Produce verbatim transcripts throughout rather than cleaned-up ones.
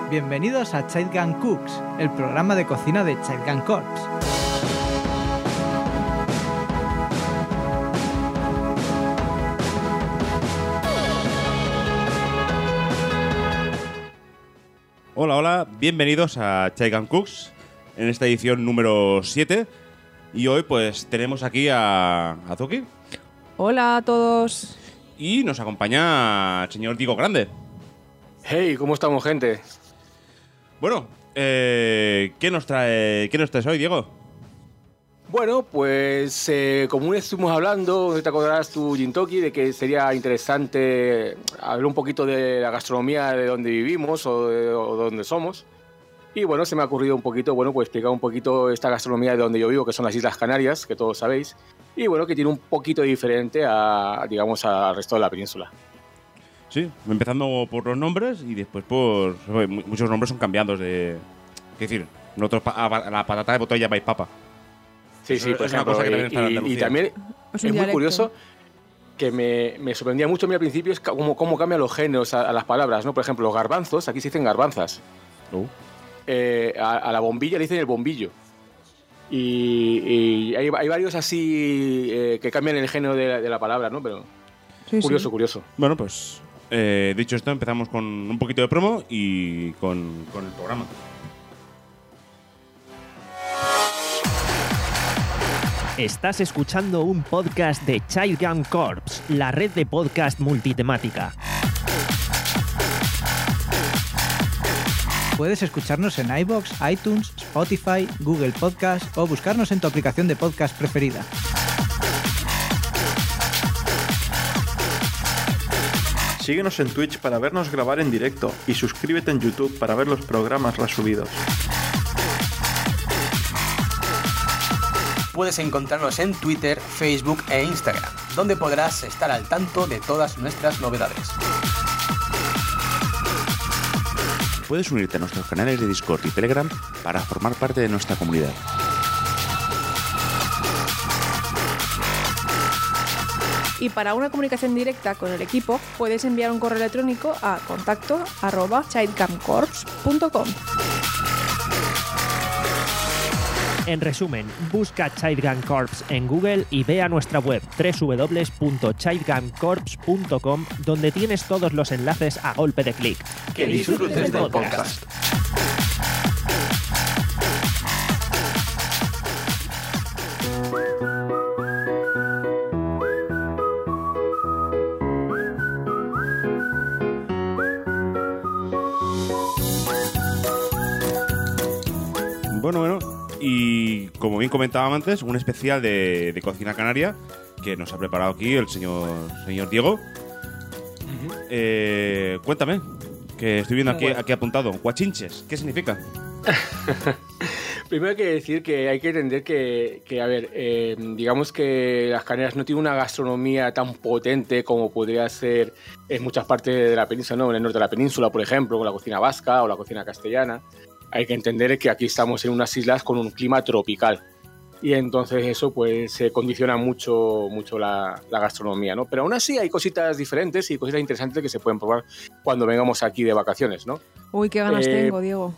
Bienvenidos a Child Gun Cooks, el programa de cocina de Child Gun Corps. Hola, hola, bienvenidos a Child Gun Cooks en esta edición número siete. Y hoy pues tenemos aquí a Azuki. Hola a todos. Y nos acompaña el señor Diego Grande. Hey, ¿cómo estamos, gente? Bueno, eh, ¿qué nos trae, qué nos traes hoy, Diego? Bueno, pues eh, como estuvimos hablando, te acordarás tú, Jintoki, de que sería interesante hablar un poquito de la gastronomía de donde vivimos o de o donde somos. Y bueno, se me ha ocurrido un poquito, bueno, pues explicar un poquito esta gastronomía de donde yo vivo, que son las Islas Canarias, que todos sabéis. Y bueno, que tiene un poquito diferente a, digamos, al resto de la península. Sí, empezando por los nombres y después por... Muchos nombres son cambiados de... ¿Qué decir? Nosotros a la patata de botella llamáis papa. Sí, sí, por es una ejemplo. cosa que también está en y, y, Andalucía. y también Es es, un muy dialecto. curioso que me, me sorprendía mucho a mí al principio es cómo, cómo cambian los géneros a, a las palabras, ¿no? Por ejemplo, los garbanzos, aquí se dicen garbanzas. Uh. Eh, a, a la bombilla le dicen el bombillo. Y, y hay, hay varios así eh, que cambian el género de la, de la palabra, ¿no? Pero Sí, curioso, sí. curioso. Bueno, pues eh, dicho esto, empezamos con un poquito de promo y con, con el programa. Estás escuchando un podcast de Child Gun Corps, la red de podcast multitemática. Puedes escucharnos en iVoox, iTunes, Spotify, Google Podcast o buscarnos en tu aplicación de podcast preferida. Síguenos en Twitch para vernos grabar en directo y suscríbete en YouTube para ver los programas resubidos. Puedes encontrarnos en Twitter, Facebook e Instagram, donde podrás estar al tanto de todas nuestras novedades. Puedes unirte a nuestros canales de Discord y Telegram para formar parte de nuestra comunidad. Y para una comunicación directa con el equipo, puedes enviar un correo electrónico a contacto arroba childguncorps punto com. En resumen, busca Child Gun Corps en Google y ve a nuestra web doble u doble u doble u punto child gun corps punto com, donde tienes todos los enlaces a golpe de clic. Que disfrutes del podcast. Bueno, bueno, y como bien comentábamos antes, un especial de, de cocina canaria que nos ha preparado aquí el señor, señor Diego. Uh-huh. eh, cuéntame, que estoy viendo aquí, Bueno. aquí apuntado. Guachinches, ¿qué significa? Primero hay que decir que hay que entender que, que a ver, eh, digamos que las Canarias no tienen una gastronomía tan potente como podría ser en muchas partes de la península, ¿no? En el norte de la península, por ejemplo, con la cocina vasca o la cocina castellana. Hay que entender que aquí estamos en unas islas con un clima tropical y entonces eso pues se condiciona mucho, mucho la, la gastronomía, ¿no? Pero aún así hay cositas diferentes y cositas interesantes que se pueden probar cuando vengamos aquí de vacaciones, ¿no? Uy, qué ganas Eh, tengo, Diego.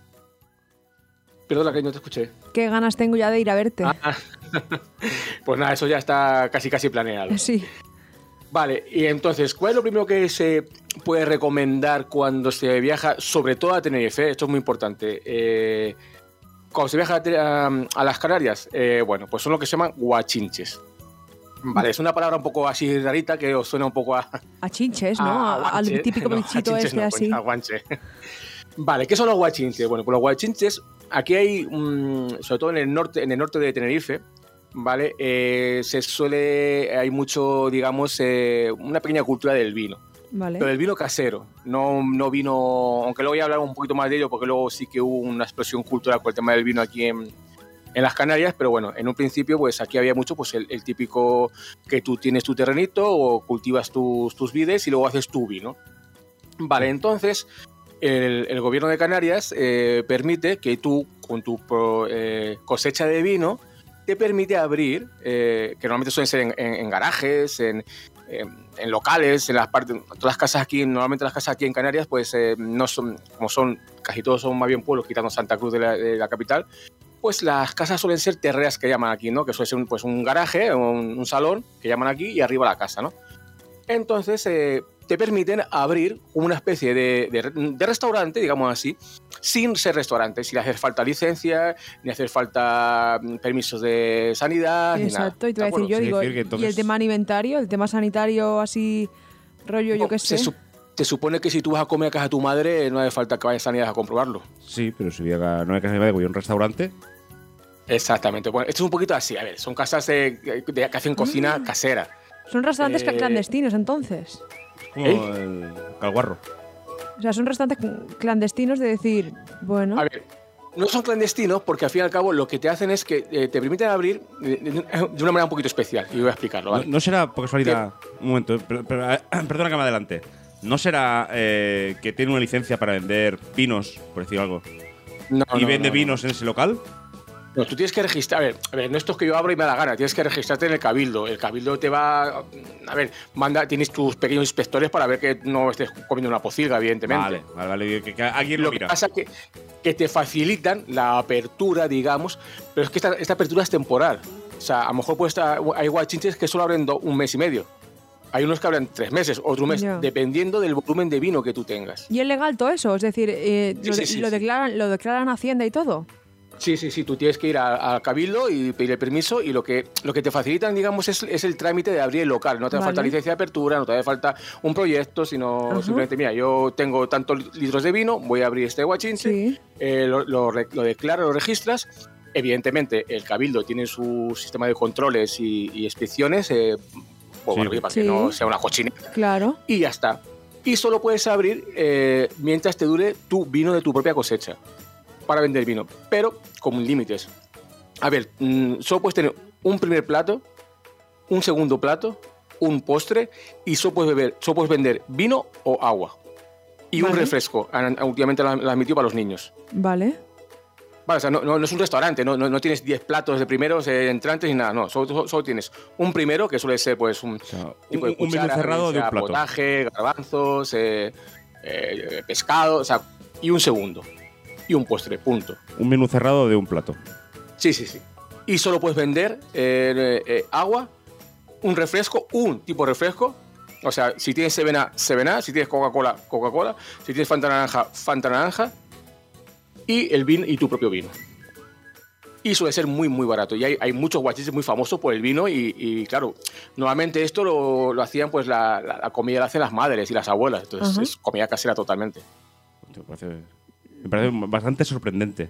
Perdona que no te escuché. Qué ganas tengo ya de ir a verte. Ah, pues nada, eso ya está casi casi planeado. Sí. Vale, y entonces, ¿cuál es lo primero que se puede recomendar cuando se viaja, sobre todo a Tenerife? Esto es muy importante. Eh, cuando se viaja a, Te- a- a las Canarias, eh, bueno, pues son lo que se llaman guachinches. Vale, es una palabra un poco así rarita que os suena un poco a... A chinches, ¿no? a A- al guanche. típico No, a bichito chinches este no, así. coño, a guanche. Vale, ¿qué son los guachinches? Bueno, pues los guachinches, aquí hay, um, sobre todo en el norte, en el norte de Tenerife, ¿vale? Eh, se suele, hay mucho, digamos, eh, una pequeña cultura del vino. Vale. Pero el vino casero, no, no vino, aunque luego voy a hablar un poquito más de ello, porque luego sí que hubo una explosión cultural con el tema del vino aquí en, en las Canarias, pero bueno, en un principio pues aquí había mucho pues el, el típico que tú tienes tu terrenito o cultivas tus, tus vides y luego haces tu vino. Vale, entonces el, el gobierno de Canarias eh, permite que tú con tu pro, eh, cosecha de vino te permite abrir, eh, que normalmente suelen ser en, en, en garajes, en, eh, en locales, en las partes, todas las casas aquí, normalmente las casas aquí en Canarias, pues eh, no son, como son, casi todos son más bien pueblos, quitando Santa Cruz de la, de la capital, pues las casas suelen ser terreas que llaman aquí, ¿no? Que suele ser un, pues un garaje, un, un salón, que llaman aquí, y arriba la casa, ¿no? Entonces, eh, te permiten abrir una especie de, de, de restaurante, digamos así, sin ser restaurante, sin hacer falta licencia, ni hacer falta permisos de sanidad, Exacto, ni nada. y te voy a decir, yo Sí, digo, decir que entonces- y el tema alimentario, el tema sanitario así, rollo, yo No, qué sé. se, su- se supone que si tú vas a comer a casa de tu madre, no hace falta que vayas a sanidad a comprobarlo. Sí, pero si voy a, no hay que ir a un restaurante. Exactamente. Bueno, esto es un poquito así. A ver, son casas de, de- que hacen cocina casera. Son restaurantes Eh, clandestinos, entonces. Como ¿Eh? el calguarro. O sea, son restaurantes clandestinos de decir, bueno, A ver, no son clandestinos porque al fin y al cabo lo que te hacen es que eh, te permiten abrir de, de- de una manera un poquito especial. Y voy a explicarlo, No, ¿vale? no será, por casualidad, un momento, pero- pero, eh, perdona que me adelante. ¿No será eh, que tiene una licencia para vender vinos, por decir algo, No, y no, vende no, no. vinos en ese local? No, tú tienes que registrar. A ver, a ver, no esto es que yo abro y me da la gana. Tienes que registrarte en el cabildo. El cabildo te va. A ver, manda, tienes tus pequeños inspectores para ver que no estés comiendo una pocilga, evidentemente. Vale, vale, vale, que, que alguien lo, Lo que mira. pasa es que, que te facilitan la apertura, digamos, pero es que esta, esta apertura es temporal. O sea, a lo mejor puede estar, hay guachinches que solo abren do- un mes y medio. Hay unos que abren tres meses, otro mes, Ya. dependiendo del volumen de vino que tú tengas. ¿y es legal todo eso? Es decir, eh, Sí, lo, sí, de- sí, lo sí. declaran, lo declaran Hacienda y todo. Sí, sí, sí, tú tienes que ir a- al cabildo y pedir el permiso y lo que, lo que te facilitan, digamos, es, es el trámite de abrir el local. No te hace Vale. falta licencia de apertura, no te hace falta un proyecto, sino Ajá. simplemente, mira, yo tengo tantos litros de vino, voy a abrir este guachinche, Sí. eh, lo, lo, re- lo declaras, lo registras. Evidentemente, el cabildo tiene su sistema de controles y, y inspecciones, eh, pues, Sí. bueno, para Sí. que no sea una cochineta. Claro. Y ya está. Y solo puedes abrir eh, mientras te dure tu vino de tu propia cosecha para vender vino, pero con límites. A ver, mm, solo puedes tener un primer plato, un segundo plato, un postre y solo puedes beber, solo puedes vender vino o agua. Y un Vale. refresco. Han- Últimamente lo han lo han admitido para los niños. Vale. Vale, o sea, no, no- no es un restaurante, no, no, no tienes diez platos de primeros, eh, entrantes ni nada, no. Solo, solo- solo tienes un primero, que suele ser pues un, O sea, tipo un, de un menú cuchara, cerrado de sea un plato. potaje, garbanzos, eh, eh, pescado, o sea, y un segundo. Y un postre, punto. Un menú cerrado de un plato. Sí, sí, sí. Y solo puedes vender eh, eh, agua, un refresco, un tipo de refresco. O sea, si tienes Seven A, Seven A, si tienes Coca-Cola, Coca-Cola, si tienes Fanta Naranja, Fanta Naranja, y el vino y tu propio vino. Y suele ser muy, muy barato. Y hay, hay muchos guachiches muy famosos por el vino y, y, claro, normalmente esto lo, lo hacían, pues la, la- la comida la hacen las madres y las abuelas. Entonces Ajá. es comida casera totalmente. Me parece, me parece bastante sorprendente.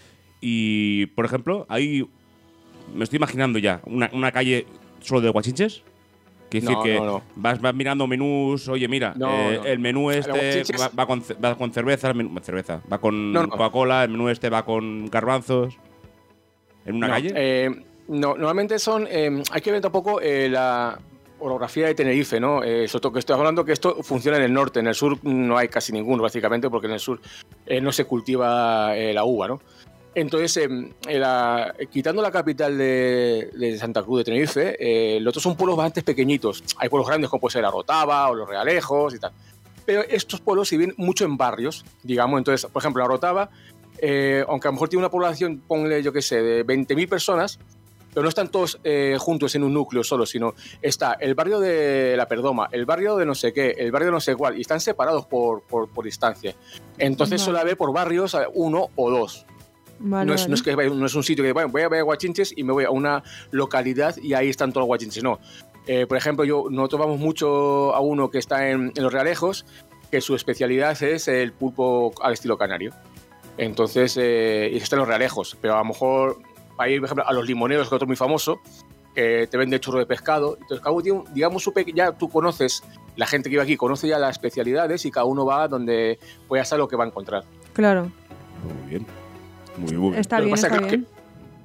Y, por ejemplo, hay. Me estoy imaginando ya una, una calle solo de guachinches. Que decir No, que no, no. Vas, vas mirando menús. Oye, mira, No, eh, no. el menú este guachiches- va, va con, ce- va con cerveza, el menú- cerveza. Va con No, no. Coca-Cola, el menú este va con garbanzos. ¿En una No, calle? eh, no, normalmente son. eh, hay que ver tampoco eh, la orografía de Tenerife, ¿no? Eh, sobre todo que estoy hablando que esto funciona en el norte, en el sur no hay casi ninguno, básicamente, porque en el sur eh, no se cultiva eh, la uva, ¿no? Entonces, eh, eh, la- quitando la capital de, de Santa Cruz de Tenerife, eh, los otros son pueblos bastante pequeñitos. Hay pueblos grandes como puede ser Arotava o Los Realejos y tal. Pero estos pueblos se viven mucho en barrios, digamos. Entonces, por ejemplo, Arotava, eh, aunque a lo mejor tiene una población, ponle, yo qué sé, de veinte mil personas, pero no están todos eh, juntos en un núcleo solo, sino está el barrio de La Perdoma, el barrio de no sé qué, el barrio de no sé cuál, y están separados por, por, por distancia. Entonces Vale. suele haber por barrios eh, uno o dos. Vale, no, es, vale. no, es que, vaya- no es un sitio que bueno, voy a ver guachinches y me voy a una localidad y ahí están todos los guachinches. No. Eh, por ejemplo, yo, nosotros vamos mucho a uno que está en, en Los Realejos, que su especialidad es el pulpo al estilo canario. Entonces, eh, y está en Los Realejos, pero a lo mejor para ir, por ejemplo, a Los Limoneros, que es otro muy famoso, que te vende churro de pescado. Entonces, cada uno tiene, un- digamos, su pe- ya tú conoces, la gente que vive aquí conoce ya las especialidades y cada uno va donde pueda saber lo que va a encontrar. Claro. Muy bien. Muy bien. Está Lo que bien, pasa está es que- bien.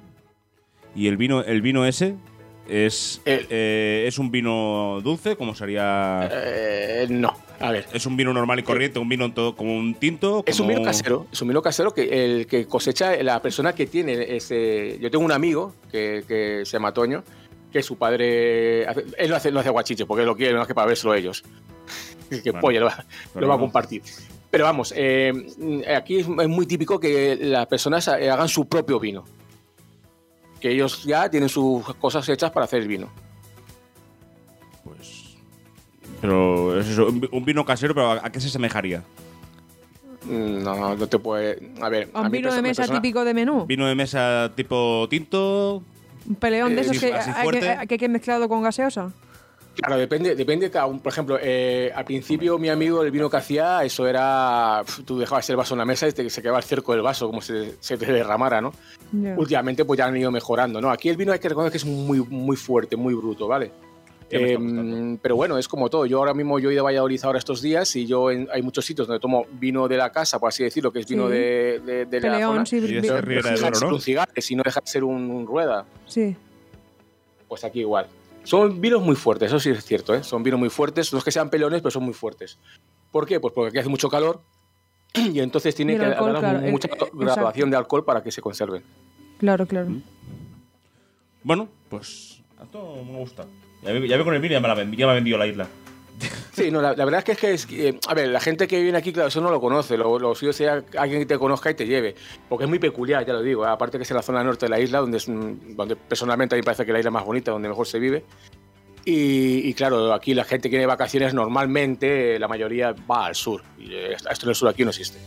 Y el vino, el vino ese es, El- eh, es un vino dulce, como sería. Eh, no, a ver. Es un vino normal y corriente, un vino todo, como un tinto. Es un como- vino casero, es un vino casero que el que cosecha la persona que tiene ese. Yo tengo un amigo que, que se llama Toño, que su padre... hace- él no hace, no hace guachiche, porque lo quiere más que para vérselo ellos. Es que Bueno, polla, lo va, pero lo va a no. compartir. Pero vamos, eh, aquí es es muy típico que las personas hagan su propio vino. Que ellos ya tienen sus cosas hechas para hacer el vino. Pues. Pero es eso, un vi- un vino casero, pero ¿a a qué se asemejaría? Mm, No, no te puede... A ver... ¿A un a mí vino de perso- mesa persona- típico de menú? ¿Vino de mesa tipo tinto? ¿Un peleón de Eh, esos sí, que así hay, fuerte. que, que hay mezclado con gaseosa? Claro, depende, depende de cada uno. Por ejemplo, eh, al principio mi amigo el vino que hacía, eso era... pf, Tú dejabas el vaso en la mesa y te, se quedaba el cerco del vaso, como si se te derramara, ¿no? Ya. Últimamente pues ya han ido mejorando, ¿no? Aquí el vino hay que reconocer que es muy, muy fuerte, muy bruto, ¿vale? Ya me está Eh, gustando. pero bueno, es como todo. Yo ahora mismo yo he ido a Valladolid ahora estos días y yo en- hay muchos sitios donde tomo vino de la casa, por así decirlo, que es vino Sí. de, de, de la Peleón, zona. sí. Y ese vi- Riera del Deja de Oro, ser ¿no? un cigarro, si no deja de ser un, un rueda. Sí. Pues aquí igual. Son vinos muy fuertes, eso sí es cierto, ¿eh? Son vinos muy fuertes, no es que sean pelones, pero son muy fuertes. ¿Por qué? Pues porque aquí hace mucho calor y entonces tiene Y el que alcohol, haber claro, el- mucha eh, graduación de alcohol para que se conserven. Claro, claro. Bueno, pues. A todo me gusta. Ya ve, ya ve con el vino, ya me, la, ven- ya me ha vendido la isla. Sí, no, la, la verdad es que es que, es, que, eh, a ver, la gente que viene aquí, claro, eso no lo conoce, lo, lo suyo sea alguien que te conozca y te lleve, porque es muy peculiar, ya lo digo, ¿eh? Aparte que es en la zona norte de la isla, donde, es, un- donde personalmente a mí me parece que es la isla más bonita, donde mejor se vive, y, y claro, aquí la gente que viene de vacaciones normalmente, eh, la mayoría va al sur, y eh, esto en el sur aquí no existe.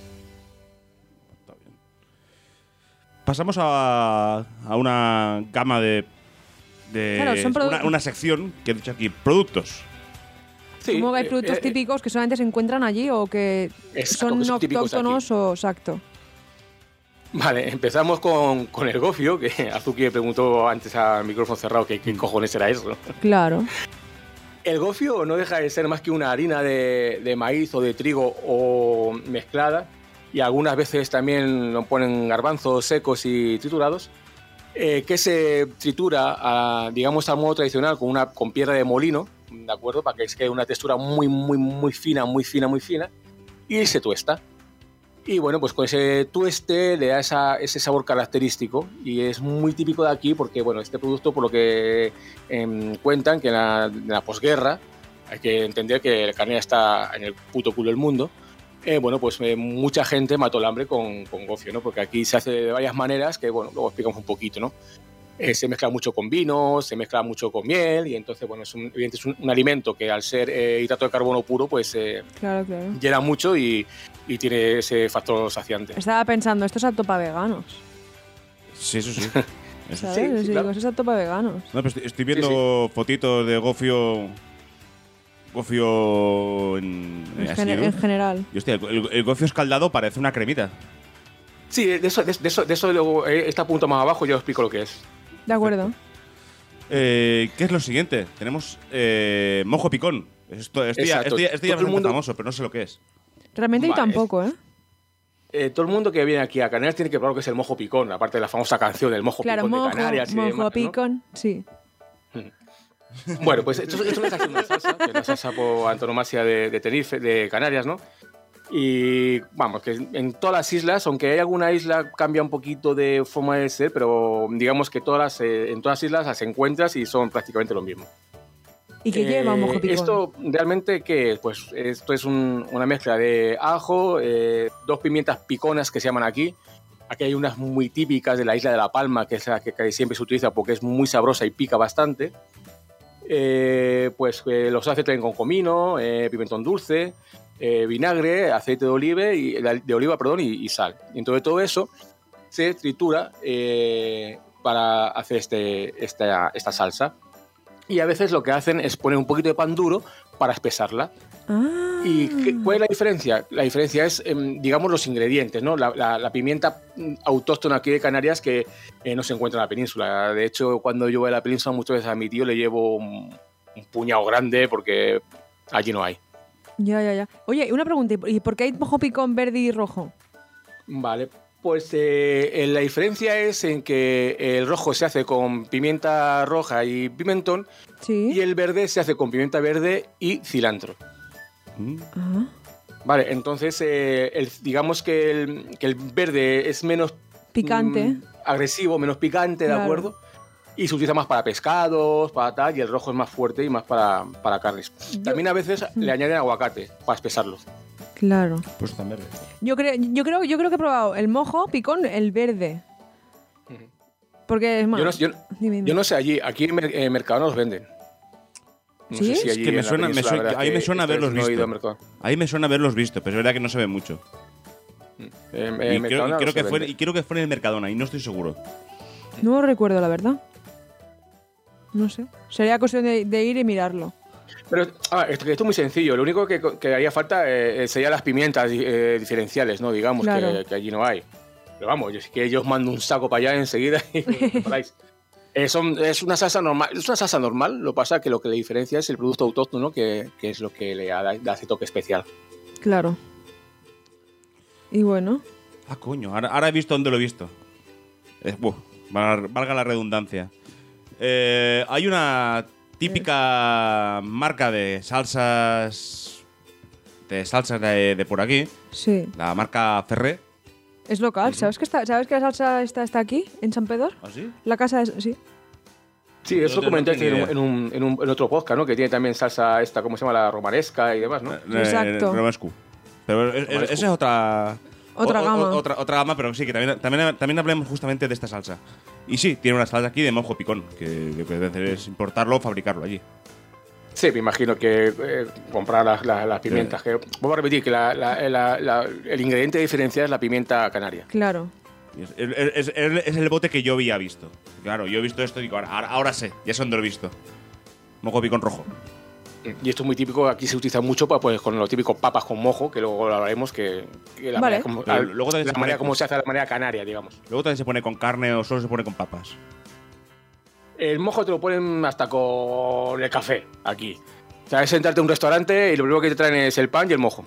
Pasamos a, a una gama de. de Claro, son produ- una, una sección que he dicho aquí: productos. Sí, ¿Cómo que hay eh, productos eh, típicos que solamente se encuentran allí o que Exacto, son que son típicos de autóctonos o exacto? Vale, empezamos con, con el gofio, que Azuki me preguntó antes al micrófono cerrado que qué cojones era eso. Claro. El gofio no deja de ser más que una harina de, de maíz o de trigo o mezclada, y algunas veces también lo ponen garbanzos secos y triturados, eh, que se tritura, a, digamos, al modo tradicional con una con piedra de molino, ¿de acuerdo? Para que quede una textura muy, muy, muy fina, muy fina, muy fina, y se tuesta. Y bueno, pues con ese tueste le da esa, ese sabor característico y es muy típico de aquí porque, bueno, este producto, por lo que em, cuentan, que en la, en la posguerra, hay que entender que la carne está en el puto culo del mundo, eh, bueno, pues eh, mucha gente mató el hambre con, con gofio, ¿no? Porque aquí se hace de varias maneras que, bueno, luego explicamos un poquito, ¿no? Eh, se mezcla mucho con vino, se mezcla mucho con miel y entonces, bueno, es un, evidentemente es un, un alimento que al ser eh, hidrato de carbono puro, pues eh, Claro, claro. llena mucho y, y tiene ese factor saciante. Estaba pensando, esto es apto para veganos. Sí, eso sí. Eso sí. ¿Sabes? sí, Yo digo, claro. eso es apto para veganos. No, pero estoy, estoy viendo fotitos de gofio. Gofio en. En, así, gener- ¿no? en general. Y hostia, el, el- el gofio escaldado parece una cremita. Sí, de eso, de, de eso, de eso luego, eh, esta punto más abajo yo os explico lo que es. De acuerdo. Eh, ¿Qué es lo siguiente? Tenemos eh, mojo picón. Esto, esto ya, Exacto. esto ya- esto ya es Todo el bastante mundo- famoso, pero no sé lo que es. Realmente yo Vale. tampoco, ¿eh? Eh, todo el mundo que viene aquí a Canarias tiene que probar lo que es el mojo picón, aparte de la famosa canción del mojo Claro, picón mojo, de Canarias. y mojo demás, ¿no? picón, sí. Bueno, pues esto, esto no deja de ser una salsa, que es la salsa por antonomasia de, de Tenerife, de Canarias, ¿no? Y vamos, que en todas las islas, aunque hay alguna isla cambia un poquito de forma de ser, pero digamos que todas las, eh, en todas las islas las encuentras y son prácticamente lo mismo. ¿Y qué Eh, lleva un mojo picón? Esto realmente, ¿qué es? Pues esto es un- una mezcla de ajo, eh, dos pimientas piconas que se llaman aquí. Aquí hay unas muy típicas de la isla de La Palma, que es la que casi siempre se utiliza porque es muy sabrosa y pica bastante. Eh, pues eh, los hace también con comino, eh, pimentón dulce, eh, vinagre, aceite de oliva y de oliva, perdón, y, y sal. Y entonces todo eso se tritura eh, para hacer este, esta, esta salsa. Y a veces lo que hacen es poner un poquito de pan duro para espesarla. Ah. ¿Y qué- cuál es la diferencia? La diferencia es, em, digamos, los ingredientes, ¿no? La, la- la pimienta mm, autóctona aquí de Canarias que eh, no se encuentra en la península. De hecho, cuando yo voy a la península, muchas veces a mi tío le llevo un, un puñado grande porque allí no hay. Ya, ya, ya. Oye, una pregunta. ¿Y por qué hay mojo picón verde y rojo? Vale, pues eh, eh, la diferencia es en que el rojo se hace con pimienta roja y pimentón Sí. y el verde se hace con pimienta verde y cilantro. Mm. Ah. Vale, entonces eh, el- digamos que el, que el verde es menos Picante. mm, agresivo, menos picante, ¿de Claro. acuerdo? y se utiliza más para pescados, para tal, y el rojo es más fuerte y más para, para carnes. Yo- También a veces le añaden aguacate para espesarlo. Claro. Pues también. Yo creo, yo creo, yo creo que he probado el mojo picón, el verde. Porque es más. Yo no, yo, Dime, dime. yo no sé, allí, aquí en Mer- en Mercadona los venden. No ¿Sí? sé si Es allí que me en la suena- me península, suena- la verdad ahí es me que suena esto haberlos no he ido visto. a Mercadona. Ahí me suena haberlos visto, pero es verdad que no se ve mucho. En- Y en creo, y Mercadona creo los que fue, venden. y creo que fue en el Mercadona, y no estoy seguro. No lo recuerdo, la verdad. No sé. Sería cuestión de, de ir y mirarlo. Pero ah, esto, esto es muy sencillo. Lo único que, que haría falta eh, serían las pimientas eh, diferenciales, ¿no? Digamos Claro. que, que allí no hay. Pero vamos, yo sí que yo os mando un saco para allá enseguida y lo preparáis. Eh, son- es una salsa normal, es una salsa normal. Lo que pasa es que lo que le diferencia es el producto autóctono, que, que es lo que le da, da ese toque especial. Claro. Y bueno. Ah, coño, ahora, ahora he visto dónde lo he visto. Eh, buh, val- valga la redundancia. Eh, hay una típica marca de salsas. De salsas de, de por aquí. Sí. La marca Ferré. Es local. ¿Sabes que está, ¿sabes que la salsa está, está aquí, en San Pedro? ¿Ah, sí? La casa es. Sí. Sí, No eso te- lo no comentaste tengo en, un, en, un, en, un- en otro podcast, ¿no? Que tiene también salsa esta, ¿cómo se llama? La romanesca y demás, ¿no? Eh, Exacto. Romescu. Pero es- es- Romescu. esa es otra. Otra o- o- gama. Otra, otra gama, pero sí, que también, también, también hablemos justamente de esta salsa. Y sí, tiene una salsa aquí de mojo picón, que lo que debe hacer es importarlo o fabricarlo allí. Sí, me imagino que eh, comprar las, las- las pimientas. Que, vuelvo a repetir que la- la- la- la- el ingrediente diferencial es la pimienta canaria. Claro. Y Es, es- es- es el bote que yo había visto. Claro, yo he visto esto y digo, ahora, ahora sé, ya sé dónde lo he visto. Mojo picón rojo. Y esto es muy típico, aquí se utiliza mucho pues, pues, con los típicos papas con mojo, que luego lo hablaremos, que, que la Vale. manera, como, Pero al- luego también la se manera pone- como se hace de la manera canaria, digamos. Luego también se pone con carne o solo se pone con papas. El mojo te lo ponen hasta con el café, aquí. O sea, es sentarte en un restaurante y lo primero que te traen es el pan y el mojo.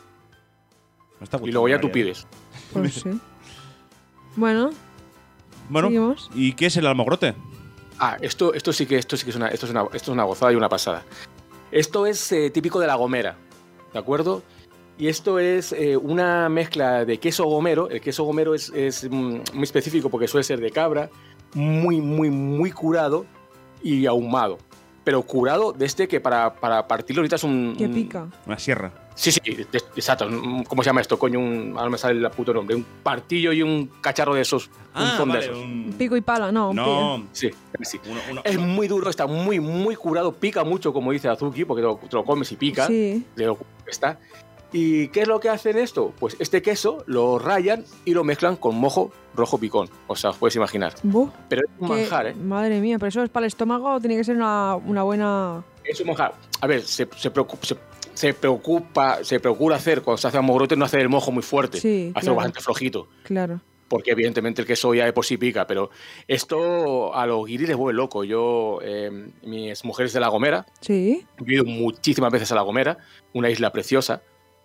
Me está Y luego ya tú gustando, María. pides. Pues sí. Bueno, Bueno, seguimos. ¿y qué es el almogrote? Ah, esto, esto sí que, esto sí que es una, esto es una, esto es una gozada y una pasada. Esto es eh, típico de La Gomera, ¿de acuerdo? Y esto es eh, una mezcla de queso gomero. El queso gomero es, es mm, muy específico porque suele ser de cabra, muy, muy, muy curado y ahumado. Pero curado desde que para, para partirlo necesitas un... Que un- pica. Una sierra. Sí, sí, de- exacto. un- ¿Cómo se llama esto, coño? Un, ahora me sale el puto nombre. Un partillo y un cacharro de esos. un zon de vale, esos. un- Pico y pala, no. un No, Sí, sí. uno- uno- Es muy duro, está muy, muy curado, pica mucho, como dice Azuki, porque te lo, te lo comes y pica, Sí. de lo que está. ¿Y qué es lo que hacen esto? Pues este queso lo rayan y lo mezclan con mojo rojo picón. O sea, os podéis imaginar. Buh, Pero es un que- manjar, ¿eh? Madre mía, pero eso es para el estómago, tiene que ser una, una buena. Es un manjar. A ver, se, se preocupa... Se, se preocupa, se procura hacer, cuando se hace amogrote, no hacer el mojo muy fuerte, Sí, hacerlo claro. bastante flojito. Claro. Porque evidentemente el queso ya de por sí pica, pero esto a los guiris les vuelve loco. Yo, eh, mi exmujer es de La Gomera, Sí. he ido muchísimas veces a La Gomera, una isla preciosa,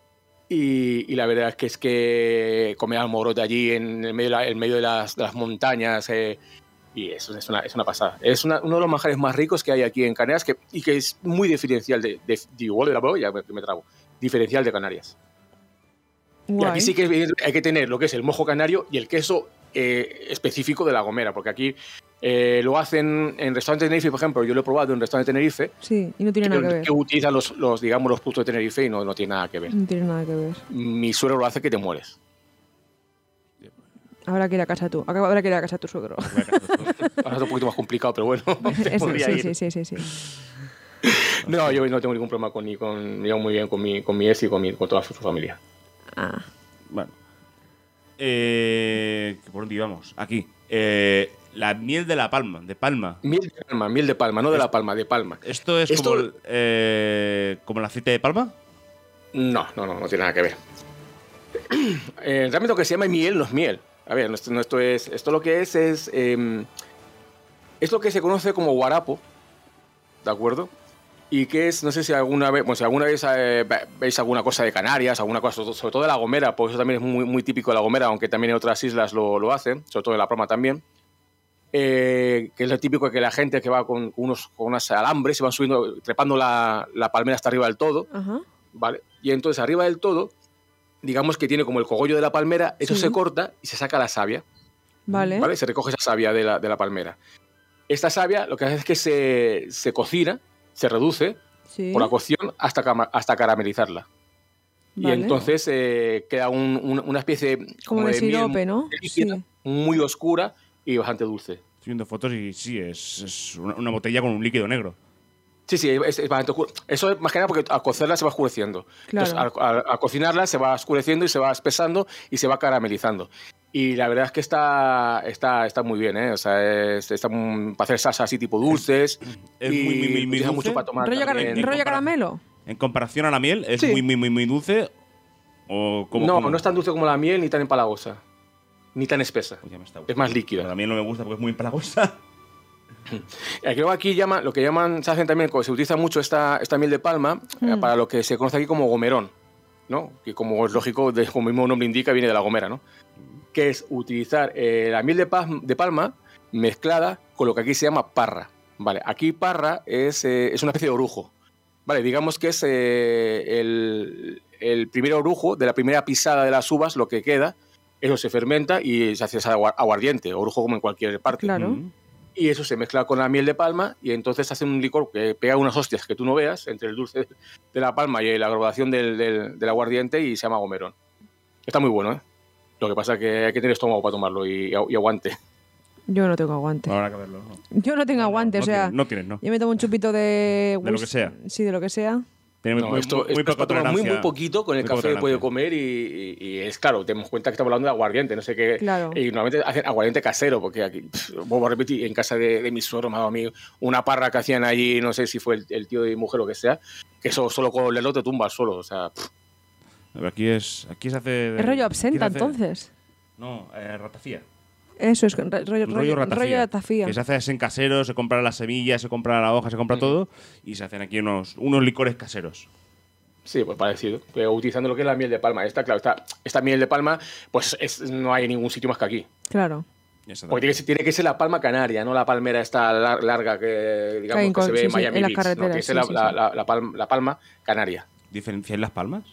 y, y la verdad es que es que comer almogrote allí en el medio de, la- en medio de, las, de las montañas, eh, y eso es una, es una pasada. Es una- uno de los manjares más ricos que hay aquí en Canarias que, y que es muy diferencial de, de, de igual de la boya, me, me trago, diferencial de Canarias. Y Guay. aquí sí que hay que tener lo que es el mojo canario y el queso eh, específico de La Gomera, porque aquí eh, lo hacen en restaurantes de Tenerife, por ejemplo. Yo lo he probado en un restaurante de Tenerife, Sí, y no tiene nada que que, ver. que utilizan los, los, digamos, los productos de Tenerife y no, no tiene nada que ver. No tiene nada que ver. Mi suegro lo hace que te mueres. Habrá que ir a casa tú. Habrá que ir a casa tu suegro. Ahora es un poquito más complicado, pero bueno, te Es- podría sí, ir. sí, sí, sí, sí. No, yo no tengo ningún problema con ni con, me llevo muy bien con mi, con mi ex y con, mi, con toda su, su familia. Ah, Bueno. Eh, ¿Por dónde íbamos? Aquí. Eh, la miel de la palma, de palma. Miel de palma, miel de palma, no de la palma, de palma. ¿Esto es Esto- como, el, eh, como el aceite de palma? No, no, no, no tiene nada que ver. Eh, realmente lo que se llama miel no es miel. A ver, no, esto, no, esto es. Esto lo que es es. eh, es lo que se conoce como guarapo. ¿De acuerdo? Y que es, no sé si alguna vez, bueno, si alguna vez eh, ve- veis alguna cosa de Canarias, alguna cosa, sobre todo- sobre todo de La Gomera, pues eso también es muy, muy típico de La Gomera, aunque también en otras islas lo, lo hacen, sobre todo en La Palma también. Eh, que es lo típico que la gente que va con unos, con unos alambres y van subiendo, trepando la, la palmera hasta arriba del todo, ajá. ¿vale? Y entonces arriba del todo, digamos que tiene como el cogollo de la palmera, eso Sí. se corta y se saca la savia, Vale. ¿vale? Se recoge esa savia de la, de la palmera. esta savia lo que hace es que se, se cocina, se reduce Sí. por la cocción hasta, cama- hasta caramelizarla. Vale. Y entonces eh, queda un- un- una especie Como de miel sirope, ¿no? líquida, Sí. muy oscura y bastante dulce. Estoy viendo fotos y sí, es, es una, una botella con un líquido negro. Sí, sí, es, es bastante oscuro. Eso es más que nada porque al cocerla se va oscureciendo. Claro. Entonces, al, al- al cocinarla se va oscureciendo y se va espesando y se va caramelizando. Y la verdad es que está, está, está muy bien, ¿eh? O sea, es- está muy- para hacer salsa así tipo dulces. Es y muy, muy, muy, muy utiliza dulce. mucho para tomar. ¿Rollo, cara- también. rollo caramelo? En comparación a la miel, ¿es Sí. muy, muy, muy, muy dulce? ¿O como, No, como- no es tan dulce como la miel ni tan empalagosa. Ni tan espesa. Uy, ya me está Es más gustando. líquida. La miel no me gusta porque es muy empalagosa. Eh, Creo que aquí llama, lo que llaman, se hacen también, se utiliza mucho esta, esta miel de palma eh, Mm. para lo que se conoce aquí como gomerón, ¿no? Que como es lógico, de, como el mismo nombre indica, viene de la gomera, ¿no? Que es utilizar eh, la miel de, paz- de palma mezclada con lo que aquí se llama parra. Vale, aquí parra es, eh, es una especie de orujo. Vale, digamos que es eh, el, el primer orujo de la primera pisada de las uvas, lo que queda, eso se fermenta y se hace ese agua- aguardiente, orujo como en cualquier parte. Claro. Mm. Y eso se mezcla con la miel de palma y entonces hace un licor que pega unas hostias que tú no veas entre el dulce de la palma y la graduación del, del, del aguardiente y se llama gomerón. Está muy bueno, ¿eh? Lo que pasa es que hay que tener estómago para tomarlo y, y aguante. Yo no tengo aguante. Habrá que verlo. ¿no? Yo no tengo aguante, no o sea, tienes, no tienes, no. yo me tomo un chupito de... De lo whis- que sea. Sí, de lo que sea. Tiene muy, No, muy- esto, muy, esto poca lo tomas muy, tolerancia. muy poquito, con el Muy poca café puede tolerancia. comer y, y- y es claro, tenemos cuenta que estamos hablando de aguardiente, no sé qué. Claro. Y normalmente hacen aguardiente casero, porque aquí, pff, vuelvo a repetir, en casa de, de mis suegros me ha dado a mí una parra que hacían allí, no sé si fue el, el tío de mi mujer o lo que sea, que eso solo con olerlo te tumba solo, o sea... pff. Pero Aquí es, aquí se hace. Es rollo aquí se absenta, hace- entonces. No, eh, ratafía. Eso es, rollo, rollo, Rollo ratafía. rollo ratafía. Que se hace en casero, se compra las semillas, se compra la hoja, se compra todo y se hacen aquí unos, unos licores caseros. Sí, pues parecido. Pero utilizando lo que es la miel de palma. Esta, claro, esta, esta miel de palma, pues es- no hay en ningún sitio más que aquí. Claro. Porque tiene que, ser, tiene que ser la palma canaria, no la palmera esta lar- larga que, digamos, Hay en que se co- ve sí, en sí, Miami en las Beach, ¿no? carreteras, Tiene que ser sí, la, sí, la- sí. la- la palma, la palma canaria. ¿Diferenciáis las palmas?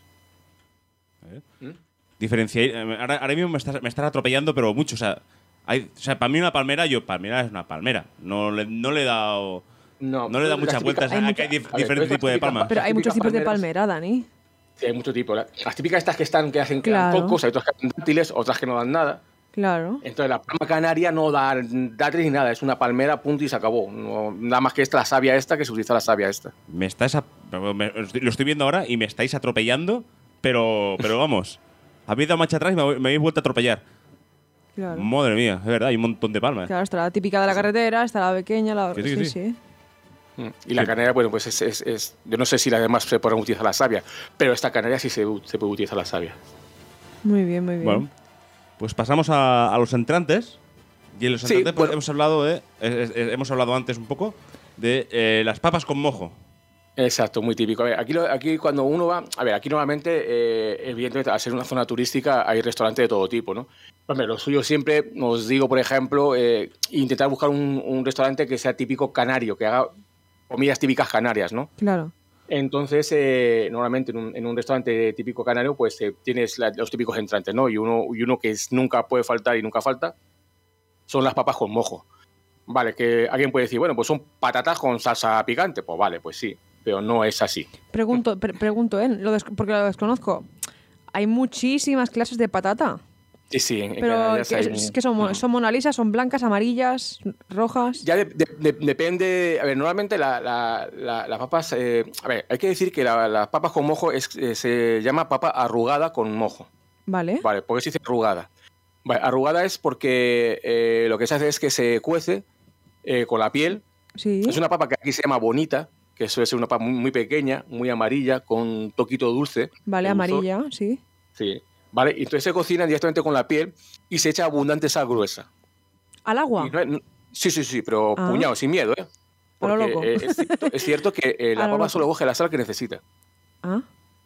A ver. ¿Mm? Diferenciáis. eh, Ahora, ahora mismo me estás, me estás atropellando, pero mucho. O sea, hay, o sea, para mí una palmera, yo, palmera es una palmera. No le, no le he dado. No, No le da las muchas típicas- vueltas hay a mucha- que hay dif- A ver, diferentes estas tipos de típicas palmas. Pero hay muchos típicas tipos de palmeras- palmera, Dani. Sí, hay mucho tipo. La- Las típicas estas que están, que hacen que dan Claro. cocos, hay otras que dan dátiles, otras que no dan nada. Claro. Entonces la palma canaria no da dátiles ni nada, es una palmera, punto y se acabó. No, nada más que esta, la savia esta, que se utiliza la savia esta. Me estáis. a- me- lo estoy viendo ahora y me estáis atropellando, pero, pero vamos. Habéis dado marcha atrás y me, habéis- me habéis vuelto a atropellar. Claro. Madre mía, es verdad, hay un montón de palmas. Claro, está la típica de la carretera, está la pequeña, la... Que sí, que sí, sí. sí. Mm. Y la canaria, bueno, pues es, es- es- yo no sé si las demás se podrán utilizar la savia, pero esta canaria sí se, se puede utilizar la savia. Muy bien, muy bien. Bueno, pues pasamos a, a los entrantes. Y en los Sí, entrantes pues, bueno. hemos hablado de. eh, eh, hemos hablado antes un poco de eh, las papas con mojo. Exacto, muy típico. A ver, aquí, lo- aquí cuando uno va, a ver, aquí normalmente, eh, evidentemente, al ser una zona turística, hay restaurantes de todo tipo, ¿no? Hombre, lo suyo siempre, os digo, por ejemplo, eh, intentar buscar un, un restaurante que sea típico canario, que haga comidas típicas canarias, ¿no? Claro. Entonces, eh, normalmente en un, en un restaurante típico canario, pues eh, tienes la- los típicos entrantes, ¿no? Y uno, y uno que es- nunca puede faltar y nunca falta son las papas con mojo. Vale, que alguien puede decir, bueno, pues son patatas con salsa picante. Pues vale, pues sí, pero no es así. Pregunto, pre- pregunto, ¿eh? Lo des- porque lo desconozco. Hay muchísimas clases de patata. Sí, sí, en, en Pero, Canarias ¿qué, hay es- un- qué son? mo- ¿Son Mona Lisa? ¿Son blancas, amarillas, rojas? Ya de- de- de- depende. A ver, normalmente la- la- la- las papas. eh, a ver, hay que decir que la- las papas con mojo es, eh, se llama papa arrugada con mojo. Vale. Vale, ¿por qué se dice arrugada? Vale, arrugada es porque eh, lo que se hace es que se cuece eh, con la piel. Sí. Es una papa que aquí se llama bonita, que suele ser una papa muy, muy pequeña, muy amarilla, con un toquito dulce. Vale, de dulzor. amarilla, sí. Sí. Vale, y entonces se cocina directamente con la piel y se echa abundante sal gruesa. ¿Al agua? Y no es- no- sí, sí, sí, pero Ah. puñado, sin miedo, ¿eh? A lo Porque loco. eh, es, cierto, es cierto que eh, A la lo papa loco. solo coge la sal que necesita. Ah,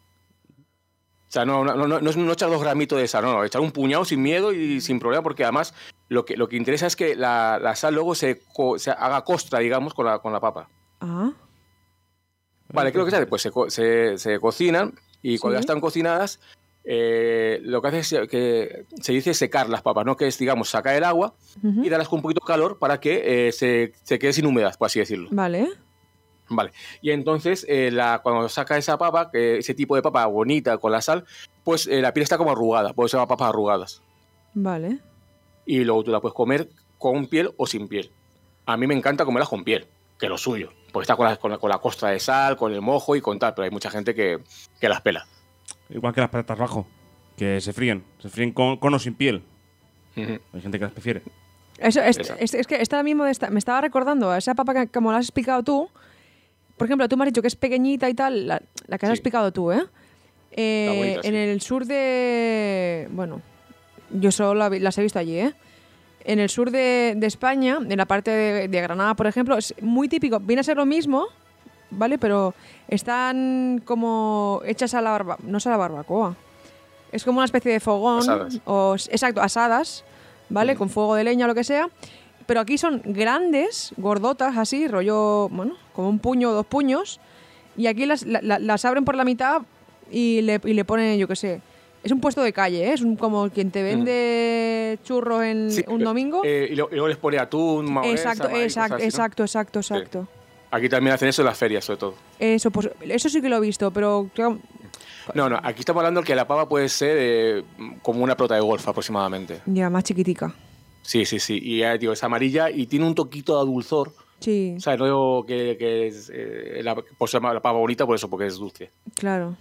O sea, no, no, no, no, es no echar dos gramitos de sal, no, no, echar un puñado sin miedo y sin problema, porque además lo que, lo que interesa es que la, la sal luego se, co- se haga costra, digamos, con la, con la papa. ah. Vale, ¿qué es lo que se hace? Pues se, co- se, se cocinan y cuando Sí. ya están cocinadas, eh, lo que hace es que se dice secar las papas, ¿no? Que es, digamos, sacar el agua Ujú. y darlas con un poquito de calor para que eh, se, se quede sin humedad, por así decirlo. Vale. Vale. Y entonces, eh, la, cuando saca esa papa, que ese tipo de papa bonita con la sal, pues eh, la piel está como arrugada, por eso se llama papas arrugadas. Vale. Y luego tú la puedes comer con piel o sin piel. A mí me encanta comerlas con piel, que es lo suyo. Porque está con la, con, la, con la costra de sal, con el mojo y con tal, pero hay mucha gente que, que las pela. Igual que las patatas bajo, que se fríen. Se fríen con, con o sin piel. Ujú. Hay gente que las prefiere. Eso, es, Esa. es, es que esta mismo de esta- me estaba recordando a esa papa que como la has explicado tú. Por ejemplo, tú me has dicho que es pequeñita y tal, la, la que has Sí. explicado tú, ¿eh? Eh, Está bonita, en sí. el sur de... Bueno, yo solo la vi- las he visto allí, ¿eh? En el sur de, de España, en la parte de, de Granada, por ejemplo, es muy típico. Viene a ser lo mismo, ¿vale? Pero están como hechas a la barba... No es a la barbacoa. Es como una especie de fogón. Asadas. O, exacto, asadas, ¿vale? Mm. Con fuego de leña o lo que sea. Pero aquí son grandes, gordotas, así, rollo, bueno, como un puño o dos puños. Y aquí las, la- la- las abren por la mitad y le, y le ponen, yo qué sé. Es un puesto de calle, ¿eh? Es un, como quien te vende churros en Sí, un eh, domingo. eh, y, lo- y luego les pone atún, mayonesa, exacto, maíz, exacto, cosas así, ¿no? exacto, exacto, exacto. Aquí también hacen eso en las ferias, sobre todo. Eso, pues, eso sí que lo he visto, pero claro, No, no, aquí estamos hablando que la pava puede ser eh, como una pelota de golf aproximadamente. ya más chiquitica. Sí, sí, sí. Y ya, digo, es amarilla y tiene un toquito de dulzor. Sí, O sea, no digo que, que es eh, la, por eso se llama la pava bonita, por eso, porque es dulce. claro.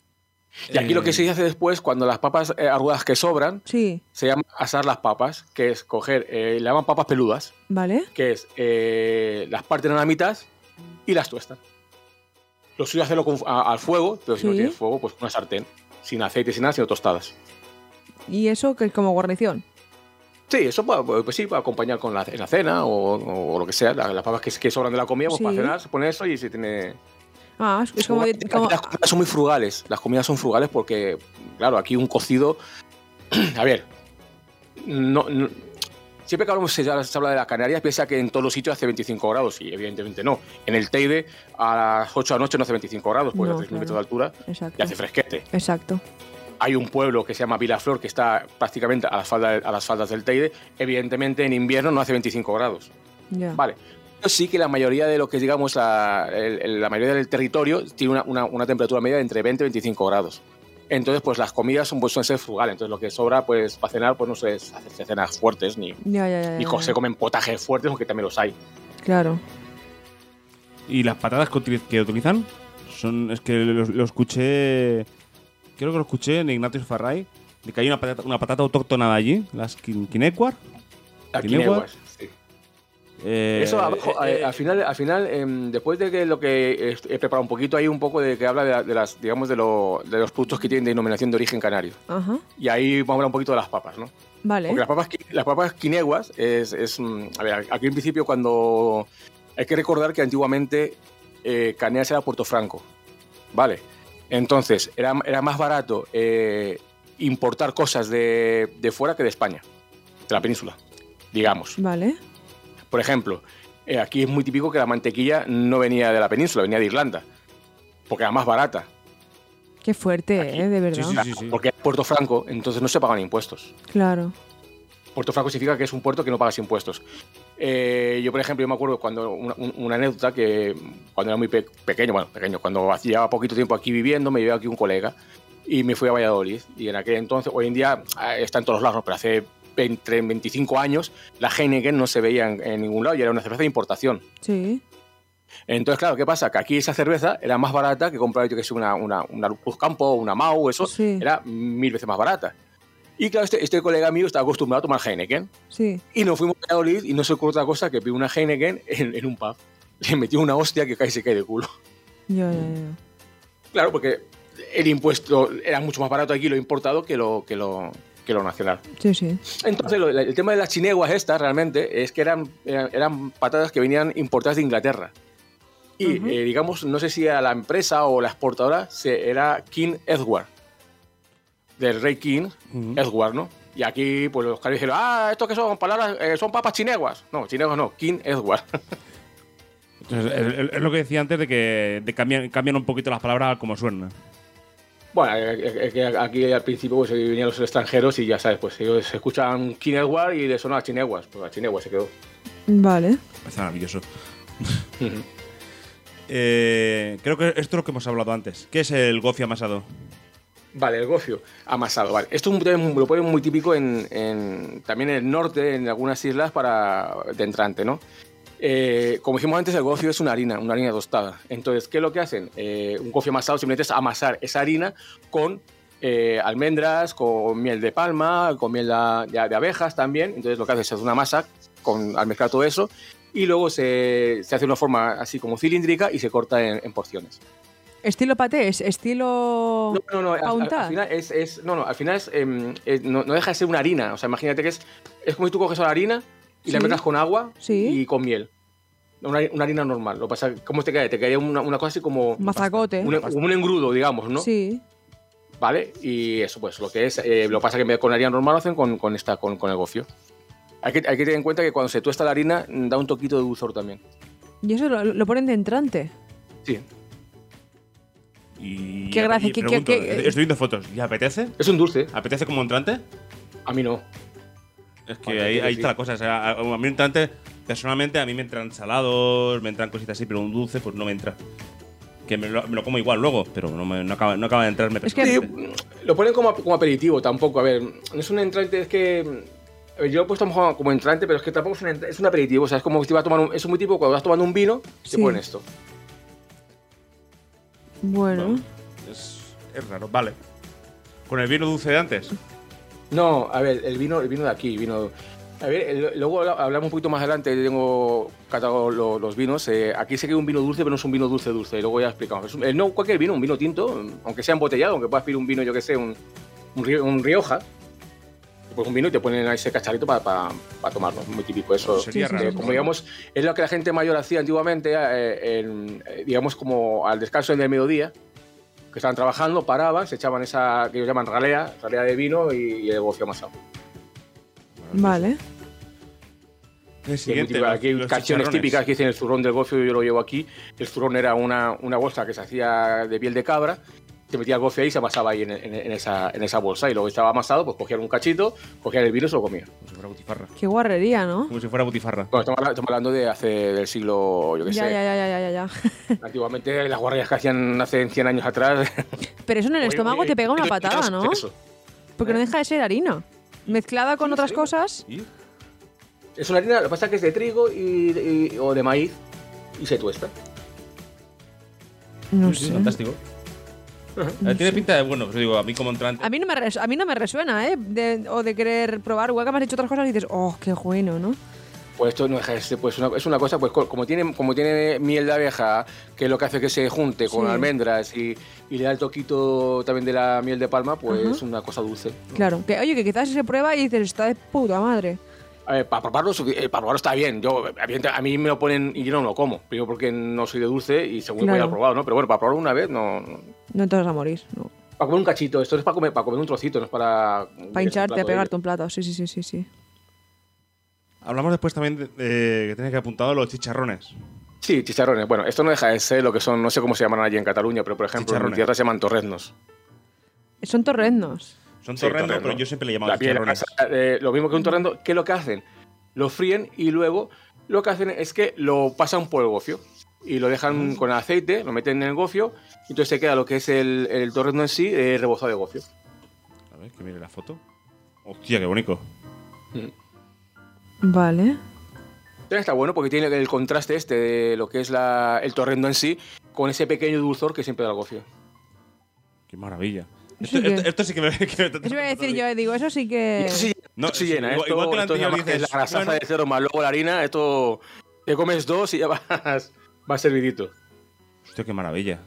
Y aquí lo que se hace después, cuando las papas eh, arrugadas que sobran, Sí, se llama asar las papas, que es coger, eh, le llaman papas peludas, ¿vale? que es eh, las parten a la mitad y las tuestan. Lo suyo es hacerlo con- a- al fuego, pero si no Sí. tienes fuego, pues una sartén, sin aceite, sin nada, sino tostadas. Y eso que es como guarnición. Sí, eso pues, pues sí, para acompañar con la, en la cena o, o lo que sea, la- las papas que, que sobran de la comida, pues Sí. para cenar se pone eso y se tiene... Ah, es como, de- como- Las comidas son muy frugales, las comidas son frugales porque, claro, aquí un cocido... A ver, no, no- siempre que hablamos, se habla se habla de las Canarias, piensa que en todos los sitios hace veinticinco grados, y evidentemente no. En el Teide a las ocho de la noche no hace veinticinco grados, porque No, a tres mil claro. metros de altura exacto. y hace fresquete. Exacto. Hay un pueblo que se llama Vilaflor, que está prácticamente a las faldas, a las faldas del Teide. Evidentemente en invierno no hace veinticinco grados. Ya. Vale. Pero sí que la mayoría de lo que digamos, la, el- el- la mayoría del territorio tiene una, una- una temperatura media de entre veinte y veinticinco grados. Entonces, pues las comidas son, pues, suelen ser frugales. Entonces, lo que sobra, pues, para cenar, pues no se hace cenas fuertes, ni, Ya, ya, ya, ni ya, co- ya. se comen potajes fuertes, aunque también los hay. Claro. ¿Y las patatas que, utili- que utilizan? Son, es que lo, lo escuché. Creo que lo escuché en Ignatius Farray. De que hay una patata, una patata autóctona de allí, las quin- quinekuar. Aquí ¿Quineuas? sí. Eh, Eso abajo, eh, eh, al final, al final em, después de que lo que he preparado un poquito, hay un poco de que habla de, la- de las, digamos, de, lo- de los productos que tienen denominación de origen canario. Ajá. Y ahí vamos a hablar un poquito de las papas, ¿no? Vale. Porque las papas, qui- las papas quineguas es, es, mm, a ver, aquí en principio cuando... Hay que recordar que antiguamente eh, Canarias era Puerto Franco, ¿vale? Entonces, era, era más barato eh, importar cosas de, de fuera que de España, de la península, digamos. Vale. Por ejemplo, eh, aquí es muy típico que la mantequilla no venía de la península, venía de Irlanda, porque era más barata. Qué fuerte, Aquí. ¿eh? De verdad. Sí, sí, sí. Porque era Puerto Franco, entonces no se pagan impuestos. Claro. Puerto Franco significa que es un puerto que no pagas impuestos. Eh, yo, por ejemplo, yo me acuerdo cuando una, un- una anécdota que cuando era muy pe- pequeño, bueno, pequeño, cuando llevaba poquito tiempo aquí viviendo, me llevé aquí un colega y me fui a Valladolid. Y en aquel entonces, hoy en día eh, está en todos los lados, ¿no? Pero hace veinte, veinticinco años la Heineken no se veía en, en ningún lado y era una cerveza de importación. Sí. Entonces, claro, ¿qué pasa? Que aquí esa cerveza era más barata que comprar, yo que sé, una, una, una Cruz Campo, una Mau, eso Sí. era mil veces más barata. Y claro, este, este colega mío estaba acostumbrado a tomar Heineken. Sí. Y nos fuimos a Valladolid y no se ocurrió otra cosa que pidió una Heineken en, en un pub. Le metió una hostia que casi se cae de culo. Ya, ya, ya. Claro, porque el impuesto era mucho más barato aquí lo importado que lo, que lo, que lo nacional. Sí, sí. Entonces, lo- el tema de las chineguas estas realmente es que eran, eran, eran patatas que venían importadas de Inglaterra. Y, Ujú. eh, digamos, no sé si a la empresa o la exportadora se, era King Edward. Del rey King Ujú. Edward, ¿no? Y aquí, pues los caras dijeron, ah, ¿esto qué son? Palabras, eh, son papas chineguas. No, chineguas no, King Edward. Entonces, es, es- es lo que decía antes de que de cambian, cambian un poquito las palabras como suenan. Bueno, es que aquí al principio pues venían los extranjeros y ya sabes, pues ellos escuchan Kinewar y le sonó a Chineguas, pues a Chineguas se quedó. Vale. Parece maravilloso. eh, creo que esto es lo que hemos hablado antes. ¿Qué es el gofio amasado? Vale, el gofio amasado, vale. Esto es un, lo ponen muy típico en, en, también en el norte, en algunas islas para de entrante, ¿no? Eh, como dijimos antes, el gofio es una harina, una harina tostada. Entonces, ¿qué es lo que hacen? Eh, un gofio amasado simplemente es amasar esa harina con eh, almendras, con miel de palma, con miel de, de, de abejas también. Entonces, lo que hace es hacer una masa con, al mezclar todo eso y luego se, se hace una forma así como cilíndrica y se corta en, en porciones. ¿Estilo patés? ¿Estilo no, no, no, al, al, al final es, es no, no, al final es, eh, es no, no deja de ser una harina. O sea, imagínate que es, es como si tú coges la harina y sí. la metas con agua sí. y con miel. Una, una harina normal. Lo pasa, ¿cómo te cae? Te cae una, una cosa así como mazacote. Un, un engrudo, digamos, ¿no? Sí. Vale, y eso, pues lo que es, eh, lo pasa que en vez de con harina normal lo hacen con, con esta, con, con el gofio. Hay que, hay que tener en cuenta que cuando se tuesta la harina da un toquito de dulzor también. ¿Y eso lo, lo ponen de entrante? Sí. Y qué gracia, y ¿qué, pregunto, qué, qué? Estoy viendo fotos. ¿Y apetece? Es un dulce. ¿Apetece como entrante? A mí no. Es que vale, ahí, ahí está la cosa. O sea, a, a mí un entrante, personalmente, a mí me entran salados, me entran cositas así, pero un dulce pues no me entra. Que me lo, me lo como igual luego, pero no, me, no, acaba, no acaba de entrarme. Es que sí, lo ponen como, como aperitivo tampoco. A ver, no es un entrante, es que... A ver, yo lo he puesto como, como entrante, pero es que tampoco es un, es un aperitivo. O sea, es como si te vas a tomar un... Es muy tipo cuando vas tomando un vino, sí. te ponen esto. Bueno. bueno es, es raro, vale. ¿Con el vino dulce de antes? No, a ver, el vino, el vino de aquí, vino... A ver, el, luego hablamos un poquito más adelante, tengo catado los, los vinos. Eh, aquí sé que es un vino dulce, pero no es un vino dulce dulce, y luego ya explicamos. Es, no cualquier vino, un vino tinto, aunque sea embotellado, aunque puedas pedir un vino, yo que sé, un, un, un Rioja, pues un vino y te ponen ahí ese cacharrito para pa, pa tomarlo, muy típico eso. Sería eh, raro. Como digamos, es lo que la gente mayor hacía antiguamente, eh, en, eh, digamos como al descanso del mediodía, que estaban trabajando, paraban, se echaban esa que ellos llaman ralea, ralea de vino y, y el gofio amasado. Vale. El siguiente, típico, aquí hay canciones típicas que dicen el zurrón del gofio, yo lo llevo aquí. El zurrón era una, una bolsa que se hacía de piel de cabra, se metía el gofio ahí y se amasaba ahí en, en, en, esa, en esa bolsa. Y luego estaba amasado, pues cogían un cachito, cogían el vino y se lo comían. Como si fuera butifarra. Qué guarrería, ¿no? Como si fuera butifarra. Bueno, estamos, estamos hablando de hace del siglo, yo qué ya, sé. Ya, ya, ya, ya, ya. Antiguamente las guarrerías que hacían hace cien años atrás. Pero eso en el estómago te pega una patada, ¿no? Eso. Porque no deja de ser harina. Mezclada con sí, otras sí. cosas. ¿Y? Es una harina, lo que pasa es que es de trigo y, y, o de maíz y se tuesta. No sí, sé. Fantástico. Uh-huh. A ver, tiene pinta de bueno, pues digo, a mí como entrante. A mí no me, res, a mí no me resuena, ¿eh? De, o de querer probar. Igual que me has dicho otras cosas y dices, oh, qué bueno, ¿no? Pues esto no deja de ser, pues una, es una cosa, pues como tiene, como tiene miel de abeja, que es lo que hace que se junte con sí. almendras y, y le da el toquito también de la miel de palma, pues es uh-huh. una cosa dulce, ¿no? Claro. Que, oye, que quizás se prueba y dices, está de puta madre. A ver, para probarlo, eh, para probarlo está bien. Yo, a mí me lo ponen y yo no me lo como. Primero porque no soy de dulce y segundo claro. voy a probarlo, ¿no? Pero bueno, para probarlo una vez no... No, no te vas a morir, no. Para comer un cachito. Esto es para comer, para comer un trocito, no es para... Para hincharte, a pegarte un plato. Sí, sí, sí, sí, sí. Hablamos después también de, de que tienes que apuntado los chicharrones. Sí, chicharrones. Bueno, esto no deja de ser lo que son, no sé cómo se llaman allí en Cataluña, pero por ejemplo en mi tierra se llaman torreznos. Son torreznos. Son sí, torrendo, torrendo, pero yo siempre le llamo chicharrones. Eh, lo mismo que un torrendo, ¿qué es lo que hacen? Lo fríen y luego lo que hacen es que lo pasan por el gofio y lo dejan mm. con aceite, lo meten en el gofio y entonces se queda lo que es el, el torrendo en sí eh, rebozado de gofio. A ver, que mire la foto. Hostia, qué bonito. Mm. Vale. Está bueno porque tiene el contraste este de lo que es la, el torrendo en sí con ese pequeño dulzor que siempre da el gofio. Qué maravilla. Sí esto, que... esto, esto sí que me... Que me eso iba a decir yo, digo, eso sí que... Eso sí, no, esto sí llena. Igual, esto, igual que la esto anterior dices... La grasaza bueno, de cerdo más luego la harina, esto... Te comes dos y ya vas, vas servidito. Hostia, qué maravilla.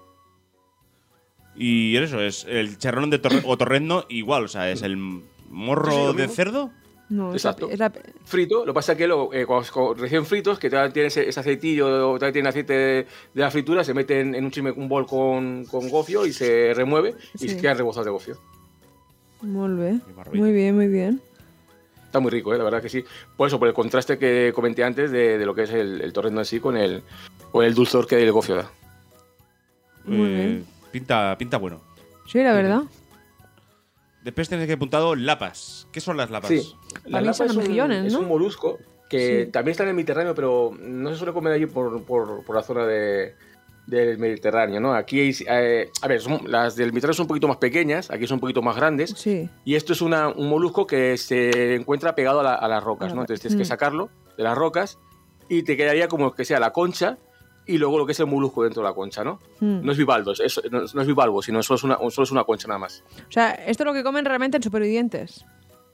Y eso es el charrón de torre, o torrendo igual, o sea, es el morro sí, sí, de cerdo. No, exacto. Es la... Frito, lo que pasa es que lo, eh, cuando, cuando recién fritos, que todavía tiene ese, ese aceitillo, todavía tiene aceite de, de la fritura, se mete en, en un chisme, un bol con, con gofio y se remueve sí. y se queda rebozado de gofio. Muy bien, muy bien, muy bien. Está muy rico, ¿eh? La verdad que sí. Por eso, por el contraste que comenté antes de, de lo que es el, el torrendo en sí con el, con el dulzor que el gofio da. Muy eh, bien. Pinta, pinta bueno. Sí, la verdad. Después tenéis que apuntado lapas. ¿Qué son las lapas? Sí, la Para mí lapa son es un, mejillones, es ¿no? un molusco que Sí. también está en el Mediterráneo, pero no se suele comer allí por, por, por la zona de, del Mediterráneo, ¿no? Aquí, hay, eh, a ver, son- las del Mediterráneo son un poquito más pequeñas, aquí son un poquito más grandes, Sí. y esto es una, un molusco que se encuentra pegado a, la- a las rocas, ¿no? Entonces tienes que Mm. sacarlo de las rocas y te quedaría como que sea la concha y luego lo que es el molusco dentro de la concha, ¿no? Mm. No es bivalvo, es, es- no, no es bivalvo, sino solo es, una, solo es una concha nada más. O sea, esto es lo que comen realmente en Supervivientes.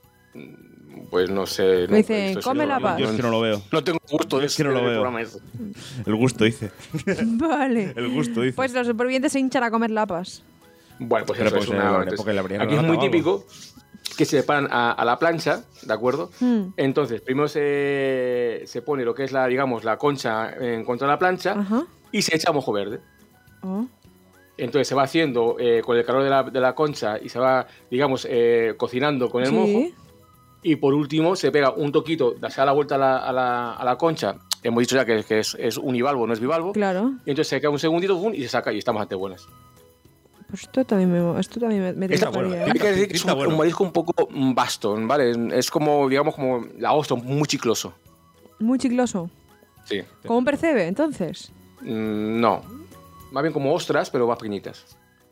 Pues no sé. no, dicen, esto sí "Come no- lapas". Yo es que no lo veo. No tengo gusto de Es que no ese- lo del veo. programa ese. El gusto, dice. Vale. El gusto, dice. Pues los supervivientes se hinchan a comer lapas. Bueno, pues Pero eso pues, es eh, una. vale, entonces, porque le habrían aquí es muy matado algo. típico que se paran a, a la plancha, ¿de acuerdo? Mm. Entonces, primero se, se pone lo que es la, digamos, la concha en contra de la plancha Ajá. y se echa mojo verde. Oh. Entonces se va haciendo eh, con el calor de la, de la concha y se va, digamos, eh, cocinando con el Sí. mojo. Y por último se pega un toquito, se da la vuelta a la, a la, a la concha. Hemos dicho ya que, que es, es univalvo, no es bivalvo. Claro. Y entonces se queda un segundito ¡fum! Y se saca y está bastante buenas. Pues esto también me, esto también me, me Está tentaría, bueno. ¿eh? Hay que decir que es Está un, bueno. un marisco un poco mm, vasto, ¿vale? Es como, digamos, como la ostra, muy chicloso. Muy chicloso. Sí. Como un percebe, entonces. Mm, no. Más bien como ostras, pero más pequeñitas.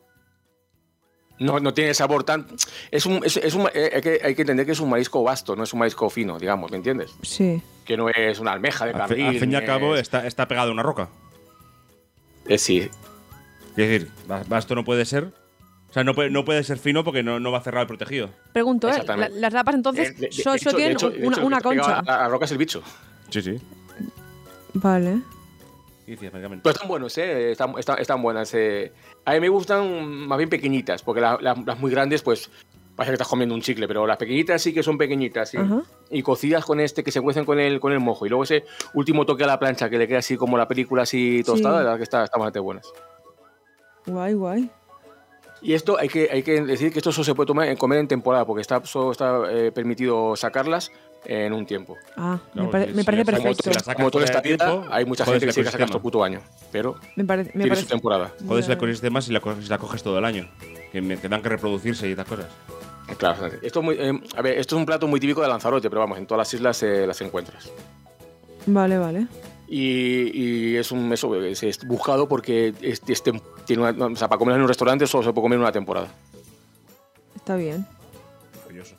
No, no tiene sabor tan... Es un, es, es un, eh, hay, que, hay que entender que es un marisco vasto, no es un marisco fino, digamos, ¿me entiendes? Sí. Que no es una almeja de Al, fi- carril. al fin y al ni cabo es- está, está pegado a una roca. Eh, sí. Es decir, va- va, esto no puede ser. O sea, no puede, no puede ser fino porque no, no va a cerrar el protegido. Pregunto, ¿eh? La- Exactamente. las lapas entonces Eh, de- de- so- de so hecho- de tienen hecho- de una, hecho, el una que está pegado concha. A la, a la roca es el bicho. Sí, sí. Vale. Y decía, francamente. Pero están buenos, ¿eh? Están, están, están buenas. Eh. A mí me gustan más bien pequeñitas, porque la- la- las muy grandes, pues, parece que estás comiendo un chicle, pero las pequeñitas sí que son pequeñitas, sí. Ajá. Y cocidas con este, que se cuecen con el, con el mojo. Y luego ese último toque a la plancha, que le queda así como la película así tostada, Sí. la verdad que está, están bastante buenas. Guay, guay. Y esto hay que, hay que decir que esto solo se puede tomar, comer en temporada, porque está, solo está eh, permitido sacarlas en un tiempo. Ah, Claro, me, pare- si- me si parece la sacas- perfecto. si la sacas Como toda fuera esta de vida, tiempo, hay mucha jodes gente que el se saca ecosistema. esto puto año. Pero Me, pare- me tiene parece. su temporada. Jodes el Ya. ecosistema si la, co- si la coges todo el año. Que me- tendrán que reproducirse y estas cosas. Claro, esto es, muy, eh, a ver, esto es un plato muy típico de Lanzarote, pero vamos, en todas las islas eh, las encuentras. Vale, vale. Y, y es un eso es, es buscado porque es- es tem- tiene una, o sea, para comer en un restaurante solo se puede comer en una temporada. Está bien. Maravilloso.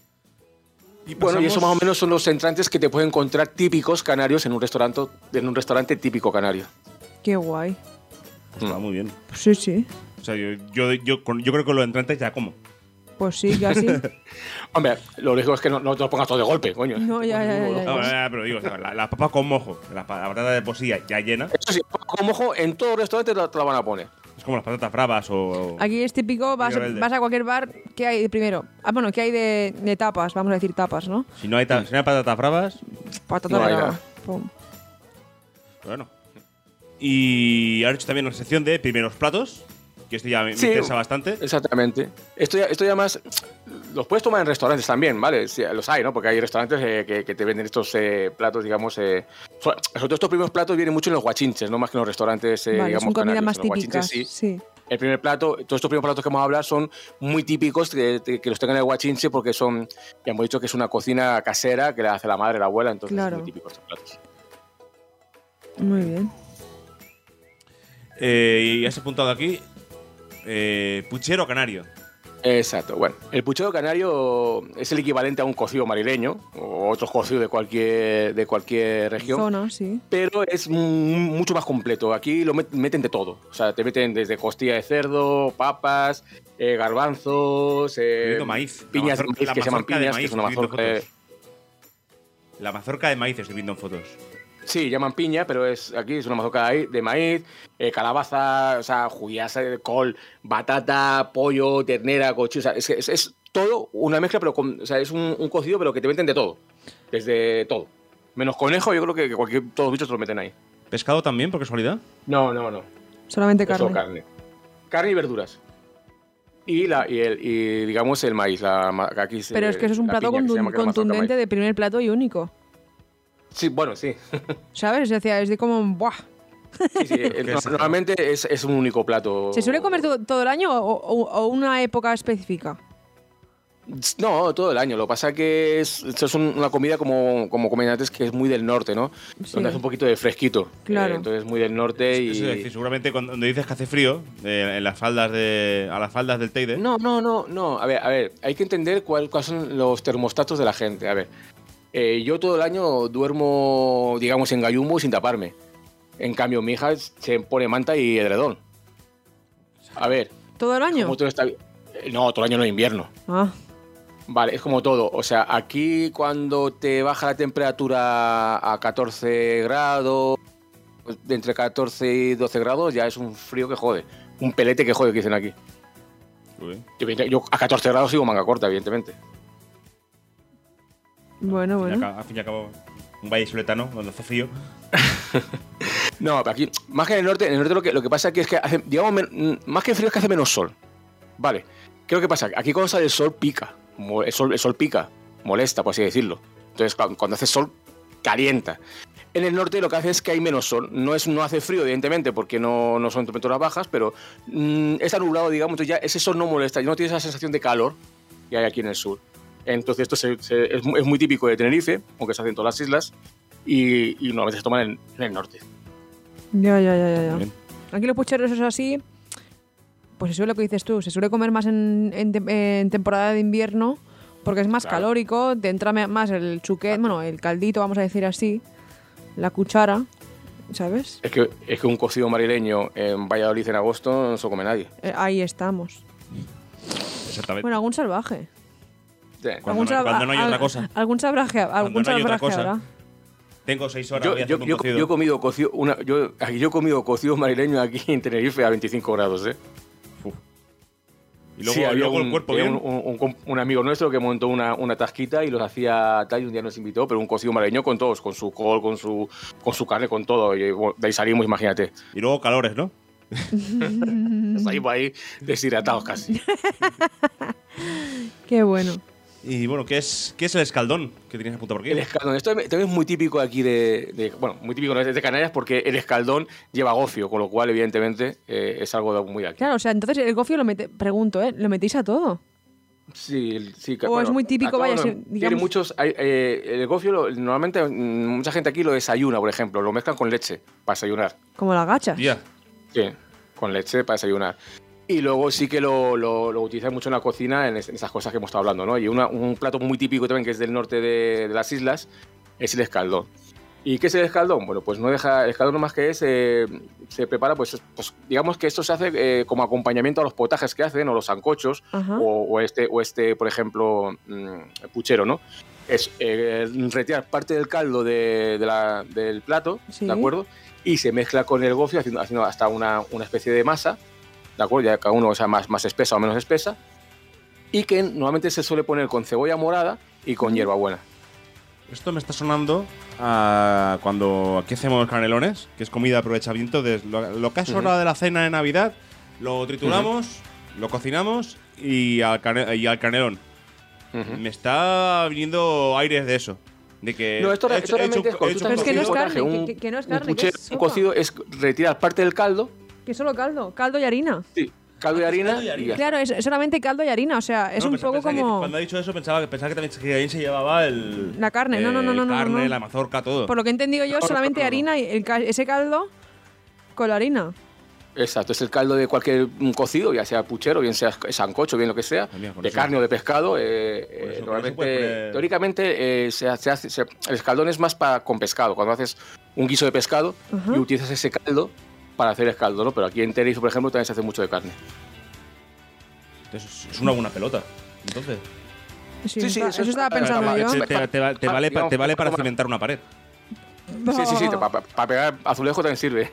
Y Bueno, y eso pasamos- más o menos son los entrantes que te puedes encontrar típicos canarios en un restaurante, en un restaurante típico canario. Qué guay. Está muy bien. Pues sí, sí. O sea, yo, yo, yo, con- yo creo que los entrantes ya como. Pues sí, casi. Hombre, lo lógico es que no, no te lo pongas todo de golpe, coño. No, ya, ya, ya, ya. No, no, no, pero digo, o sea, la, la papa con mojo, la, pa- la patata de por sí ya, ya llena. Eso sí, con mojo en todos los restaurantes te la, te la van a poner. Es como las patatas bravas o. Aquí es típico, vas, Rebelde. vas a cualquier bar, ¿qué hay de primero? Ah, bueno, ¿qué hay de, de tapas? Vamos a decir tapas, ¿no? Si no hay, ta- si no hay patatas bravas, Patata No hay brava. nada. Pum. bueno. Y ahora he hecho también una sección de primeros platos, que esto ya me, me Sí. interesa bastante. Exactamente. Esto ya, esto ya más. Los puedes tomar en restaurantes también, ¿vale? Sí, los hay, ¿no? Porque hay restaurantes eh, que, que te venden estos eh, platos, digamos. Eh, so- sobre todo estos primeros platos vienen mucho en los guachinches, no más que en los restaurantes, eh, Vale, digamos, son comidas canarios. más En los típicas. guachinches, Sí. El primer plato, todos estos primeros platos que vamos a hablar son muy típicos que, que los tengan en el guachinche porque son, ya hemos dicho que es una cocina casera que la hace la madre, la abuela, entonces Claro. es muy típico estos platos. Muy bien. Eh, y has apuntado aquí eh, puchero canario. Exacto, bueno, el puchero canario es el equivalente a un cocido marileño o otro cocido de cualquier, de cualquier región. Zona, sí. Pero es mu- mucho más completo. Aquí lo met- meten de todo. O sea, te meten desde costilla de cerdo, papas, eh, garbanzos, eh, Viendo maíz. piñas La de mazorca- maíz la que se llaman mazorca de piñas, que maíz, es una estoy viendo mazorca de... fotos. La mazorca de maíz estoy viendo en fotos. Sí, llaman piña, pero es aquí es una mazorca de de maíz, eh, calabaza, o sea, judías, eh, col, batata, pollo, ternera, cochino. O sea, es, es, es todo una mezcla, pero con, o sea, es un, un cocido, pero que te meten de todo. Desde todo. Menos conejo, yo creo que, que cualquier, todos los bichos te lo meten ahí. ¿Pescado también, por casualidad? No, no, no. Solamente Es solo carne. carne. Carne y verduras. Y, la, y, el, y digamos el maíz. La, ma- que aquí se- Pero es que eso es un la plato piña, que se contun- llama que es la mazorca contundente maíz. de primer plato y único. Sí, bueno, sí. ¿Sabes? Es decir, es de como. ¡Buah! Sí, sí, eh, no, normalmente es, es un único plato. ¿Se suele comer todo, todo el año o, o- o una época específica? No, todo el año. Lo que pasa que es, esto es un- una comida, como, como comenté antes, que es muy del norte, ¿no? Sí. Donde hace un poquito de fresquito. Claro. Eh, entonces muy del norte y... Eso es decir, seguramente cuando cuando dices que hace frío, eh, en las faldas de, a las faldas del Teide. No, no, no, no. A ver, a ver, hay que entender cuál- cuáles son los termostatos de la gente. A ver, eh, yo todo el año duermo, digamos, en gallumbo sin taparme. En cambio, mi hija se pone manta y edredón. A ver, ¿Todo el año? como todo está... eh, No, todo el año no es invierno. Ah, Vale, es como todo. O sea, aquí cuando te baja la temperatura a catorce grados, de entre catorce y doce grados, ya es un frío que jode. Un pelete que jode, que dicen aquí. Uy. Yo, yo a catorce grados sigo manga corta, evidentemente. bueno, Al fin y bueno. al ca- Al fin y al cabo, un valle soletano donde hace frío. No, pero aquí, más que en el norte, en el norte lo que, lo que pasa aquí es que hace, digamos, men- más que frío es que hace menos sol. Vale, ¿qué es lo que pasa? Aquí cuando sale el sol pica, mo- el sol, el sol pica, molesta, por así decirlo. Entonces, cuando, cuando hace sol, calienta. En el norte lo que hace es que hay menos sol. No, es, no hace frío, evidentemente, porque no, no son temperaturas bajas, pero mm, está nublado, digamos, entonces ya ese sol no molesta, ya no tienes esa sensación de calor que hay aquí en el sur. Entonces esto se- se- es, mu- es muy típico de Tenerife, aunque se hace en todas las islas, y, y normalmente se toman en, en el norte. Ya, ya, ya, ya, ya. Bien. Aquí los pucheros es así, pues se suele lo que dices tú, se suele comer más en, en tem- en temporada de invierno porque es más Claro. calórico, te entra me- más el chuquet, bueno, el caldito, vamos a decir así, la cuchara, ¿sabes? Es que, es que un cocido madrileño en Valladolid en agosto no se lo come nadie. Eh, ahí estamos. Exactamente. Bueno, algún salvaje. Sí. Cuando algún no- salva- cuando no hay al- otra cosa. Algún salvaje, algún no hay otra salvaje cosa. habrá. Tengo seis horas. Yo, voy a yo, hacer un yo- cocido. yo he comido cocido una, yo, aquí yo he comido cocido madrileño aquí en Tenerife a veinticinco grados, ¿eh? Y luego, Sí, y había luego un, el cuerpo había bien. un, un- un- un amigo nuestro que montó una, una tasquita y los hacía tal, y un día nos invitó, pero un cocido madrileño con todos, con su col, con su, con su carne, con todo. Y bueno, de ahí salimos, imagínate. Y luego calores, ¿no? Salimos ahí deshidratados casi. Qué bueno. Y bueno, ¿qué es, qué es el escaldón que tienes apuntado por aquí? El escaldón, esto también es muy típico aquí de, de- bueno, muy típico no es de Canarias porque el escaldón lleva gofio, con lo cual evidentemente eh, es algo de muy de aquí. Claro, o sea, entonces el gofio lo mete, pregunto, ¿eh? ¿Lo metéis a todo? Sí, sí, que- O es muy típico, acá, vaya, bueno, si- tiene digamos- muchos, hay, eh, el gofio lo- normalmente mm, mucha gente aquí lo desayuna, por ejemplo, lo mezclan con leche para desayunar. Como las gachas. Tía, Sí, con leche para desayunar. Y luego sí que lo, lo, lo utilizan mucho en la cocina, en, es- en esas cosas que hemos estado hablando, ¿no? Y una- un plato muy típico también que es del norte de, de las islas es el escaldón. ¿Y qué es el escaldón? Bueno, pues no deja, el escaldón no más que es, eh, se prepara, pues, pues digamos que esto se hace eh, como acompañamiento a los potajes que hacen, o los sancochos, Ajá. o, o este, o este, por ejemplo, mm, puchero, ¿no? Es eh, retirar parte del caldo de, de la- del plato, Sí. ¿de acuerdo? Y se mezcla con el gofio haciendo, haciendo hasta una, una especie de masa, ¿de acuerdo? Ya cada uno, o sea, más, más espesa o menos espesa, y que normalmente se suele poner con cebolla morada y con hierbabuena. esto me está sonando a cuando aquí hacemos canelones, que es comida de aprovechamiento de lo, lo que es hora Ujú. de la cena de Navidad, lo trituramos, lo cocinamos y al, cane- y al canelón. Ujú. Me está viniendo aires de eso. De que No, esto, he esto hecho- he hecho realmente un- es cuando he tú hecho Pero un es que no es cocido- carne, un- que- que no es un carne, que puchero, es un sopa. cocido es retirar parte del caldo, Que solo caldo, caldo y harina. sí, caldo y harina, caldo y harina. y ya Claro, es solamente caldo y harina, o sea, es No, un pensaba- poco pensaba que- como... cuando ha dicho eso pensaba que pensaba que también que ahí se llevaba el La carne, no, no, no, no, no, carne, no. la mazorca, todo. Por lo que he entendido yo, No, no, solamente no, no. harina y el ca- ese caldo con la harina. Exacto, es el caldo de cualquier mm, cocido, ya sea puchero, bien sea sancocho, bien lo que sea, Ah, mira, con de eso- carne o de pescado. eh, Con eh, eso- con eso normalmente, puedes poner- teóricamente, eh, se, hace, se hace- se- el escaldón es más para con pescado. Cuando haces un guiso de pescado Ajá. y utilizas ese caldo para hacer escaldo, ¿no? Pero aquí en Tenerife, por ejemplo, también se hace mucho de carne. Entonces, es una buena pelota. Entonces, Sí, Sí, sí, eso, eso eso es- estaba pensando para- yo. te, te- te va- te Ah, vale, pa- digamos, te vale para para- cimentar una pared. Sí, sí, sí, para pegar azulejo también sirve.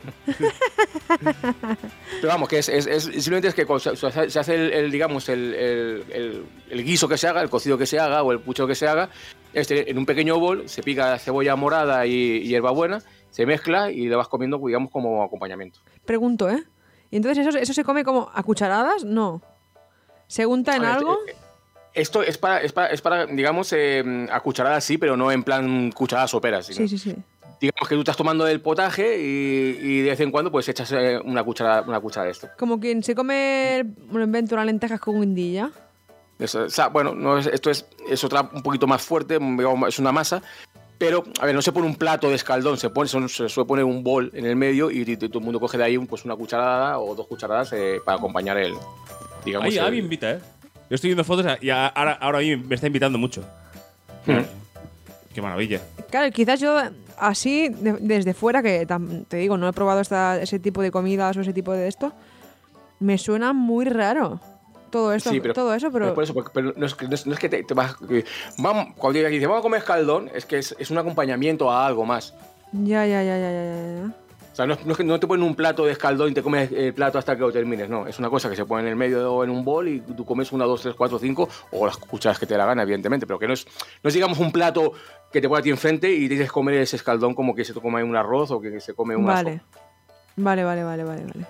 Pero vamos, que es, es, es- simplemente es que cuando se, se- se hace el, el, digamos, el, el- el- el guiso que se haga, el cocido que se haga o el pucho que se haga, este, en un pequeño bol se pica cebolla morada y, y hierbabuena, se mezcla y le vas comiendo, digamos, como acompañamiento. Pregunto, ¿eh? ¿Y entonces eso, eso se come como a cucharadas? No. ¿Se unta en A ver, algo? eh, Esto es para, es para, es para digamos, eh, a cucharadas sí, pero no en plan cucharadas soperas. Sí, sí, sí. digamos que tú estás tomando el potaje y, y de vez en cuando pues echas eh, una cuchara, una cuchara de esto. Como quien se come, un invento, unas lentejas con guindilla. Eso, o sea, bueno, no es, esto es, es otra un poquito más fuerte, digamos, es una masa, pero, a ver, no se pone un plato de escaldón, se, pone, se suele poner un bol en el medio y, y, y todo el mundo coge de ahí pues, una cucharada o dos cucharadas eh, para acompañar el, digamos... Ahí, el, a mí me invita, ¿eh? Yo estoy viendo fotos y ahora, ahora a mí me está invitando mucho. Hmm. Qué maravilla. Claro, quizás yo así, de- desde fuera, que tam- te digo, no he probado esta, ese tipo de comidas o ese tipo de esto, me suena muy raro todo esto, Sí, pero- todo eso, pero... Por eso, porque- pero no es que, no es, no es que te, te vas... que- vamos, cuando dice, vamos a comer escaldón, es que es, es un acompañamiento a algo más. Ya, ya, ya, ya, ya, ya, ya. O sea, no es, no es que no te ponen un plato de escaldón y te comes el plato hasta que lo termines, no. Es una cosa que se pone en el medio o en un bol y tú comes una, dos, tres, cuatro, cinco, o las cucharas que te la gana, evidentemente, pero que no es, no es digamos, un plato que te pone a ti enfrente y tienes que comer ese escaldón como que se come un arroz o que se come un Vale. Vale, vale, vale, vale, vale.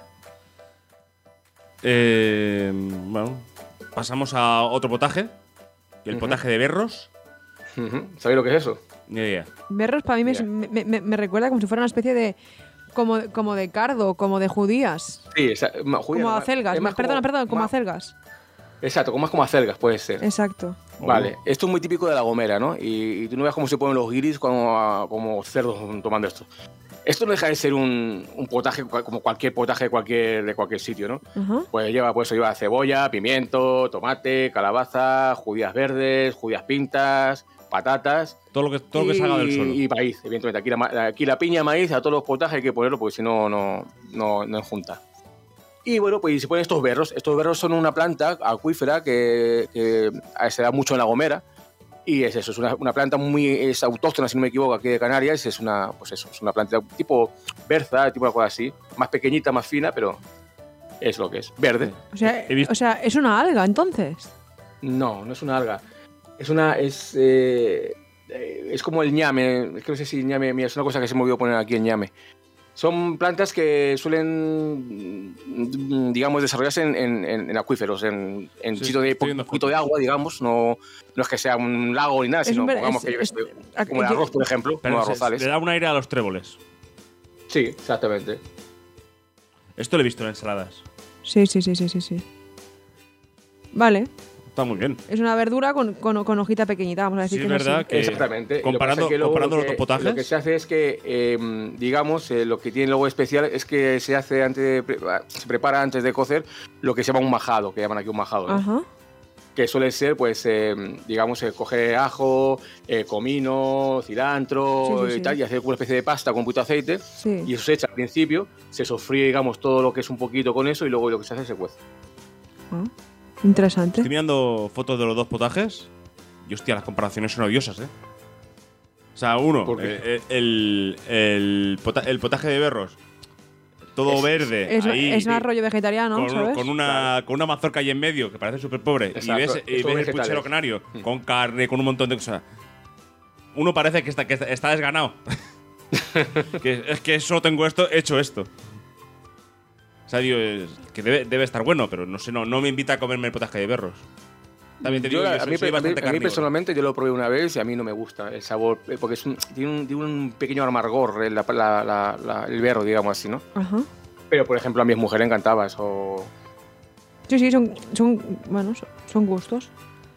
Eh, bueno, pasamos a otro potaje. El Ujú. potaje de berros. Ujú. ¿Sabéis lo que es eso? Ni idea. Berros para mí me, Ya. me, me- me recuerda como si fuera una especie de... Como, como de cardo, como de judías. Sí, esa- ma- judía, Como no, acelgas. es más Perdona, como- perdona, como más- acelgas. Exacto, como más como acelgas puede ser. Exacto. Vale, esto es muy típico de La Gomera, ¿no? Y, y tú no ves cómo se ponen los guiris como, como cerdos tomando esto. Esto no deja de ser un, un potaje cual- como cualquier potaje de cualquier, de cualquier sitio, ¿no? Ajá. Pues lleva, pues lleva cebolla, pimiento, tomate, calabaza, judías verdes, judías pintas, patatas. Todo lo que, todo lo que y, salga del suelo. y maíz, evidentemente. Aquí la, ma- aquí la piña, maíz, a todos los potajes hay que ponerlo porque si no, no, no, no junta. Y bueno, pues se ponen estos berros. Estos berros son una planta acuífera que, que se da mucho en La Gomera. Y es eso, es una, una planta muy es autóctona, si no me equivoco, aquí de Canarias. Es una, pues eso, es una planta tipo berza, tipo una cosa así. Más pequeñita, más fina, pero es lo que es. Verde. O sea, He visto- o sea, es una alga, entonces. No, no es una alga. Es una. Es, eh, eh, es como el ñame. Es que no sé si ñame. Mira, es una cosa que se me olvidó poner aquí el ñame. Son plantas que suelen, mm, digamos, desarrollarse en, en- en- en acuíferos, en, en Sí, sitio de estoy viendo poquito de fotos. agua, digamos. No, no es que sea un lago ni nada, Es sino un ver- digamos es- que yo es- qué sé, a- como el yo- arroz, por ejemplo, Pero como se- arrozales. le da un aire a los tréboles. Sí, exactamente. Esto lo he visto en ensaladas. Sí, sí, sí, sí, sí, sí. Vale. Está muy bien. Es una verdura con, con, con hojita pequeñita, vamos a decir Sí, que es es verdad así. que Exactamente. Y lo que comparando, pasa es que luego comparando lo los que- dos potajes, Lo que se hace es que, eh, digamos, eh, lo que tiene luego especial es que se hace antes de pre- se prepara antes de cocer lo que se llama un majado, que llaman aquí un majado, ¿no? Ajá. Que suele ser, pues, eh, digamos, eh, coger ajo, eh, comino, cilantro Sí, sí, y sí. tal, y hacer una especie de pasta con un poquito de aceite, Sí. y eso se echa al principio, se sofríe, digamos, todo lo que es un poquito con eso, y luego lo que se hace se cuece. Ah, interesante. estoy mirando fotos de los dos potajes. Y hostia, las comparaciones son odiosas, ¿eh? O sea, uno, ¿Por qué? eh, el, el, pota- el potaje de berros, todo Es- verde, Es, ahí, es más y- rollo vegetariano, con, ¿sabes? con una, con una mazorca ahí en medio, que parece súper pobre. Y Exacto, ves, y eso ves el vegetales. puchero canario, Mm. con carne, con un montón de cosas. Uno parece que está, que está, está desganado. que, es que solo tengo esto, he hecho esto. O sea, digo, es- que debe, debe estar bueno, pero no sé, no, no me invita a comerme el potaje de berros. También te digo, Yo, yo a, soy, mí, soy a mí- bastante a mí carnívoro. personalmente yo lo probé una vez y a mí no me gusta el sabor, eh, porque es un- tiene, un, tiene un pequeño amargor el, la- la- la- la- el berro, digamos así, ¿no? Ajá. Pero, por ejemplo, a mi mujer le encantaba eso. Sí, sí, son, son, bueno, son, son gustos.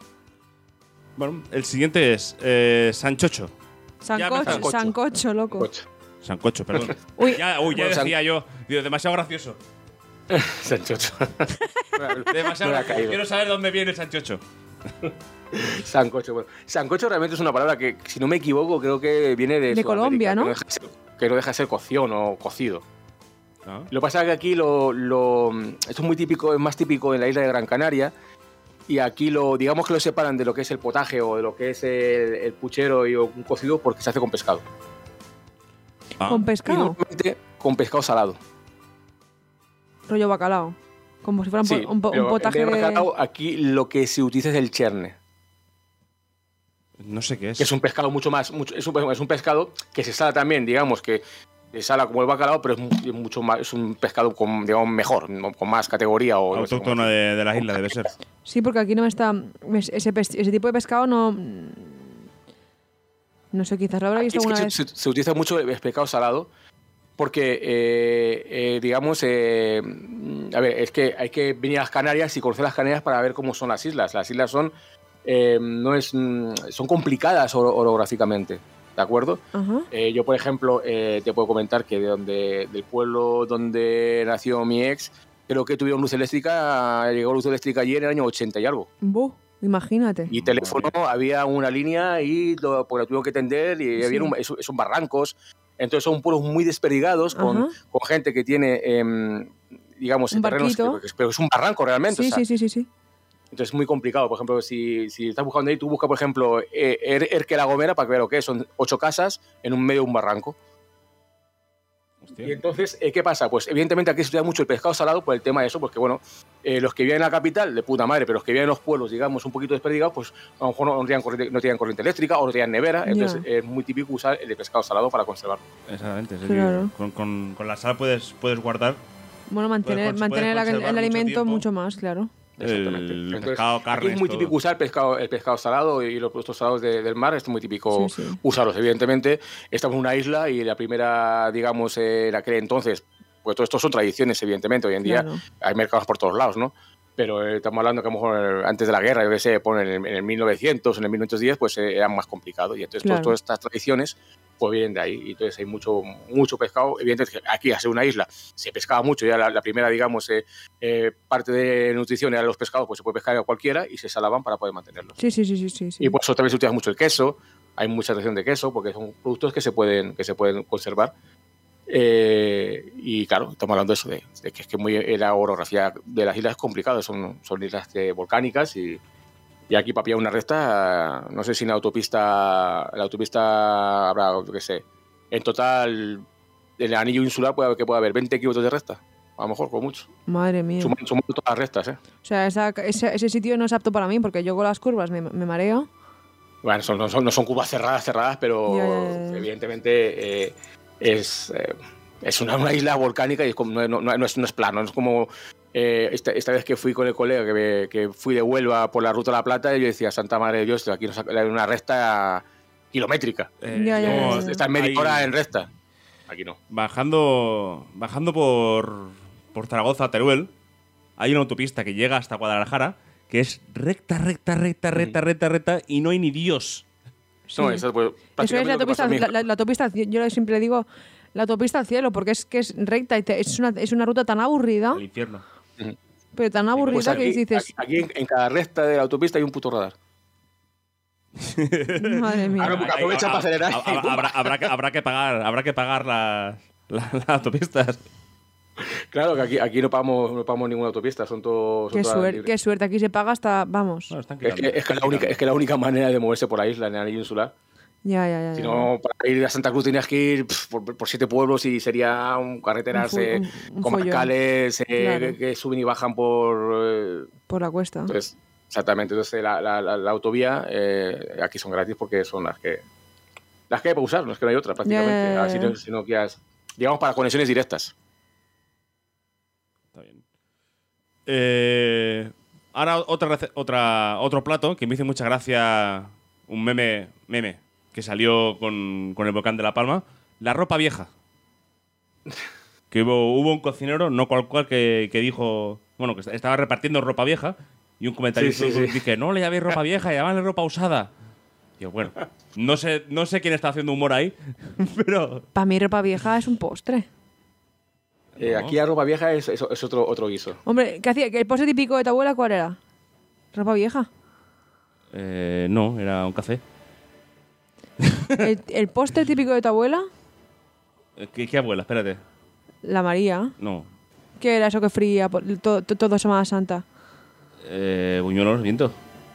Bueno, el siguiente es eh, sanchocho. Sancocho, sancocho. sancocho, loco. Coche. Sancocho, perdón. Uy. ya, uy, ya Bueno, san- decía yo. Digo, demasiado gracioso. Sanchocho. Demasiado No le ha gracioso. caído. Quiero saber dónde viene el sanchocho. Sancocho, bueno. Sancocho realmente es una palabra que, si no me equivoco, creo que viene de, De Sudamérica, Colombia, ¿no? Que no, deja de ser, que no deja de ser cocción o cocido. ¿No? Lo que pasa es que aquí lo, lo- esto es muy típico, es más típico en la isla de Gran Canaria. Y aquí lo, digamos que lo separan de lo que es el potaje o de lo que es el, el puchero y o un cocido porque se hace con pescado. Ah. Con Y pescado, normalmente con pescado salado. rollo bacalao. Como si fuera un, po- Sí, un, po- un pero en potaje vez de de... bacalao, aquí lo que se utiliza es el cherne, No sé qué es. que es un pescado mucho más, mucho- es, un, es un pescado que se sala también, digamos que se sala como el bacalao, pero es mu- mucho más, es un pescado con, digamos, mejor, ¿no? Con más categoría o no sé cómo Autóctona de, de la isla, debe ser. Sí, porque aquí no me está... Ese, pes- ese tipo de pescado no... No sé, quizás lo habrá visto Es que alguna se, vez. se- se utiliza mucho el pescado salado porque, eh, eh, digamos, eh, a ver, es que hay que venir a las Canarias y conocer las Canarias para ver cómo son las islas. Las islas son, eh, no es, mm, son complicadas oro- orográficamente, ¿de acuerdo? Ajá. Eh, yo, por ejemplo, eh, te puedo comentar que de donde, del pueblo donde nació mi ex, creo que tuvieron luz eléctrica, llegó luz eléctrica ayer en el año ochenta y algo. Buh, imagínate. Y teléfono, había una línea y lo, pues, la tuvieron que tender y Sí. había un- son, son barrancos. Entonces son pueblos muy desperdigados con, Ajá. con gente que tiene, em, digamos, Un terrenos, barquito. que- pero es un barranco realmente. Sí, o sea, sí, sí, sí, sí. Entonces es muy complicado. Por ejemplo, si, si estás buscando ahí, tú buscas, por ejemplo, eh, Er- Erque La Gomera para que veas lo que es. Son ocho casas en un medio de un barranco. Y entonces, eh, ¿qué pasa? Pues evidentemente aquí se estudia mucho el pescado salado por el tema de eso, porque bueno, eh, los que viven en la capital, de puta madre, pero los que viven en los pueblos, digamos, un poquito desperdigados, pues a lo mejor no, no, tenían, corriente, no tenían corriente eléctrica o no tenían nevera, Ya. entonces es muy típico usar el de pescado salado para conservarlo. Exactamente. Es Claro. decir, con, con, con la sal puedes, puedes guardar Bueno, mantener, Puedes- mantener puedes el, conservar el mucho alimento tiempo. mucho más, claro. Exactamente. el Entonces, pescado, carne. aquí es muy típico usar el pescado, el pescado salado y los productos salados de- del mar, es muy típico Sí, sí. usarlos. Evidentemente, estamos en una isla y la primera, digamos, en aquel entonces, pues todo esto son tradiciones, evidentemente. Hoy en día Claro. hay mercados por todos lados, ¿no? Pero eh, estamos hablando que a lo mejor eh, antes de la guerra, yo que sé, pone en el, en el mil novecientos, en el mil novecientos diez, pues eh, era más complicado. Y entonces Claro. todas, todas estas tradiciones pues vienen de ahí. Y entonces hay mucho, mucho pescado. Evidentemente, aquí, al ser una isla, se pescaba mucho. Ya la, la primera, digamos, eh, eh, parte de nutrición eran los pescados, pues se puede pescar a cualquiera y se salaban para poder mantenerlos. Sí, sí, sí, sí, sí, sí. Y por eso también se utiliza mucho el queso. Hay mucha región de queso porque son productos que se pueden, que se pueden conservar. Eh, y claro, estamos hablando de eso, de, de que es que muy, la orografía de las islas es complicada, son, son islas eh, volcánicas y, y aquí para pillar una recta, no sé si en la autopista, la autopista habrá, yo qué sé, en total, en el anillo insular puede, que puede haber veinte kilómetros de recta, a lo mejor con mucho. Madre mía. Sumando, sumando todas las rectas, ¿eh? O sea, esa- ese, ese sitio no es apto para mí porque yo con las curvas me, me mareo. Bueno, son, no, son, no son curvas cerradas, cerradas, pero Ya, ya, ya, ya. evidentemente eh, es, eh, es una, una isla volcánica y es como- no, no- no es, no es plano. No es como eh, esta, esta vez que fui con el colega, que, me- que fui de Huelva por la Ruta de la Plata, y yo decía, Santa Madre de Dios, aquí nos saca- una recta kilométrica. Eh, Ya, ya, como ya, ya. Está en media hay- hora en recta. Aquí no. Bajando, bajando por, por Zaragoza, Teruel, hay una autopista que llega hasta Guadalajara que es recta, recta, recta, recta, recta, recta y no hay ni Dios. Sí. No, eso, pues, Eso es prácticamente la lo que pasó autopista, a mí. la, la- la autopista al cielo. Yo siempre digo la autopista al cielo porque es que es recta y te- es, una, es una ruta tan aburrida, El infierno. pero tan aburrida Pues aquí, que dices, aquí- aquí en, en cada recta de la autopista hay un puto radar. madre mía. Ahora, aprovecha para acelerar. Habrá, habrá- habrá que, habrá que pagar, habrá que pagar las, las- las autopistas. Claro, que aquí, aquí no pagamos, no pagamos ninguna autopista, son todos. son Qué todas suerte, libres. qué suerte. Aquí se paga hasta, vamos. Bueno, están Es que, quitando, es, que están la única, quitando. es que la única manera de moverse por la isla, en el anillo insular. Ya, ya, ya. Si ya. no, para ir a Santa Cruz tenías que ir pf, por, por siete pueblos y sería un carreteras Un fu- eh, un- un comarcales eh, Claro. que, que suben y bajan por. eh, Por la cuesta. entonces, exactamente. Entonces, la, la, la, la autovía eh, aquí son gratis porque son las que. Las que hay para usar, no es que no hay otra prácticamente. Ya, ya, ya, Ah, si no, ya. si no quieras. Digamos para conexiones directas. Está bien. Eh, ahora otra, rece- otra, otro plato que me hizo mucha gracia, un meme, meme que salió con, con el volcán de La Palma, la ropa vieja. Que hubo, hubo un cocinero, no cual cual, que, que dijo, bueno, que estaba repartiendo ropa vieja y un comentario Sí, sí, sí. dije, no le llaméis ropa vieja, llamadle ropa usada. Y yo, bueno, no sé, no sé quién está haciendo humor ahí, pero... Para mí ropa vieja es un postre. Eh, No. aquí la ropa vieja es, es, es otro, otro guiso. Hombre, ¿qué hacía? ¿El postre típico de tu abuela cuál era? Ropa vieja. Eh, no, era un café. ¿El, el postre típico de tu abuela? Eh, ¿Qué, qué abuela? Espérate. La María. No. ¿Qué era eso que fría por- todo, todo, todo Semana Santa? Eh, buñuelos de viento.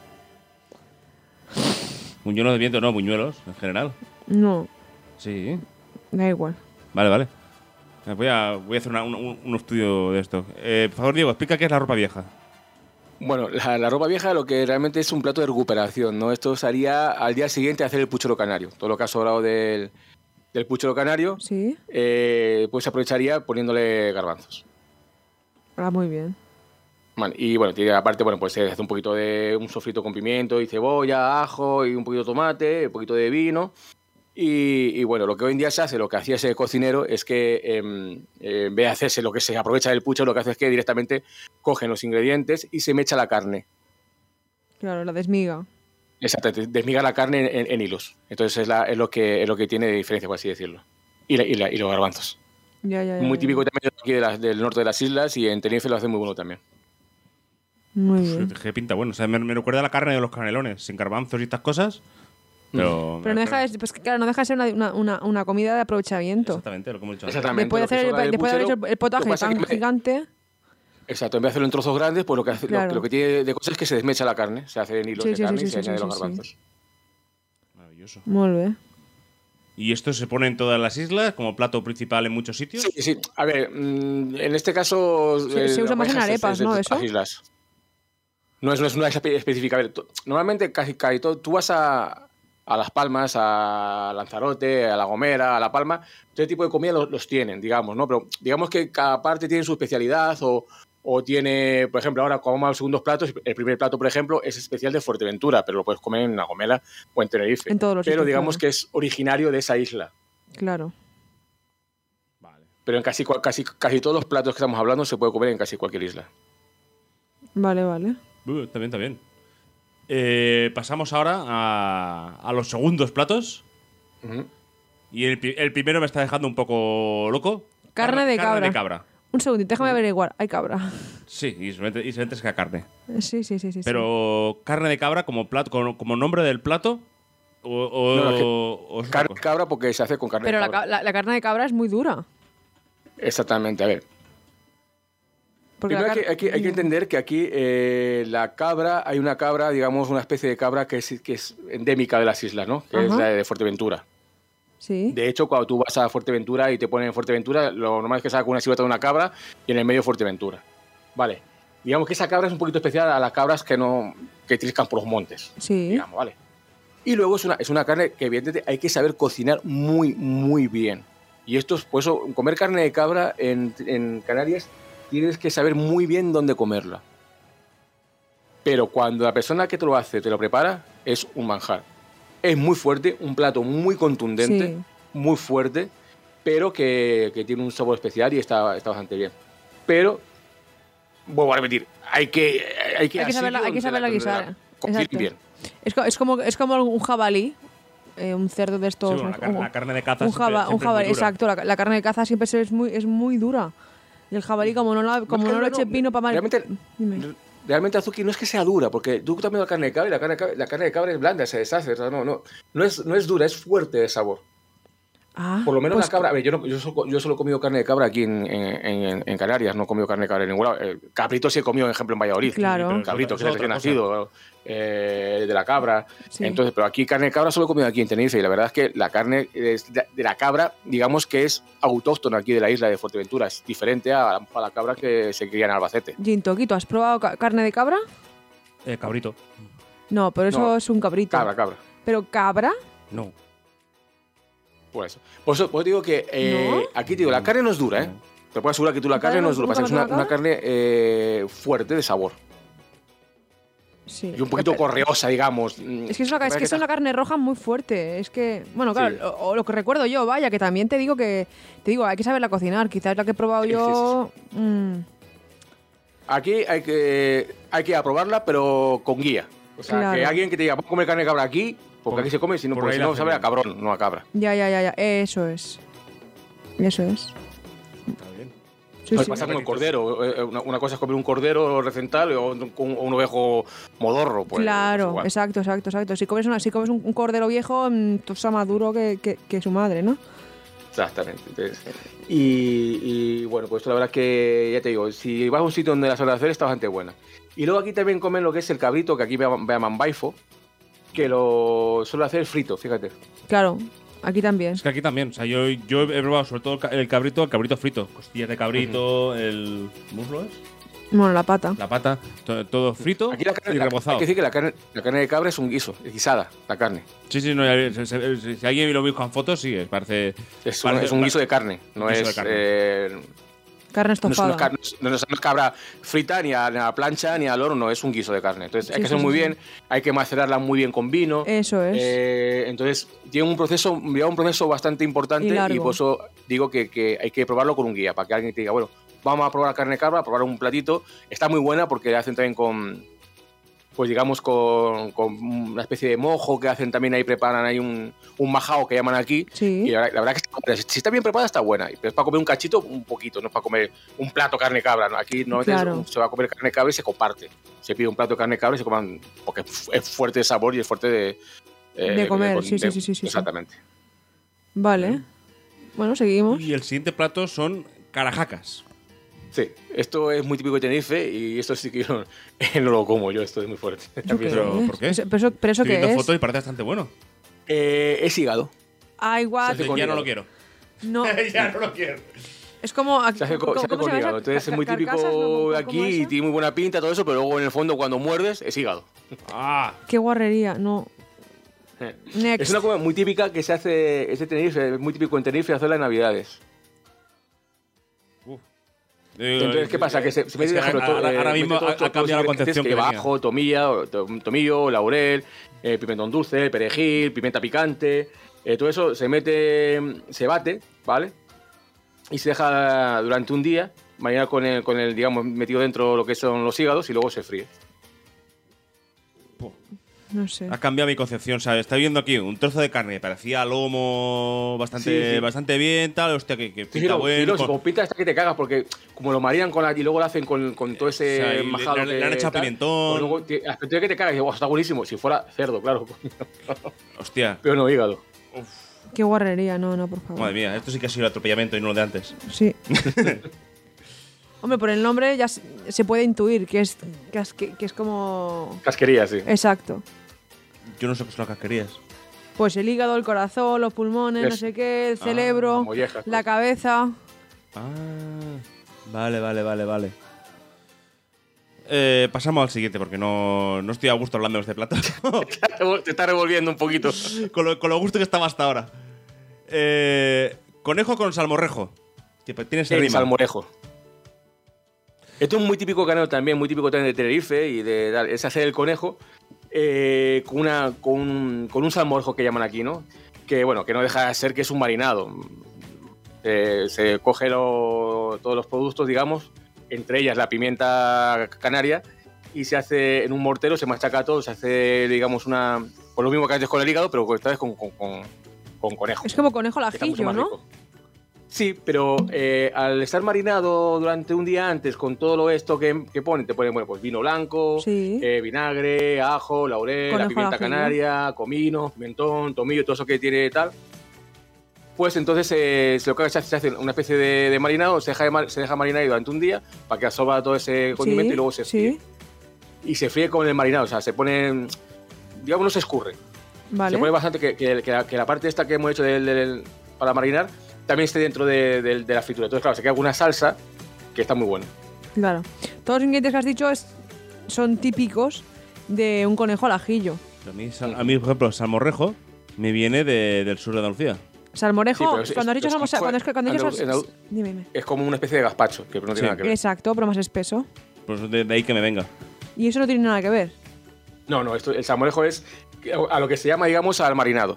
Buñuelos de viento, no, buñuelos en general. No, Sí. da igual. Vale, vale. Eh, Voy a, voy a hacer una- un, un- un estudio de esto. Eh, por favor, Diego, explica qué es la ropa vieja. Bueno, la, la ropa vieja lo que realmente es un plato de recuperación, ¿no? Esto se haría al día siguiente hacer el puchero canario. Todo lo que ha sobrado del, del puchero canario, Sí, eh, pues se aprovecharía poniéndole garbanzos. ah, muy bien. Vale, y bueno, tiene aparte, bueno, pues se hace un poquito de un sofrito con pimiento y cebolla, ajo y un poquito de tomate, un poquito de vino. Y, y bueno, lo que hoy en día se hace, lo que hacía ese cocinero es que eh, eh, en vez de hacerse lo que se aprovecha del pucho, lo que hace es que directamente cogen los ingredientes y se mecha la carne. Claro, la desmiga. Exacto, desmiga la carne en, en, en hilos. Entonces es, la, es, lo que, es lo que tiene de diferencia, por así decirlo. Y, la, y, la, y los garbanzos. Ya, ya, ya, muy ya. típico también aquí de la, del norte de las islas, y en Tenerife lo hace muy bueno también. Muy bien. Qué pinta bueno. O sea, me, me recuerda a la carne de los canelones, sin garbanzos y estas cosas. Pero, Pero no deja de, pues, claro, no deja de ser una, una, una, una comida de aprovechamiento. Exactamente, lo que hemos dicho antes. Exactamente. Después de hacer, el, después de haber hecho el potaje tan me... gigante. Exacto, en vez de hacerlo en trozos grandes, pues lo que, hace, Claro. lo, lo que tiene de cosas es que se desmecha la carne, se hace en hilos Sí, de sí, carne sí, y sí, se sí, añaden sí, los sí. garbanzos. Maravilloso. Muy bien. ¿Y esto se pone en todas las islas como plato principal en muchos sitios? Sí, sí. A ver, mmm, en este caso... Se, eh, se usa más en arepas, ¿no? Eso. Las islas. No es, no es una isla específica. A ver, tú, normalmente casi, casi todo, tú vas a, a Las Palmas, a Lanzarote, a La Gomera, a La Palma, todo este tipo de comida los, los tienen, digamos, ¿no? Pero digamos que cada parte tiene su especialidad o, o tiene, por ejemplo, ahora como vamos a los segundos platos, el primer plato, por ejemplo, es especial de Fuerteventura, pero lo puedes comer en La Gomera o en Tenerife. En todos los pero sitios, digamos claro. que es originario de esa isla. Claro. Vale. Pero en casi, casi, casi todos los platos que estamos hablando se puede comer en casi cualquier isla. Vale, vale. Uh, está bien, está bien. Eh, pasamos ahora a, a los segundos platos. Uh-huh. Y el, el primero me está dejando un poco loco. Carne de carne cabra. de cabra. Un segundito, déjame averiguar. Hay cabra. Sí, y solamente, y solamente es que la carne. Sí, sí, sí, sí. Pero carne de cabra como plato, como, como nombre del plato. O, o, No, no, es que o es carne otra de cosa. cabra porque se hace con carne Pero de la, cabra. ca- la, la carne de cabra es muy dura. Exactamente, a ver. Porque Primero la hay, que, car- hay, que, hay que entender que aquí eh, la cabra, hay una cabra, digamos, una especie de cabra que es, que es endémica de las islas, ¿no? Que es Ajá. la de Fuerteventura. Sí. De hecho, cuando tú vas a Fuerteventura y te ponen en Fuerteventura, lo normal es que salga con una silueta de una cabra y en el medio Fuerteventura. Vale. Digamos que esa cabra es un poquito especial a las cabras que no que triscan por los montes. Sí. Digamos, ¿vale? Y luego es una, es una carne que evidentemente hay que saber cocinar muy, muy bien. Y esto es, por eso, comer carne de cabra en, en Canarias tienes que saber muy bien dónde comerla. Pero cuando la persona que te lo hace, te lo prepara, es un manjar. Es muy fuerte, un plato muy contundente, Sí. muy fuerte, pero que, que tiene un sabor especial y está, está bastante bien. Pero, vuelvo a repetir, hay que hay que, Hay que saberla- hay que saberla guisar. Exacto. bien. Es, co- es como, es como un jabalí. eh, un cerdo de estos. Sí, bueno, la, car- un- la carne de caza un, siempre- jaba- un siempre es muy jabalí, dura. exacto. La, la carne de caza siempre es muy, es muy dura. Y el jabalí, como no, la- como No, no, no, le no, eches vino para mal. Realmente, Dime. realmente, Azuki, no es que sea dura, porque tú también la carne de cabra y la carne de cabra, la carne de cabra es blanda, se deshace. O sea, no, no, no, es, no es dura, es fuerte de sabor. Ah, Por lo menos pues la cabra. A ver, yo, no- yo, solo, yo solo he comido carne de cabra aquí en, en, en- en Canarias, no he comido carne de cabra en ningún lado. Eh, cabrito sí he comido, por ejemplo, en Valladolid. Claro. pero Cabrito, que eso es es recién otra nacido, eh, de la cabra. Sí. Entonces, pero aquí carne de cabra solo he comido aquí en Tenerife. Y la verdad es que la carne es de de la cabra, digamos que es autóctona aquí de la isla de Fuerteventura. Es diferente a, a la cabra que se cría en Albacete. Gin Toquito, ¿has probado ca- carne de cabra? Eh, cabrito. No, pero eso No. es un cabrito. Cabra, cabra. Pero cabra, No. Por eso. Por eso, por eso digo que eh, ¿No? aquí te digo, la carne no es dura, ¿eh? Te puedo asegurar que tú la ¿Nunca carne no la- es dura. nunca Pasa que es la una, una carne eh, fuerte de sabor. sí. Y un poquito Pero- correosa, digamos. Es que es una, es que es una carne roja muy fuerte. Es que, bueno, claro, Sí. o, o lo que recuerdo yo, vaya, que también te digo que, te digo, hay que saberla cocinar. Quizás la que he probado Sí, yo. mm, Aquí hay que, hay que aprobarla, pero con guía. O sea, Claro. que alguien que te diga, vamos a comer carne de cabra aquí, porque Por- aquí se come, sino, por porque ahí si la no hace sabe a bien. cabrón, no a cabra. ya, ya, ya, ya. Eso es. Eso es. Está bien. Sí, No sí. pasa con el cordero. eh, Una, una cosa es comer un cordero recental o un, un- un ovejo modorro. Pues, Claro, pues igual. exacto, exacto, exacto. Si comes, una, si comes un, un cordero viejo, mm, tú está más duro que, que, que su madre, ¿no? Exactamente. Entonces, y, y, bueno, pues esto la verdad es que, ya te digo, si vas a un sitio donde la suelen hacer está bastante buena. Y luego aquí también comen lo que es el cabrito, que aquí me llaman- me llaman baifo, que lo suele hacer frito, fíjate. Claro, aquí también. Es que aquí también. O sea, yo, yo he probado sobre todo el ca- el cabrito, el cabrito frito. Costillas de cabrito, el muslo es, Bueno, la pata. la pata, to- todo frito Aquí la carne, y la- rebozado. hay que decir que la carne, la carne de cabra es un guiso, es guisada, la carne. Sí, sí, no, ya- se- se- se- si alguien lo busca en fotos, sí, parece. Es un, parece- es un guiso de carne, no guiso es... de carne. eh, Carne No es, estofada. no, es, car- no es- no es cabra frita, ni a, ni a la plancha, ni al horno, no, es un guiso de carne. Entonces hay Sí, que sí, hacerlo muy sí, bien, hay que macerarla muy bien con vino. Eso es. Eh, entonces tiene un proceso, lleva un proceso bastante importante Y y, largo. por eso digo que, que hay que probarlo con un guía, para que alguien te diga, bueno, vamos a probar carne de cabra, a probar un platito. Está muy buena porque la hacen también con, pues digamos, con, con una especie de mojo que hacen también ahí, preparan ahí un, un majao que llaman aquí. Sí. Y la, verdad- la verdad que está buena. Si está bien preparada está buena, pero es para comer un cachito, un poquito, no es para comer un plato carne de cabra. ¿no? Aquí no Claro. se va a comer carne de cabra y se comparte. Se pide un plato de carne de cabra y se coman, porque es fuerte de sabor y es fuerte de... eh, De comer, con- sí, sí, sí, sí, sí. Exactamente. Vale. Bueno, seguimos. Y el siguiente plato son carajacas. Sí, esto es muy típico de Tenerife y esto sí que yo no, no lo como yo, esto es muy fuerte. ¿Eso qué Pero, es? ¿por qué? Eso- pero eso, pero eso Estoy qué viendo es? fotos y parece bastante bueno. Eh, es hígado. Ah, igual. Se hace con ya no hígado. lo quiero. No. ya no lo quiero. Es como. Se hace, con- ¿cómo- se hace cómo con llama hígado. esa? Entonces es muy Car- típico carcasas, ¿no? ¿Cómo- de cómo aquí y esa? tiene muy buena pinta, todo eso, pero luego en el fondo cuando muerdes es hígado. Ah, Qué guarrería. No. Eh. Next. Es una comida muy típica que se hace, es de Tenerife, es muy típico en Tenerife hacerla en Navidades. Entonces, ¿qué pasa? Que se, se Es que mete, por ejemplo, ahora, to- ahora eh, mismo mete ha, todo- ha todos cambiado la los ingredientes concepción que que venía. ajo, tomilla, to- tomillo, laurel, eh, pimentón dulce, perejil, pimienta picante, eh, todo eso se mete, se bate, ¿vale? Y se deja durante un día, mañana con el, con el, digamos, metido dentro lo que son los hígados y luego se fríe. No sé. Ha cambiado mi concepción, ¿sabes? Está viendo aquí un trozo de carne, parecía lomo bastante, Sí, sí. bastante bien, tal, hostia, que, que Sí, pinta lo- bueno. y lo- si con- con pinta hasta que te cagas, porque como lo marinan con la, y luego lo hacen con, con todo ese O sea, y le- majado le- que le han echado tal, pimentón. pues luego te- hasta que te cagas y dices, "Buah, está buenísimo". Si fuera cerdo, claro. Hostia, Pero no hígado. Qué guarrería. No, no, por favor. madre mía, esto sí que ha sido el atropellamiento y no lo de antes. Sí. Hombre, por el nombre ya se se puede intuir que es, que es, que- que es como. Casquería, sí. Exacto. Yo no sé qué son las casquerías. Pues el hígado, el corazón, los pulmones, no Es- sé qué, el Ah, cerebro, mollejas, la pues. cabeza. Ah, vale, vale, vale, vale. Eh, pasamos al siguiente porque no, no estoy a gusto hablando de este plato. Te está revolviendo un poquito. con, lo, con lo gusto que estaba hasta ahora. Eh, conejo con salmorrejo. Que tiene ese El rima. salmorejo. Esto es muy típico canelo también, muy típico también de Tenerife y de, de- es hacer el conejo eh, con, una, con, un, con un salmorejo que llaman aquí, ¿no? Que bueno, que no deja de ser que es un marinado. Eh, se coge lo- todos los productos, digamos, entre ellas la pimienta canaria, y se hace en un mortero, se machaca todo, se hace, digamos, una. Por lo mismo que antes con el hígado, pero esta vez con, con, con, con conejo. Es como conejo al que está mucho ajillo, más ¿no? rico. Sí, pero eh, al estar marinado durante un día antes con todo lo esto que, que ponen, te ponen bueno, pues vino blanco, Sí. eh, vinagre, ajo, laurel, Conejo la al pimienta ajillo. canaria, comino, pimentón, tomillo, todo eso que tiene tal. Pues entonces eh, se lo que se hace, se hace una especie de, de marinado, se deja, de mar- se deja marinar durante un día para que absorba todo ese condimento Sí, y luego se fríe. sí. Y se fríe con el marinado, o sea, se pone, digamos, no se escurre. Vale. Se pone bastante que, que- que la, que la parte esta que hemos hecho del- del- para marinar también esté dentro de, de- de la fritura. Entonces, claro, se queda una salsa que está muy buena. Claro. Todos los ingredientes que has dicho es- son típicos de un conejo al ajillo. A mí, sal- a mí, por ejemplo, salmorrejo me viene de- del sur de Andalucía. Salmorejo, Sí, pero es- cuando has es- dicho es salmo- como cuando, es que- cuando has dicho andaluz- sal- andaluz- dime, dime. Es como una especie de gazpacho, que no tiene Sí. nada que ver. Exacto, pero más espeso. Pues de, de ahí que me venga. Y eso no tiene nada que ver. No, no, esto, el salmorejo es a lo que se llama, digamos, al marinado.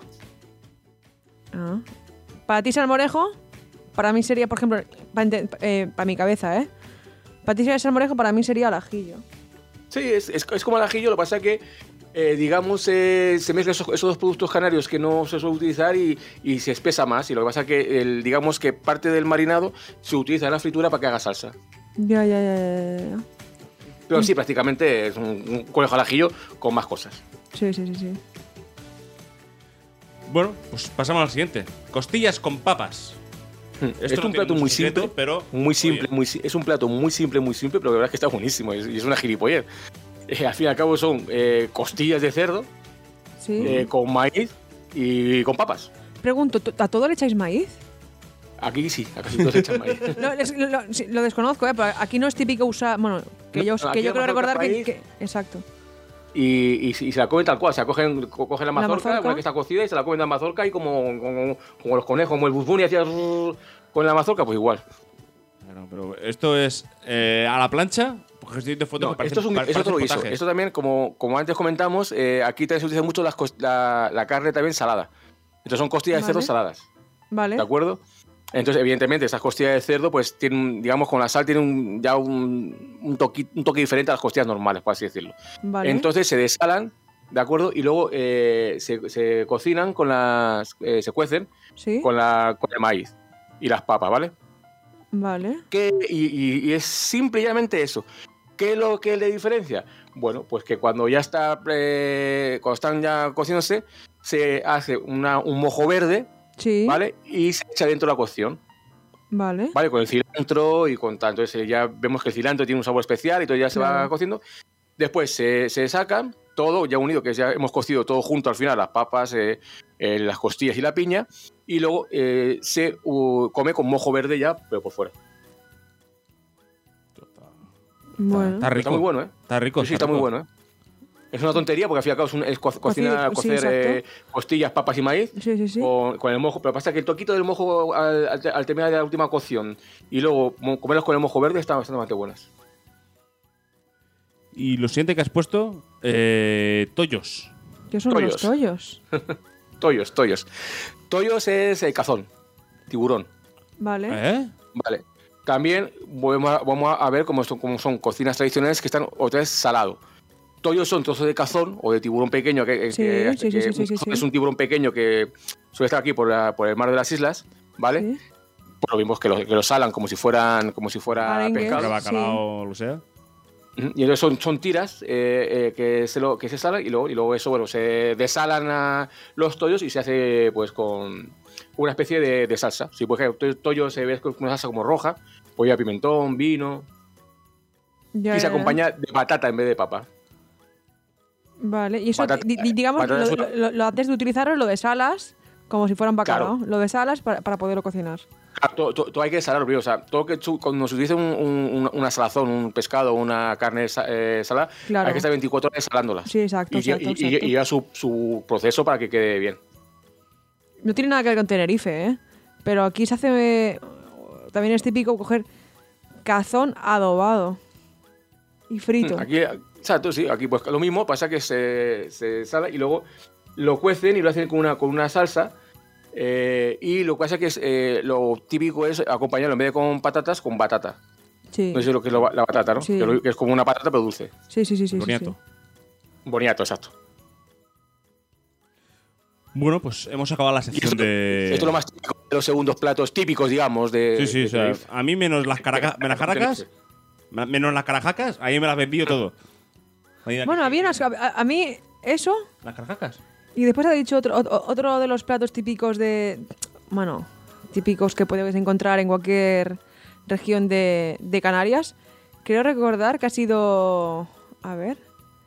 Ah. Para ti salmorejo, para mí sería, por ejemplo, para mi cabeza, ¿eh? Para ti sería salmorejo, para mí sería al ajillo. Sí, es, es, es como el ajillo, lo que pasa es que, eh, digamos, eh, se mezclan esos, esos dos productos canarios que no se suele utilizar y, y se espesa más. Y lo que pasa es que, el, digamos, que parte del marinado se utiliza en la fritura para que haga salsa. Ya, ya, ya, ya, ya. Pero sí, prácticamente es un, un conejo al ajillo con más cosas. Sí, sí, sí, sí. Bueno, pues pasamos al siguiente. Costillas con papas. Esto es no un tiene plato mucho muy secreto, simple, pero muy simple, oye. muy, si- es un plato muy simple, muy simple, pero la verdad es que está buenísimo y es, y es una gilipollez. Eh, al fin y al cabo son eh, costillas de cerdo Sí. eh, con maíz y con papas. Pregunto, ¿a todo le echáis maíz? Aquí sí, a casi todos se echan maíz. No, es- lo, lo- sí, lo desconozco, ¿eh? Pero aquí no es típico usar. Bueno, que No, yo, aquí que yo la creo mazorca recordar que, maíz. que- Exacto. Y, y, y se la comen tal cual, o sea, cogen, co- cogen la La mazorca, mazorca. una que está cocida y se la comen la mazorca y como, como, como los conejos, como el buzbún y hacía rrrr con la mazorca, pues igual. Bueno, pero esto es eh, a la plancha, porque estoy de foto No, que parece, esto es, un, pare- es otro parece guiso. potaje. Esto también, como, como antes comentamos, eh, aquí también se utiliza mucho las cos- la, la carne también salada. Entonces son costillas de cerdo Vale. saladas, Vale. ¿de acuerdo? Entonces, evidentemente, estas costillas de cerdo, pues tienen, digamos, con la sal tienen un- ya un, un, toque, un toque diferente a las costillas normales, por así decirlo. Vale. Entonces se desalan, ¿de acuerdo? Y luego eh, se, se cocinan con las. Eh, se cuecen Sí. con, la, con el maíz y las papas, ¿vale? Vale. ¿Qué- y, y- y es simplemente eso. ¿Qué es lo que le diferencia? Bueno, pues que cuando ya está. eh, cuando están ya cociéndose, se hace una- un mojo verde, Sí. ¿vale? Y se echa dentro de la cocción. Vale. ¿Vale? Con el cilantro y con tanto. Entonces ya vemos que el cilantro tiene un sabor especial y todo ya se va Claro. cociendo. Después se, se sacan todo ya unido, que ya hemos cocido todo junto al final, las papas, eh, eh, las costillas y la piña. Y luego eh, se uh, come con mojo verde ya, pero por fuera. Bueno. Está rico. Está muy bueno, ¿eh? Está rico. Sí, sí, está muy rico. bueno, ¿eh? Es una tontería porque al fin y al cabo es, un- es co- cocina, sí, cocer exacto. eh, costillas, papas y maíz. Sí, sí, sí. Con, con el mojo, pero pasa que el toquito del mojo al, al- al terminar de la última cocción y luego mo- comerlos con el mojo verde están bastante buenas. Y lo siguiente que has puesto, eh, tollos. ¿Qué son los Tollos. tollos? Tollos, tollos. Tollos es eh, cazón, tiburón. Vale. ¿Eh? Vale. También vamos a, vamos a ver cómo son, cómo son cocinas tradicionales que están otra vez salado. Tollos son trozos de cazón o de tiburón pequeño, que, Sí, que- sí, sí, que sí, sí, un- sí, es sí. un tiburón pequeño que suele estar aquí por, la- por el mar de las islas, ¿vale? Sí. Por lo mismo que lo, que lo salan como si fueran como si fuera Arengues. pescado. Que bacalao, lo sea. Ujú. Y entonces son, son tiras eh, eh, que, se lo, que se salan y luego, y luego eso, bueno, se desalan a los tollos y se hace pues con una especie de, de salsa. Si por ejemplo el tollo se ve con una salsa como roja, pues ya pimentón, vino Ya, y se ya, ya. acompaña de patata en vez de papa. Vale. Y eso, Patata- di- di- digamos, patata lo, es una- lo- lo antes de utilizarlo, lo desalas como si fueran bacalao. Claro. Lo desalas para, para poderlo cocinar. Claro, todo, todo- todo hay que salarlo primero. O sea, todo que su- cuando se utiliza un, un- una salazón, un pescado, una carne sa- eh, salada, Claro. hay que estar veinticuatro horas salándolas. Sí, exacto, y, exacto, y- y- exacto. y lleva su, su proceso para que quede bien. No tiene nada que ver con Tenerife, ¿eh? Pero aquí se hace... eh, también es típico coger cazón adobado y frito. Aquí, exacto, sí, aquí pues lo mismo, pasa que se, se sala y luego lo cuecen y lo hacen con una, con una salsa. eh, y lo que pasa que es, eh, lo típico es acompañarlo en vez de con patatas, con batata. Sí. No sé lo que es lo- la batata, ¿no? Sí. Que, lo- que es como una patata pero dulce. Sí, sí, sí, sí. sí, Boniato. sí. Boniato, exacto. Bueno, pues hemos acabado la Y sección esto, de. esto es lo más típico de los segundos platos típicos, digamos, de. Sí, sí, de o sea, Tenerife. a mí menos las, caraca- menos las caracas, menos las carajacas, ahí me las envío todo. Ahí- Bueno, había unas... A, a mí eso... ¿Las carajacas? Y después ha dicho otro, otro, otro de los platos típicos de... Bueno, típicos que puedes encontrar en cualquier región de, de Canarias. Creo recordar que ha sido... A ver...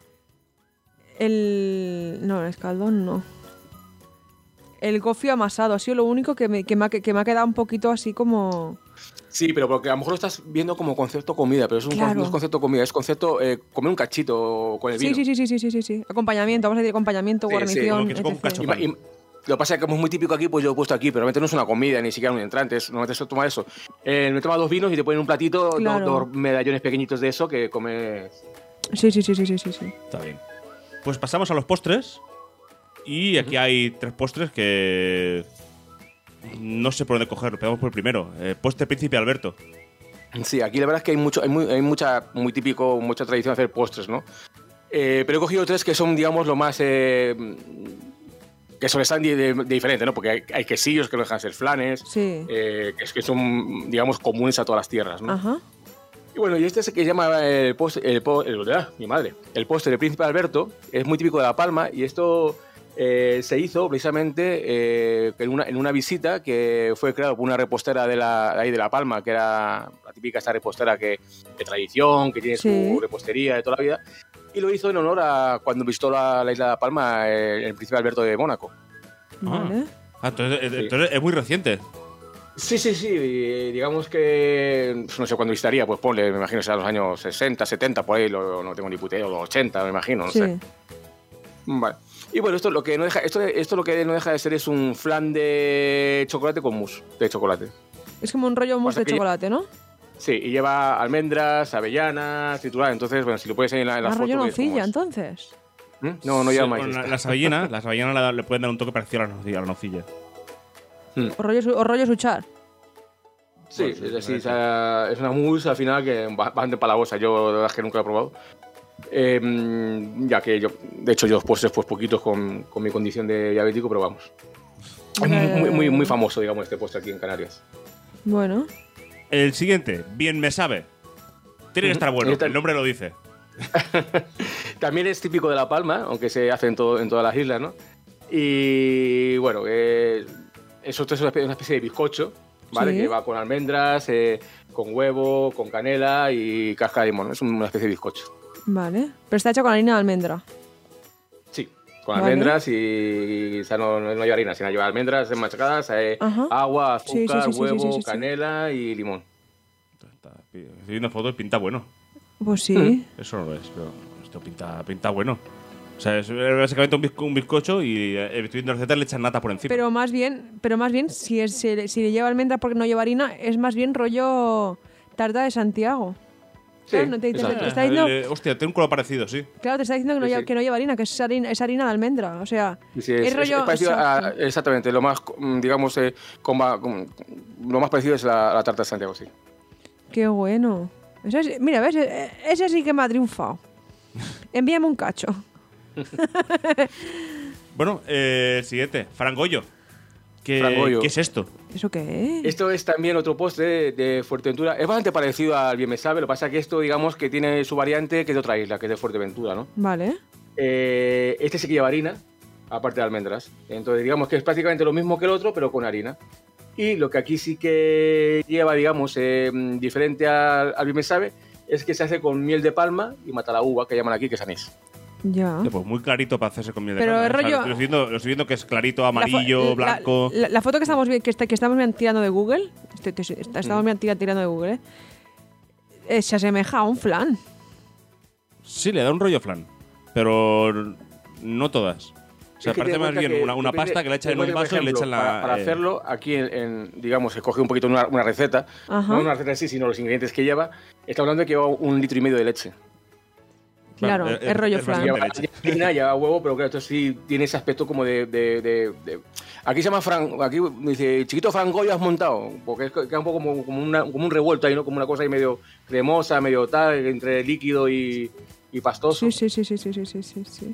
El... No, el escaldón no. El gofio amasado. Ha sido lo único que me, que me, ha, que me ha quedado un poquito así como... Sí, pero porque a lo mejor lo estás viendo como concepto comida, pero es un Claro. con- no es concepto comida, es concepto eh, comer un cachito con el vino. Sí, sí, sí, sí, sí, sí, sí. Acompañamiento, vamos a decir acompañamiento, Sí, sí, guarnición, como que es con etcétera. cacho. Y ma- y lo que pasa es que como es muy típico aquí, pues yo lo he puesto aquí, pero realmente no es una comida, ni siquiera un entrante, es, normalmente se toma eso. Eh, me toma dos vinos y te ponen un platito, dos- Claro. dos, medallones pequeñitos de eso que comes. Sí, sí, sí, sí, sí, sí, sí. Está bien. Pues pasamos a los postres. Y aquí hay tres postres que. No sé por dónde cogerlo. Empezamos por el primero. Eh, postre Príncipe Alberto. Sí, aquí la verdad es que hay mucho, hay, muy, hay mucha, muy típico, mucha tradición de hacer postres, ¿no? Eh, pero he cogido tres que son, digamos, lo más. Eh, que sobresalen de, de- de diferente, ¿no? Porque hay, hay quesillos que no dejan de ser flanes, Sí. eh, que, es que son, digamos, comunes a todas las tierras, ¿no? Ajá. Y bueno, y este es el que se llama el postre, el, po- el- ah, mi madre, el postre del Príncipe Alberto, es muy típico de La Palma y esto eh, se hizo precisamente eh, en, una, en una visita que fue creado por una repostera de, la, de ahí de La Palma, que era la típica esta repostera que, de tradición, que tiene Sí. su repostería de toda la vida, y lo hizo en honor a cuando visitó la, la isla de La Palma el, el Príncipe Alberto de Mónaco. Vale. Ah, entonces, eh, entonces es muy reciente. Sí, sí, sí, y digamos que no sé cuándo visitaría, pues ponle, me imagino que será los años sesenta, setenta, por ahí, lo- no tengo ni puta idea, o los ochenta, me imagino, no Sí. sé. Vale. Y bueno, esto lo que no deja, esto, esto lo que no deja de ser es un flan de chocolate con mousse de chocolate. Es como un rollo mousse Pasa de que- chocolate, ¿no? Sí, y lleva almendras, avellanas, trituradas. Entonces, bueno, si lo puedes ir en la, en la Ah, foto. rollo ves cómo nocilla, es. entonces. ¿Mm? No, no lleva Sí, maíz. con la- esta. las avellanas, las avellanas la- le pueden dar un toque parecido a la nocilla. A la nocilla. O rollo, su- o rollo suchar. Sí, Bueno, sí, es, decir, me o sea, es una mousse al final que es bastante palagosa. Yo, la verdad es que nunca la he probado. Eh, ya que yo, de hecho, yo los postres, pues poquitos con, con mi condición de diabético, pero vamos. Es muy, muy, muy famoso, digamos, este postre aquí en Canarias. Bueno. El siguiente, bien me sabe. Tiene que estar bueno, Este- el nombre lo dice. También es típico de La Palma, aunque se hace en, todo, en todas las islas, ¿no? Y bueno, eh, eso es una especie, una especie de bizcocho, ¿vale? Sí. Que va con almendras, eh, con huevo, con canela y cáscara de limón. Es una especie de bizcocho. Vale. Pero está hecho con harina de almendra. Sí, con Vale. almendras y o sea, no, no lleva harina, sino lleva almendras machacadas, eh, Ajá. agua, Sí, sí, azúcar, sí, sí, sí, huevo, sí, sí, sí. canela y limón. Está- Estoy viendo fotos y pinta bueno. Pues sí. Eso no lo es, pero esto pinta, pinta bueno. O sea, es básicamente un, bizco- un bizcocho y eh, estoy viendo recetas le echan nata por encima. Pero más bien, pero más bien si, es, si, si le lleva almendra porque no lleva harina, es más bien rollo tarta de Santiago. Sí, Claro, no te- te- exacto. te está diciendo- Eh, hostia, tiene un color parecido, sí. Claro, te está diciendo que no, Sí, lleva, sí. que no lleva harina, que es harina, es harina de almendra. O sea, Sí, sí, es, es, es- rollo. es parecido a- exacto. exactamente, lo más, mm, digamos, eh, con ma- con- lo más parecido es la, la tarta de Santiago, sí. Qué bueno. Eso es- mira, ¿ves? E- Ese sí que me ha triunfado. Envíame un cacho. Bueno, eh, el siguiente, Frangollo. ¿Qué, Frangollo. ¿Qué es esto? ¿Eso qué es? Esto es también otro postre de, de Fuerteventura. Es bastante parecido al Bien Me Sabe, lo que pasa es que esto, digamos, que tiene su variante que es de otra isla, que es de Fuerteventura, ¿no? Vale. Eh, este sí que lleva harina, aparte de almendras. Entonces, digamos que es prácticamente lo mismo que el otro, pero con harina. Y lo que aquí sí que lleva, digamos, eh, diferente al, al Bien Me Sabe, es que se hace con miel de palma y mata la uva, que llaman aquí, que es anís. Ya. Hostia, pues muy clarito para hacerse con miel de Pero palma, el ¿eh? O sea, rollo- lo, estoy viendo, lo estoy viendo que es clarito, La fo- amarillo, la- blanco. La, la foto que estamos, vi- que está- que estamos mirando- tirando de Google, este- este- Mm. estamos mirando- tira- tirando de Google, ¿eh? Eh, se asemeja a un flan. Sí, le da un rollo flan. Pero no todas. O sea, Es que parece ten en más cuenta bien que una, una depende- pasta que le echan en depende, un por vaso y le ejemplo, echan la. Para, para eh, hacerlo, aquí, en, en, digamos, he cogido un poquito una, una receta. Ajá. No una receta así, sino los ingredientes que lleva. Está hablando de que lleva un litro y medio de leche. Claro, eh, es rollo flan. bastante Lleva, leche. lleva harina, lleva huevo, pero claro, esto sí tiene ese aspecto como de... de- de- de- Aquí se llama Fran... Aquí dice, chiquito Frangollo has montado. Porque es, queda un poco como, como, una- como un revuelto ahí, ¿no? Como una cosa ahí medio cremosa, medio tal, entre líquido y, y pastoso. Sí, sí, sí, sí, sí, sí, sí, sí, sí.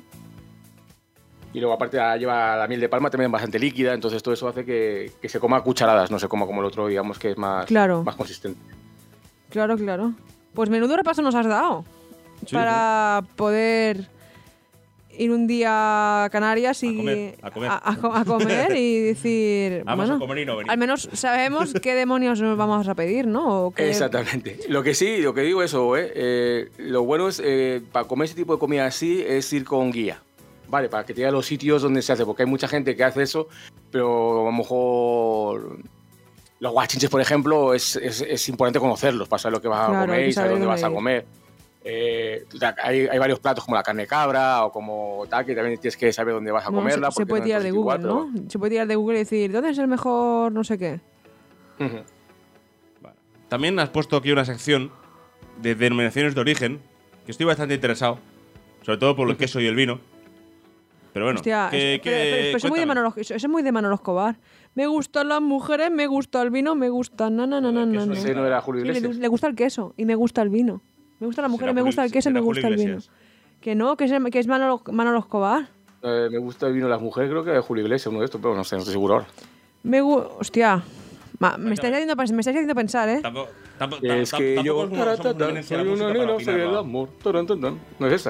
Y luego aparte ah, lleva la miel de palma también bastante líquida, entonces todo eso hace que, que se coma a cucharadas, no se coma como el otro, digamos, que es más, Claro. más consistente. Claro, claro. Pues menudo repaso nos has dado. Sí, para poder ir un día a Canarias y A comer, a comer. a- a co- a comer y decir, Vamos bueno, a comer y no venir. al menos sabemos qué demonios nos vamos a pedir, ¿no? O qué- Exactamente. Lo que sí, lo que digo eso, ¿eh? Eh, lo bueno es, eh, para comer ese tipo de comida así, es ir con guía. Vale, para que te diga los sitios donde se hace, porque hay mucha gente que hace eso, pero a lo mejor los guachinches, por ejemplo, es, es, es importante conocerlos, para saber lo que vas a Claro, hay comer que y saber saber dónde vas dónde a ir. comer. Eh, hay, hay varios platos como la carne de cabra o como tal, que también tienes que saber dónde vas a Bueno, comerla. se, se porque puede no tirar es de todo Google, igual, ¿no? Se puede tirar de Google y decir, ¿dónde es el mejor no sé qué? pero- Ujú. También has puesto aquí una sección de denominaciones de origen, que estoy bastante interesado, sobre todo por el queso y el vino. Pero bueno, Hostia, ¿qué- es- qué- pero- pero- pero eso es muy de cuéntame. Manolo, eso es muy de Manolo Escobar. Me gustan las mujeres, me gusta el vino, me gusta... Na, na, na, na, na, na. Ese no era Julio Sí, le, Iglesias. le gusta el queso y me gusta el vino. Me gustan las mujeres, Será me gusta el Julio- queso y me será gusta Julio el vino. Iglesias. Que no, que es, que es Manolo, Manolo Escobar. Eh, me gusta el vino de las mujeres, creo que es Julio Iglesias, uno de estos, pero no sé, no estoy seguro ahora. Me gu- Hostia. Ma- me, estáis haciendo, me estáis haciendo pensar, ¿eh? Tampoco, tampoco, Es tam- que tampoco yo somos- somos una taratata, eminencia de soy la una música para nena, opinar, soy el ¿va? amor. Tarán, tan, tan. ¿No es esa?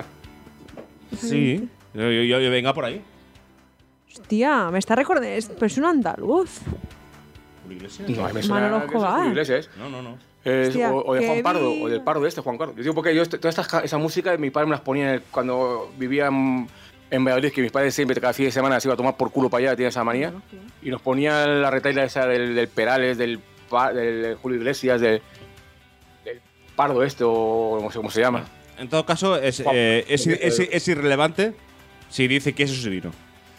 Sí, yo, yo- yo- yo venga por ahí. Hostia, me está recordando. Es, pero es un andaluz. ¿Julio Iglesias? No, me suena Manolo que es Escobar. Julio Iglesias. No, no, no. Es- Hostia, o, o de Juan qué Pardo, viva. o del Pardo este, Juan Pardo. Yo digo porque yo, este- toda esta, esa música, mi padre me las ponía en el- cuando vivía en, en Valladolid, que mis padres siempre cada fin de semana se iba a tomar por culo para allá, tenía esa manía, y nos ponían la retaila esa del, del Perales, del, Pa- del, del Julio Iglesias, del, del Pardo este, o no sé cómo se llama. En todo caso, es, Juan- eh, es, es- es irrelevante si dice que eso es vino.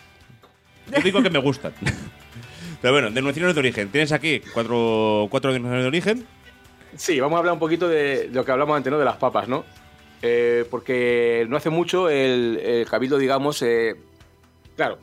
Yo digo que me gustan. Pero bueno, denominaciones de origen. Tienes aquí cuatro, cuatro denominaciones de origen. Sí, vamos a hablar un poquito de lo que hablamos antes, ¿no? De las papas, ¿no? Eh, porque no hace mucho el, el Cabildo, digamos, eh, claro,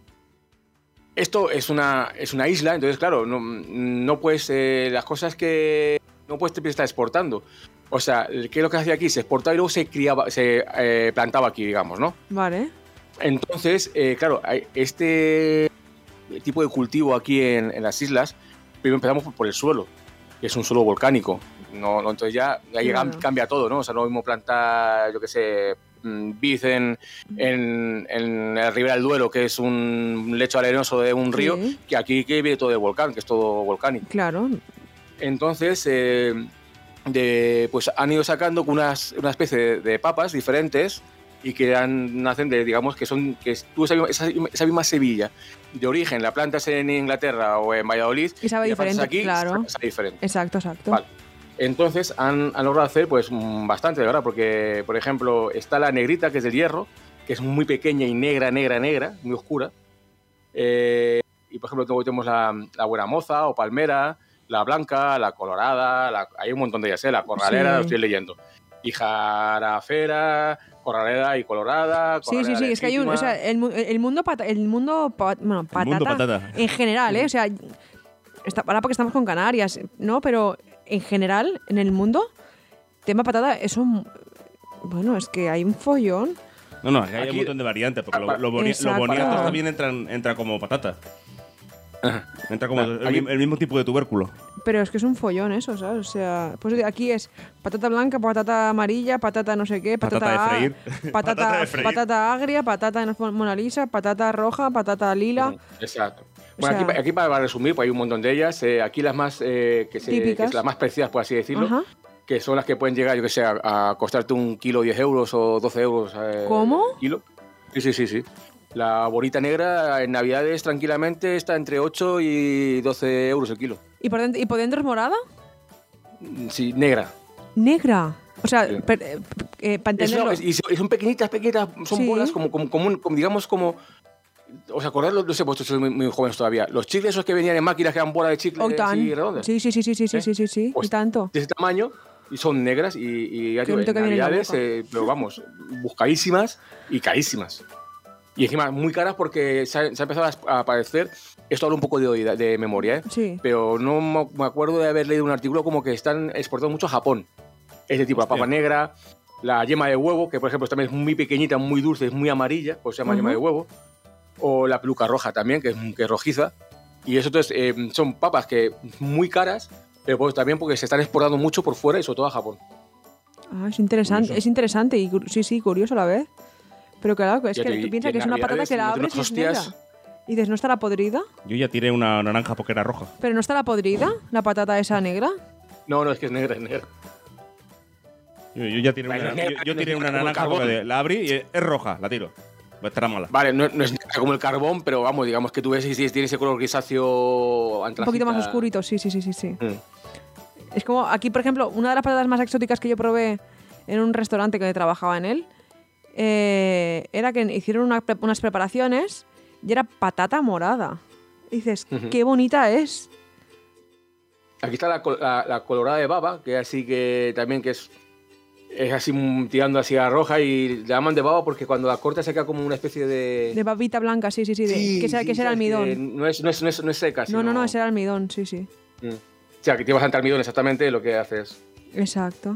esto es una, es una isla, entonces, claro, no, no puedes, eh, las cosas que no puedes estar exportando. O sea, ¿qué es lo que hacía aquí? Se exportaba y luego se criaba, se eh, plantaba aquí, digamos, ¿no? Vale. Entonces, eh, claro, hay este tipo de cultivo aquí en, en las islas, primero empezamos por, por el suelo, que es un suelo volcánico. No, no, entonces ya, ahí Claro. cambia todo, ¿no? O sea, no es lo mismo plantar, yo qué sé, mm, vid en, en, en la Ribera del Duero, que es un lecho arenoso de un río, Sí. que aquí que viene todo del volcán, que es todo volcánico. Claro. Entonces, eh, de, pues han ido sacando unas, una especie de, de papas diferentes y que han, nacen de, digamos, que son, que es- tú esa, misma- esa, esa misma semilla de origen, la plantas en Inglaterra o en Valladolid Y sabe la plantas diferente, aquí, claro. sabe diferente. Exacto, exacto. Vale. Entonces han, han logrado hacer pues mm, bastante, de verdad, porque, por ejemplo, está la negrita, que es del hierro, que es muy pequeña y negra, negra, negra, muy oscura. Eh, y, por ejemplo, luego tenemos la, la buena moza o palmera, la blanca, la colorada, la- hay un montón de ellas, ¿eh? La corralera, Sí. lo estoy leyendo. Y jarafera, corralera y colorada. Sí, sí, corralera sí, es que hay un, o sea, el, mu- el mundo pata- el mundo, pa- bueno, patata, mundo patata. en general, ¿eh? O sea, está, ahora porque estamos con Canarias, ¿no? Pero en general, en el mundo, tema patata es un, bueno, es que hay un follón. No, no, hay Aquí- un montón de variantes, porque lo, lo, boni- lo Exacto. boniato también entra, entra como patata. Entra como Nah, el, aquí- mi- el mismo tipo de tubérculo. Pero es que es un follón eso, ¿sabes? O sea, pues aquí es patata blanca, patata amarilla, patata no sé qué, patata, Patata de a- freír. patata, Patata de freír. patata agria, patata en Mona Lisa, patata roja, patata lila. Exacto. Bueno, sea- aquí, aquí para resumir, pues hay un montón de ellas. Eh, aquí las más, eh, que, se, que Típicas. es las más preciadas, por así decirlo, Ajá. que son las que pueden llegar, yo que sé, a, a costarte un kilo diez euros o doce euros. eh, ¿Cómo? el kilo. Sí, sí, sí, sí. La bonita negra en Navidades tranquilamente está entre ocho y doce euros el kilo. ¿Y por dentro, y por dentro es morada? Mm, Sí, negra. Negra. O sea, Sí. per- eh, eh, para Es, entenderlo. no, es- y son y son pequeñitas, pequeñitas, son Sí. bolas como, como, como, un- como, digamos, como... ¿Os acordáis? No sé, vosotros sois muy, muy jóvenes todavía. Los chicles esos que venían en máquinas que eran bolas de chicle Oh, y tan. así redondas. Sí, sí, sí, sí, sí, sí, ¿Eh? sí, sí, sí, Pues y tanto. de ese tamaño y son negras y, y ya Qué digo, bonito en que viene en la Navidades, boca. eh, pero vamos, buscadísimas y carísimas. Y encima muy caras porque se ha, se ha empezado a aparecer, esto habla un poco de, oída- de memoria, ¿eh? Sí. Pero no me me acuerdo de haber leído un artículo como que están exportando mucho a Japón. Este tipo, Hostia. la papa negra, la yema de huevo, que por ejemplo también es muy pequeñita, muy dulce, es muy amarilla, pues se llama Ujú. yema de huevo. O la peluca roja también, que es, que es rojiza. Y eso entonces eh, son papas que muy caras, pero pues también porque se están exportando mucho por fuera y sobre todo a Japón. Ah, es interesante, Curioso. es interesante y cu- sí, sí, curioso a la vez. Pero claro, es Ya que te- tú piensas y que es en una patata Navidades que la meten abres y unas es negra. hostias. Y dices, ¿no estará podrida? Yo ya tiré una naranja porque era roja. ¿Pero no estará podrida la patata esa negra? No, no, es que es negra, es negra. Yo, yo ya tiré Bueno, una, es negra, yo, yo es tiré negra una como el naranja carbón. porque la abrí y es roja, la tiro. Va a estar mala. Vale, no, no es negra como el carbón, pero vamos, digamos que tú ves y sí, tiene ese color grisáceo Un poquito más antracita. oscurito, sí, sí, sí, sí, sí. Mm. Es como aquí, por ejemplo, una de las patatas más exóticas que yo probé en un restaurante que trabajaba en él, eh, era que hicieron una pre- unas preparaciones y era patata morada. Y dices, Ujú. qué bonita es. Aquí está la, col- la- la colorada de baba, que así que también que es, es así mm, tirando hacia roja y la llaman de baba porque cuando la cortas se queda como una especie de... De babita blanca, sí, sí, sí. de- Sí, que sea, sí, que sea sabes, almidón. que no, es, no, es, no, es, no es seca, No, sino- no, no, ese era almidón, sí, sí. Mm. O sea, que tiene bastante almidón exactamente lo que haces. Exacto.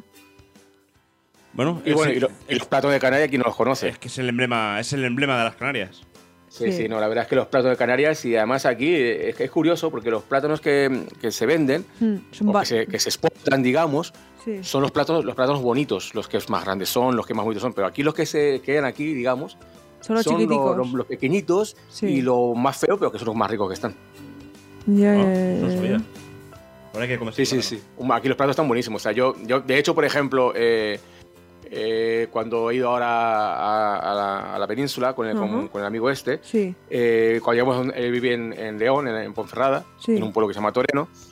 Bueno, Y es- bueno, y, lo- y los platos de Canarias, ¿quién no los conoce? es que es el emblema, es el emblema de las Canarias. Sí, Sí. sí, no, la verdad es que los platos de Canarias, y además aquí eh, es, que es curioso porque los plátanos que, que se venden, Mm, son o ba- que se, que se exportan, digamos, sí. son los plátanos, los plátanos bonitos, los que más grandes son, los que más bonitos son, pero aquí los que se quedan aquí, digamos, Son los son chiquiticos. lo- lo- los pequeñitos Sí. y lo más feo, pero que son los más ricos que están. Ya, Ah, ya, no ya, sabía. ya. Ahora hay que comer Sí, sí, sí. Aquí los platos están buenísimos. O sea, yo, yo de hecho, por ejemplo, eh, eh, cuando he ido ahora a, a la, a la península con el, con- Ajá. con el amigo este, Sí. eh, cuando llegamos, él vive en, en León, en, en Ponferrada, Sí. en un pueblo que se llama Toreno.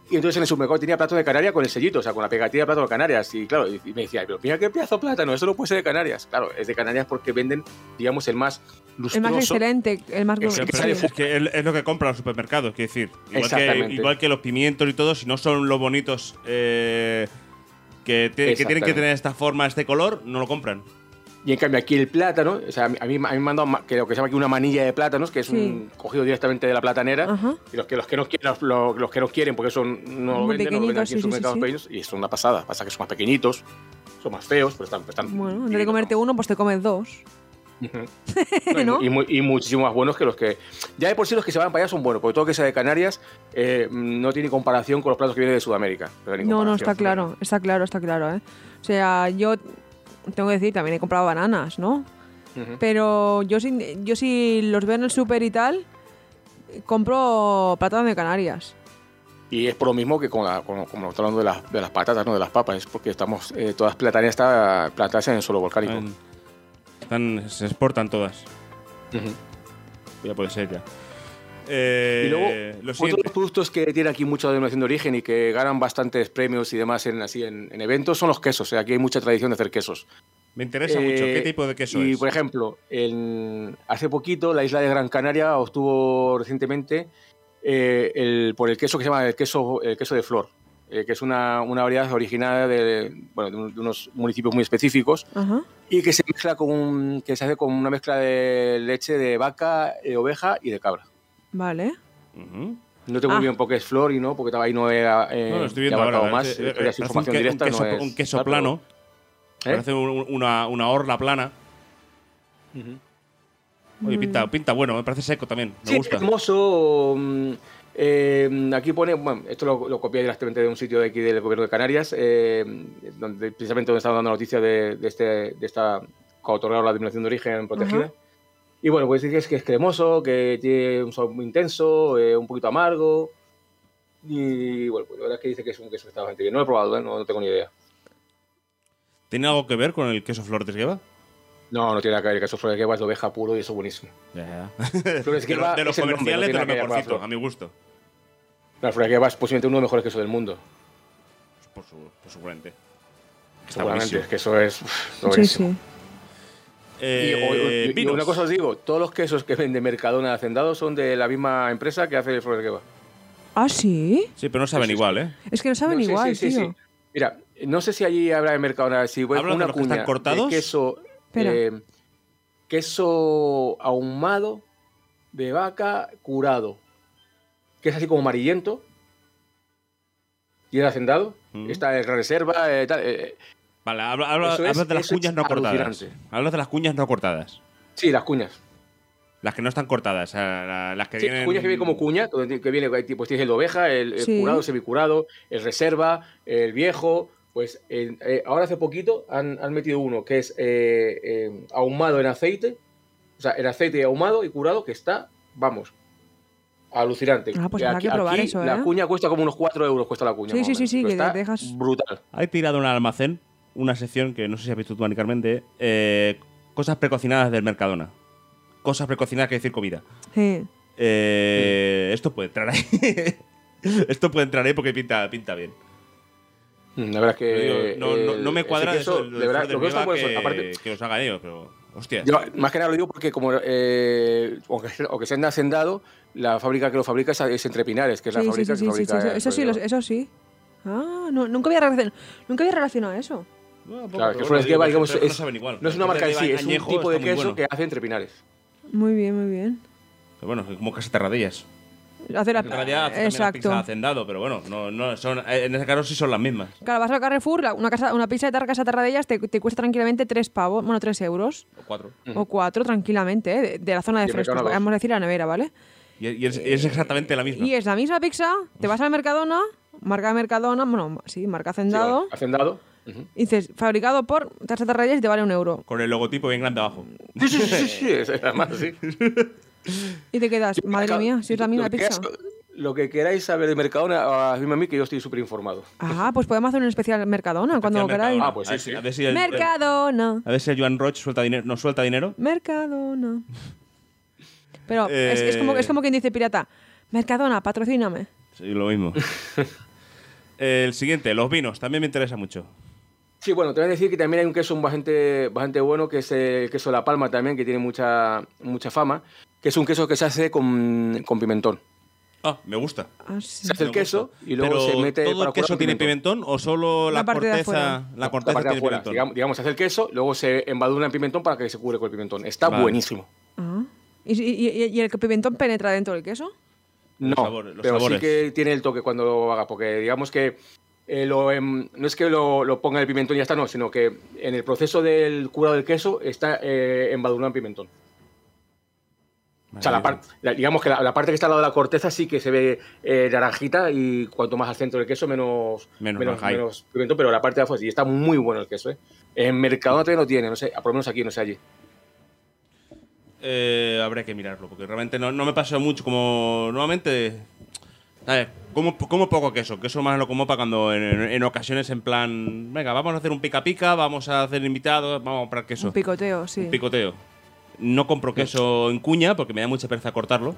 Y entonces en el supermercado tenía platos de Canarias con el sellito, o sea, con la pegatina de platos de Canarias. Y claro, y me decía, pero mira qué pedazo de plátano, eso no puede ser de Canarias. Claro, es de Canarias porque venden, digamos, el más lustroso. El más excelente, el más... El que sale Es que es es lo que compran los supermercados, quiero decir. Igual que, Exactamente. igual que los pimientos y todo, si no son los bonitos eh, que, te- que tienen que tener esta forma, este color, no lo compran. Y en cambio aquí el plátano, o sea, a mí, a mí me han mandado ma- que lo que se llama aquí una manilla de plátanos, que es Sí. un cogido directamente de la platanera. Ajá. Y los que, los, que no quieren, los, los- los que no quieren, porque son, no lo Muy venden, no lo venden pequeñitos, aquí en sí, sí, supermercados sí, sí. pequeños, y son una pasada. Pasa que son más pequeñitos, son más feos, pero están... están Bueno, en vez de divinos, comerte ¿no? uno, pues te comes dos. Ujú. ¿No? y, mu- y muchísimo más buenos que los que... Ya de por sí los que se van para allá son buenos, porque todo lo que sea de Canarias eh, no tiene comparación con los platos que vienen de Sudamérica. Pero ni No, no, comparación. está claro, está claro, está claro, ¿eh? O sea, yo tengo que decir, también he comprado bananas, ¿no? Ujú. Pero yo si, yo si los veo en el súper y tal, compro plátanos de Canarias. Y es por lo mismo que con la, con, como estamos hablando de las, de las patatas, no de las papas, es porque estamos eh, todas plataneras están plantadas en el suelo volcánico. Están- están- se exportan todas. Ujú. Ya puede ser ya. Eh, Y luego, lo otros siguiente. productos que tienen aquí mucha denominación de origen y que ganan bastantes premios y demás en, así en, en eventos son los quesos. ¿eh? Aquí hay mucha tradición de hacer quesos. Me interesa mucho. Eh, ¿Qué tipo de queso y, es? por ejemplo, en- hace poquito la isla de Gran Canaria obtuvo recientemente eh, el, por el queso que se llama el queso, el queso de flor, eh, que es una, una variedad originaria de, bueno, de, un- de unos municipios muy específicos Ajá. y que se mezcla con un- que se hace con una mezcla de leche de vaca, de oveja y de cabra. Vale. Ujú. No tengo Ah. muy bien por qué es flor y no, porque estaba ahí no era eh, No, lo estoy ya viendo abarcado ahora. más, eh, eh, eh, era parece información un, que- directa, un queso, no es un queso tal, pero- plano. ¿Eh? Parece un- una, una orla plana. Oye, pinta, pinta bueno, me parece seco también. Me Sí, gusta. es hermoso. mm, eh, aquí pone, bueno, esto lo, lo copié directamente de un sitio de aquí del gobierno de Canarias, eh, donde, precisamente donde estaban dando noticias de, de, este, de esta, que otorgaron la denominación de origen protegida. Ajá. Y bueno, pues dice que es, que es cremoso, que tiene un sabor muy intenso, eh, un poquito amargo. Y bueno, pues la verdad es que dice que es un queso que está bastante bien. No lo he probado, ¿eh? no, no tengo ni idea. ¿Tiene algo que ver con el queso Flor de Esgueva? No, no tiene nada que ver, el queso Flores de Gueva es de oveja puro y eso es buenísimo. Ya, Flores de, Gueva lo- de los es el nombre, no comerciales, tiene de lo nada que ver con la mejorcito, flor. a mi gusto. La Flores de Gueva es posiblemente uno de los mejores quesos del mundo. Por, su, por seguramente. Está Seguramente, buenísimo. es que eso es uf, Sí, buenísimo. sí. Y, Eh, o- y- y vinos. una cosa os digo, todos los quesos que vende Mercadona de Hacendado son de la misma empresa que hace el Flores de Gueva. ¿Ah, sí? Sí, pero no saben Sí, sí, igual, ¿eh? Es que no saben No, sí, igual, sí, sí, tío. sí. Mira, no sé si allí habrá en Mercadona, si voy ¿Hablan de una los que están cuña cortados? de queso, Espera. eh, queso ahumado de vaca curado, que es así como amarillento, y el Hacendado, Mm. está en reserva, eh, tal, eh, Vale, habla, habla- Eso es- hablas de las eso es cuñas no cortadas. alucinante. Hablas de las cuñas no cortadas. sí, las cuñas. Las que no están cortadas. O sea, la- las que Sí, vienen. cuñas que viene como cuña, donde- que viene, pues tienes el de oveja, el, el Sí. curado, el semicurado, el reserva, el viejo. Pues eh, eh, ahora hace poquito han, han metido uno que es eh, eh, ahumado en aceite, o sea, en aceite ahumado y curado, que está, vamos, alucinante. Ah, pues Que habrá que probar eso, La ¿eh? cuña cuesta como unos cuatro euros, cuesta la cuña. Sí, más sí, o sí, menos, sí, pero que está te dejas- brutal. Hay tirado en un almacén una sección que no sé si has visto tú, Manicarmente. Eh, cosas precocinadas del Mercadona. Cosas precocinadas, que decir comida. Sí. Eh, Esto puede entrar ahí. Esto puede entrar ahí porque pinta, pinta bien. Mm, La verdad es que. Pero digo, no, no, no me el- cuadra ese eso, queso, lo de de verdad, Flor de lo que está Esgueva por eso, que, aparte, que os hagan ellos, pero. Hostia. yo, más que nada lo digo porque, como eh, aunque, aunque se han hacendado, la fábrica que lo fabrica es, es Entre Pinares, que es la Sí, sí, fábrica sí, que sí, sí, fabrica. sí, el eso sí, Flores lo- de eso sí. Ah, no, nunca, había relacionado, nunca había relacionado eso. Claro, que Flores de Gueva, digamos, pero no es- saben igual. no es una Flores marca de en sí, Gueva es un añejo tipo de está muy queso bueno. que hace Entre Pinares. Muy bien, muy bien. Pero bueno, como casi terradillas. Hacer la... En realidad hace también la Exacto. pizza de hacendado, pero bueno, no, no son, en ese caso sí son las mismas. Claro, vas al Carrefour, la- una, casa, una pizza de tar- casa Tarradellas te, te cuesta tranquilamente tres pavos, bueno, tres euros. O cuatro. O cuatro, tranquilamente, ¿eh? de, de la zona de Y en frescos. Mercadona dos. Vamos a decir la nevera, ¿vale? Y, y es, y es exactamente la misma. Y es la misma pizza, te vas al Mercadona, marca Mercadona, bueno, sí, marca Sí, Hacendado, bueno, Hacendado. Ujú. y dices, fabricado por Tarsa Tarradellas y te vale un euro. Con el logotipo bien grande abajo. Sí, sí, sí, sí, sí, es- además, sí. Y te quedas, madre Claro, mía, si es la lo misma que pizza. queráis- Lo que queráis saber de Mercadona, dime a mí que yo estoy súper informado. Ajá, pues podemos hacer un especial Mercadona cuando lo Especial queráis. Mercadona. Ah, pues A ver sí, si- sí. A ver si el, Mercadona, a ver si el Joan Roch suelta dinero, nos suelta dinero. Mercadona. Pero es, es como, Eh. es como quien dice pirata, Mercadona, patrocíname. Sí, lo mismo. El siguiente, los vinos, también me interesa mucho. Sí, bueno, te voy a decir que también hay un queso bastante, bastante bueno, que es el queso La Palma también, que tiene mucha, mucha fama, que es un queso que se hace con, con pimentón. Ah, me gusta. Ah, sí. Se hace el queso y luego Pero se mete ¿todo para el queso curar tiene pimentón. pimentón o solo la, La parte de corteza? afuera. La La corteza parte de tiene afuera. pimentón. Digamos, digamos, se hace el queso, luego se embadurna en pimentón para que se cubre con el pimentón. Está Vale. buenísimo. Ah. ¿Y, y, y- y el pimentón penetra dentro del queso? No, sabores, los pero sabores. sí que tiene el toque cuando lo haga, porque digamos que eh, lo, em, no es que lo, lo ponga el pimentón y ya está, no, sino que en el proceso del curado del queso está eh, embadurnado en pimentón. O sea, la par- la- digamos que la, la parte que está al lado de la corteza sí que se ve eh, naranjita y cuanto más al centro del queso menos, Menos menos, naranja hay. menos pimentón, pero la parte de afuera sí, está muy bueno el queso. ¿eh? En Mercadona todavía no tiene, no sé, por lo menos aquí, no sé allí. Eh, habría que mirarlo, porque realmente no, no me pasa mucho como normalmente. A ver, como, como poco queso. Queso más lo como para cuando en, en- en ocasiones en plan, venga, vamos a hacer un pica pica, vamos a hacer invitados, vamos a comprar queso. Un picoteo, sí. Un picoteo. No compro queso en cuña porque me da mucha pereza cortarlo.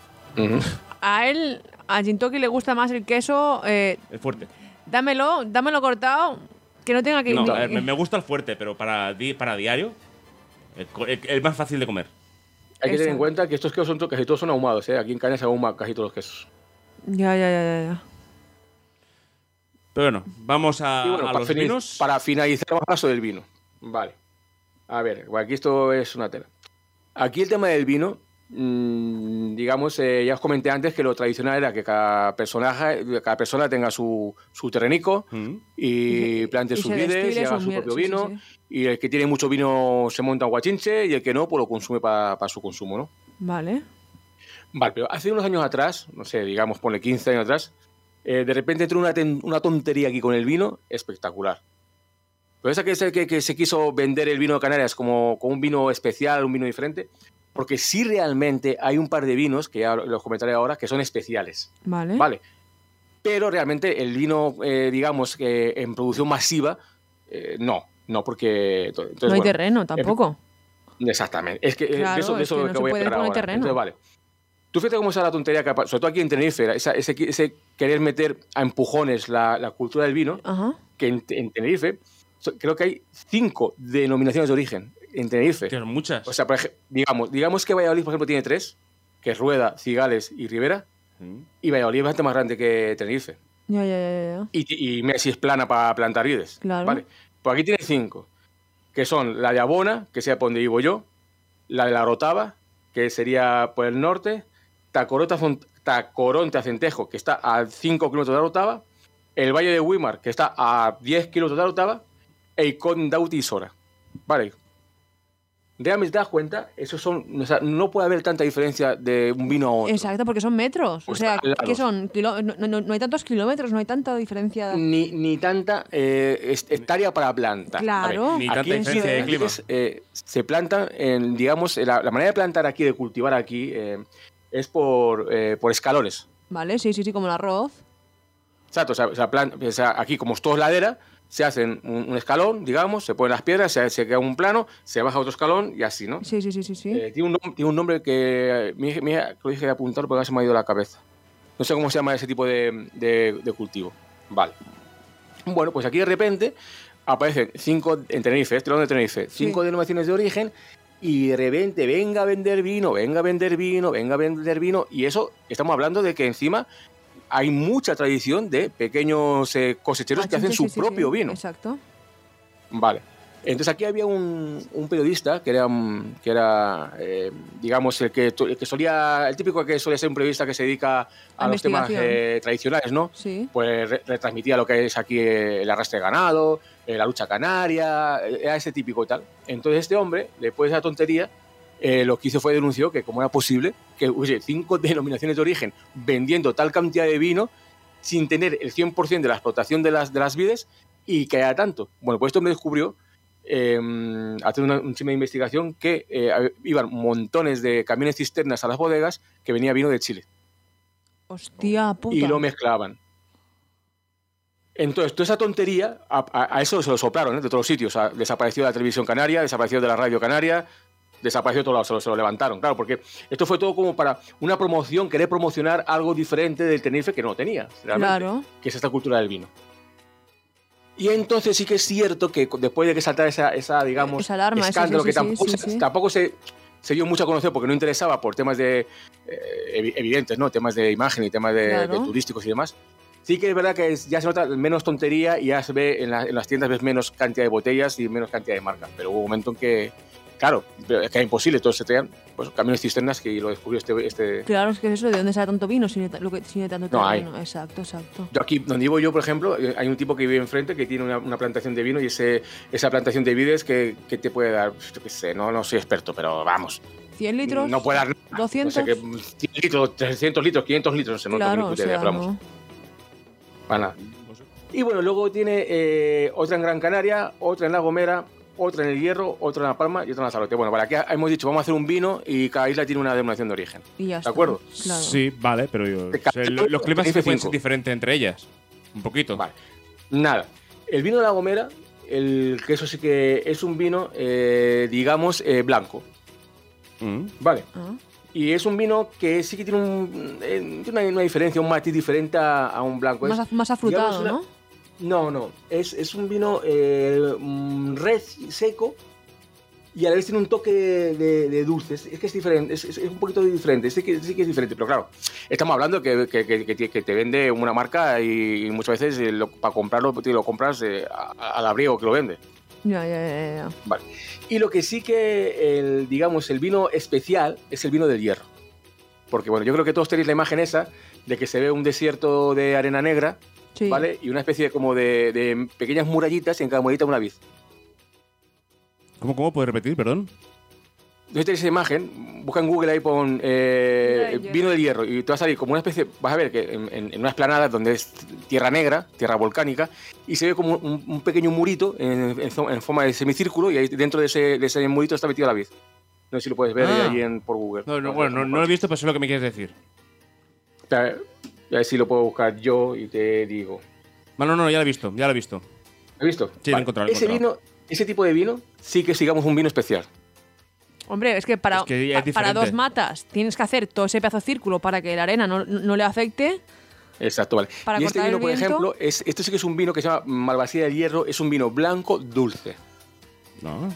A él, a Jintoki le gusta más el queso. Eh, Es fuerte. dámelo, dámelo cortado, que no tenga que... No, ni- a ver, me, me gusta el fuerte, pero para, di- para diario, el, co- el- el más fácil de comer. Hay que tener en Eso. cuenta que estos quesos son, to- casi todos son ahumados, ¿eh? Aquí en Canarias se ahuma casi todos los quesos. Ya, ya, ya, ya, ya. Pero bueno, vamos a, Y bueno, a para, los fini- vinos. para finalizar, vamos a hablar sobre el vino. Vale. A ver, aquí esto es una tela. Aquí el tema del vino, mmm, digamos, eh, ya os comenté antes que lo tradicional era que cada personaje, cada persona tenga su, su terrenico Mm. y plante y sus se vides y destile haga su su miel, propio sí, sí, vino. sí. Y el que tiene mucho vino se monta un guachinche y el que no, pues lo consume para su consumo, ¿no? Vale. Vale, pero hace unos años atrás, no sé, digamos, ponle quince años atrás, eh, de repente entró una, ten- una tontería aquí con el vino espectacular. Pero esa que se, que, que se quiso vender el vino de Canarias como, como un vino especial, un vino diferente, porque sí realmente hay un par de vinos, que ya los comentaré ahora, que son especiales, Vale. ¿vale? Pero realmente el vino, eh, digamos, que en producción masiva, eh, no, no, porque... Entonces, no hay bueno, terreno tampoco. Exactamente. Es que eh, Claro, de eso, de es eso que es no lo que se voy a puede hablar poner ahora. terreno. Entonces, vale. Tú fíjate cómo está la tontería, que, sobre todo aquí en Tenerife, esa- ese, ese querer meter a empujones la, la cultura del vino, Ajá. que en, en Tenerife so- creo que hay cinco denominaciones de origen en Tenerife. Que son muchas. O sea, por ej- digamos, digamos que Valladolid, por ejemplo, tiene tres, que es Rueda, Cigales y Ribera, Mm. y Valladolid es bastante más grande que Tenerife. Ya, ya, ya, ya. Y, y Messi es plana para plantar vides. Claro. Vale. Pues aquí tiene cinco, que son la de Abona, que sea por donde vivo yo, la de la Rotava, que sería por el norte, Tacoronte, Tacoronte Acentejo, que está a cinco kilómetros de la Rotava, el Valle de Guimar, que está a diez kilómetros de la Rotava, e Icón, Dauti y Sora. Vale. Realmente te das cuenta, esos son, o sea, no puede haber tanta diferencia de un vino a otro. Exacto, porque son metros. O Pues sea, al lado. ¿qué son? Kilo- no, no- no hay tantos kilómetros, no hay tanta diferencia. Ni, ni tanta eh, est- hectárea para planta. Claro. A ver, Ni aquí tanta en diferencia de clima. Ciudades, eh, se plantan, en, digamos, la, la manera de plantar aquí, de cultivar aquí, eh, es por, eh, por escalones. Vale, sí, sí, sí, como el arroz. Exacto, o sea, o sea, plan- o sea, aquí como es todo es ladera, se hacen un, un escalón, digamos, se ponen las piedras, se, se queda un plano, se baja otro escalón y así, ¿no? Sí, sí, sí, sí, sí. Eh, tiene, un, nom- tiene un nombre que eh, mi hija, mi hija lo dije de apuntar porque ahora se me ha ido la cabeza. No sé cómo se llama ese tipo de, de- de cultivo. Vale. Bueno, pues aquí de repente aparecen cinco, en Tenerife, este lado de Tenerife, cinco Sí. denominaciones de origen y de repente venga a vender vino, venga a vender vino, venga a vender vino y eso, estamos hablando de que encima hay mucha tradición de pequeños eh, cosecheros Ah, que sí, hacen sí, su sí, sí, propio sí. vino. Exacto. Vale. Entonces aquí había un, un periodista que era, mm, que era eh, digamos, el que, el que solía, el típico que solía ser un periodista que se dedica a, A los temas investigación. eh, tradicionales, ¿no? Sí. Pues re- retransmitía lo que es aquí eh, el arrastre de ganado, eh, la lucha canaria, eh, era ese típico y tal. Entonces este hombre, después de esa tontería, eh, lo que hizo fue denunció que cómo era posible que hubiese cinco denominaciones de origen vendiendo tal cantidad de vino sin tener el cien por ciento de la explotación de las, de las vides y que haya tanto. Bueno, pues este hombre descubrió, eh, haciendo una, un chisme de investigación, que eh, iban montones de camiones cisternas a las bodegas que venía vino de Chile Hostia puta. y lo mezclaban. Entonces, toda esa tontería, a, a- a eso se lo soplaron, ¿eh? De todos los sitios. O sea, desapareció de la televisión canaria, desapareció de la radio canaria, desapareció de todos lados, se lo, se lo levantaron, claro, porque esto fue todo como para una promoción, querer promocionar algo diferente del Tenerife que no tenía, realmente, Claro. que es esta cultura del vino. Y entonces sí que es cierto que después de que saltara esa, esa digamos, Esa alarma, sí, escándalo sí, que sí, tampoco, sí, se, sí. tampoco se, se dio mucho a conocer porque no interesaba por temas de eh, evi- evidentes, ¿no? Temas de imagen y temas de, Claro. de turísticos y demás. Sí que es verdad que es- ya se nota menos tontería y ya se ve en, la- en las tiendas ves menos cantidad de botellas y menos cantidad de marcas. Pero hubo un momento en que, claro, pero es que era imposible, entonces se traían pues, camiones cisternas que lo descubrió este, este... Claro, es que es eso, ¿de dónde sale tanto vino si no hay, lo que, si no hay tanto No hay. terreno? Exacto, exacto. Yo aquí, donde vivo yo, por ejemplo, eh, hay un tipo que vive enfrente que tiene una, una plantación de vino y ese, esa plantación de vides que, que te puede dar, yo qué sé, no, no soy experto, pero vamos, ¿cien litros? no puede dar nada. ¿doscientos? No sé, que cien litros, trescientos litros, quinientos litros, no sé, no tengo Claro, ni o puta idea, sea, pero vamos, no. para nada. Y bueno, luego tiene eh, otra en Gran Canaria, otra en La Gomera, otra en El Hierro, otra en La Palma y otra en Lanzarote. Bueno, para aquí hemos dicho, vamos a hacer un vino y cada isla tiene una denominación de origen. Y ya ¿De está. acuerdo? Claro. Sí, vale, pero yo, Te o sea, lo- los climas sí que pueden ser cinco. diferentes entre ellas. Un poquito. Vale. Nada. El vino de La Gomera, el, que eso sí que es un vino, eh, digamos, eh, blanco. Mm. Vale. Ah. Y es un vino que sí que tiene, un, eh, tiene una, una diferencia, un matiz diferente a, a un blanco. Más, Es, af- más afrutado, digamos, una- ¿no? No, no. Es, es un vino eh, mm, red seco y a la vez tiene un toque de, de- de dulce. Es, es que es diferente, es, es- es un poquito diferente. Sí que, sí que es diferente, pero claro, estamos hablando que, que, que- que te- que te vende una marca y, muchas veces eh, lo- para comprarlo te lo compras eh, a- a- al abrigo que lo vende. Ya, ya, ya, ya. Vale. Y lo que sí que, el, digamos, el vino especial es el vino del Hierro. Porque, bueno, yo creo que todos tenéis la imagen esa de que se ve un desierto de arena negra, Sí. ¿vale? Y una especie como de, de pequeñas murallitas y en cada murallita una vid. ¿Cómo, ¿Cómo puedes repetir, perdón? Entonces tenéis esa imagen, busca en Google ahí, pon eh, Vino del Hierro. vino del Hierro y te va a salir como una especie, vas a ver que en, en- en una esplanada donde es tierra negra, tierra volcánica, y se ve como un, un pequeño murito en, en zo- en forma de semicírculo y ahí dentro de ese, de ese murito está metida la vid. No sé si lo puedes ver Ah. ahí en, por Google. No, no, bueno, no, no lo he visto, pero sé lo que me quieres decir. A ver, a ver si lo puedo buscar yo y te digo. No, no, no, ya lo he visto, ya lo he visto. ¿Has visto? Sí, lo he encontrado, lo he Ese encontrado. vino, ese tipo de vino sí que sigamos un vino especial. Hombre, es que para, Es que es pa- para diferente. dos matas tienes que hacer todo ese pedazo de círculo para que la arena no, no le afecte. Exacto, vale. Para Y este cortar vino, el por viento. ejemplo, es, esto sí que es un vino que se llama Malvasía del Hierro, es un vino blanco dulce. No.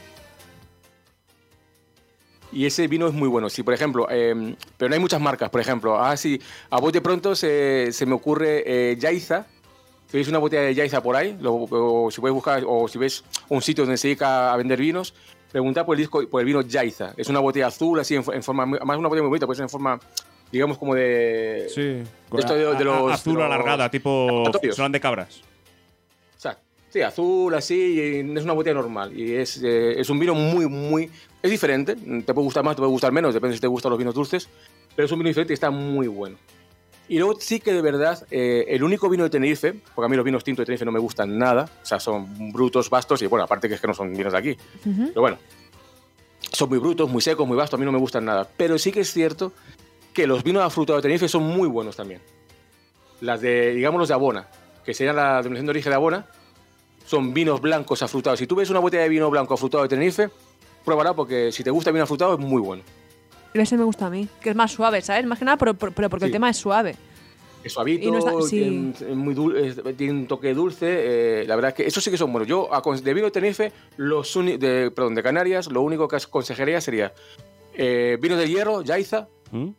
Y ese vino es muy bueno. Si, por ejemplo, eh, pero no hay muchas marcas, por ejemplo. Ah, sí, a vos de pronto se, se me ocurre eh, Yaiza. Si veis una botella de Yaiza por ahí, lo- o si podéis buscar, o si ves un sitio donde se dedica a vender vinos, preguntad por el, disco, por el vino Yaiza. Es una botella azul, así, en, fo- en forma, muy- además una botella muy bonita, pues en forma, digamos, como de... Sí. esto de- de A- a- los- azul de los alargada, tipo laboratorios. son de cabras. O sea, sí, azul, así, y es una botella normal. Y es, eh, es un vino muy, muy... Es diferente, te puede gustar más, te puede gustar menos, depende si te gustan los vinos dulces, pero es un vino diferente y está muy bueno. Y luego sí que de verdad, eh, el único vino de Tenerife, porque a mí los vinos tintos de Tenerife no me gustan nada, o sea, son brutos, vastos, y bueno, aparte que es que no son vinos de aquí. Ujú. Pero bueno, son muy brutos, muy secos, muy vastos, a mí no me gustan nada. Pero sí que es cierto que los vinos afrutados de Tenerife son muy buenos también. Las de, digamos, los de Abona, que serían la denominación de origen de Abona, son vinos blancos afrutados. Si tú ves una botella de vino blanco afrutado de Tenerife, pruébala porque si te gusta el vino afrutado es muy bueno. Ese me gusta a mí, que es más suave, ¿sabes? Más que nada, pero, pero porque el Sí. tema es suave. Es suavito, Y no está- sí. tiene, es muy dul- es- tiene un toque dulce. eh, la verdad es que eso sí que son buenos. Yo, acon- de vino de Tenerife, los uni- de, perdón, de Canarias, lo único que aconsejaría sería eh, vino de Hierro, Yaiza, ¿Mm?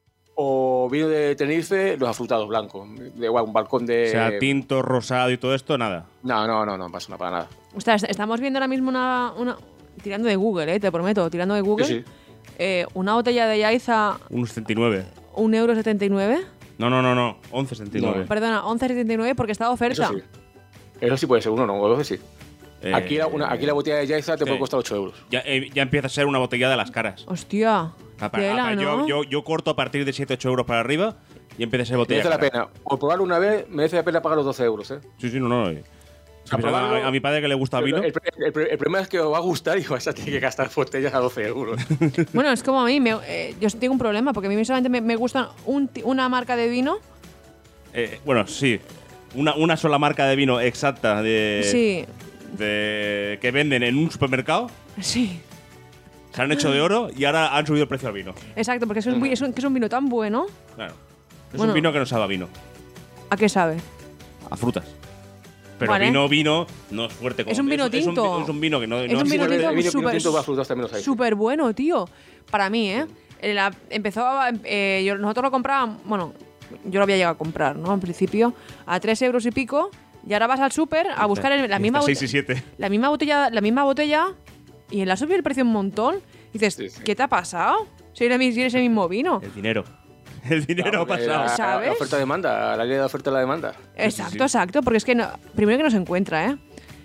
o vino de Tenerife, los afrutados blancos. De igual, un balcón de. O sea, tinto, rosado y todo esto, nada. No, no, no, no pasa nada para nada. Ostras, estamos viendo ahora mismo una, una- tirando de Google, ¿eh? Te prometo, tirando de Google. Sí, sí. Eh, una botella de Yaiza, uno setenta y nueve. un euro setenta y nueve. No, no, no, no. once setenta y nueve. Perdona, once setenta y nueve porque está de oferta. Eso sí. Eso sí puede ser uno, no, o dos sí. Eh, Aquí, la, una, aquí la botella de Yaiza te sí. puede costar ocho euros. Ya, eh, ya empieza a ser una botella de las caras. Hostia. Apa- Tela, apa- ¿no? yo, yo, yo corto a partir de siete ocho euros para arriba y empieza a ser botella Merece la cara. pena. Por probarlo una vez, merece la pena pagar los doce euros, ¿eh? Sí, sí, no, no. eh. Es que A probarlo- a, a mi padre que le gusta el vino. El, el- el- el problema es que os va a gustar y vas a tener que gastar botellas a doce euros. Bueno, es como a mí, me- eh, yo tengo un problema porque a mí solamente me, me gusta un ti- una marca de vino. Eh, bueno, sí. Una, una sola marca de vino exacta de, Sí, de que venden en un supermercado. sí. Se han hecho de oro y ahora han subido el precio al vino. Exacto, porque es un, vi- es un- que es un vino tan bueno. Claro. Es Bueno. un vino que no sabe a vino. ¿A qué sabe? A frutas. Pero Vale. vino, vino, no es fuerte como Es un vino es, tinto. Es un, es un vino que no, Es no un vino fuerte. tinto El vino súper- tinto va a frutas también los hay. Súper bueno, tío. Para mí, ¿eh? En la- empezó a- eh, yo- nosotros lo comprábamos, bueno, yo lo había llegado a comprar, ¿no? En principio, a tres euros y pico. Y ahora vas al súper a buscar el- la, misma seis y bote- siete. la misma botella, la misma botella y le ha subido el precio un montón. Y dices, Sí, sí. ¿qué te ha pasado? Si eres, mi- si eres el mismo vino. El dinero. El dinero ha Claro, pasado. la- ¿Sabes? La oferta-demanda, la ley de oferta y la demanda. Exacto, sí. exacto. Porque es que no- primero que no se encuentra, ¿eh?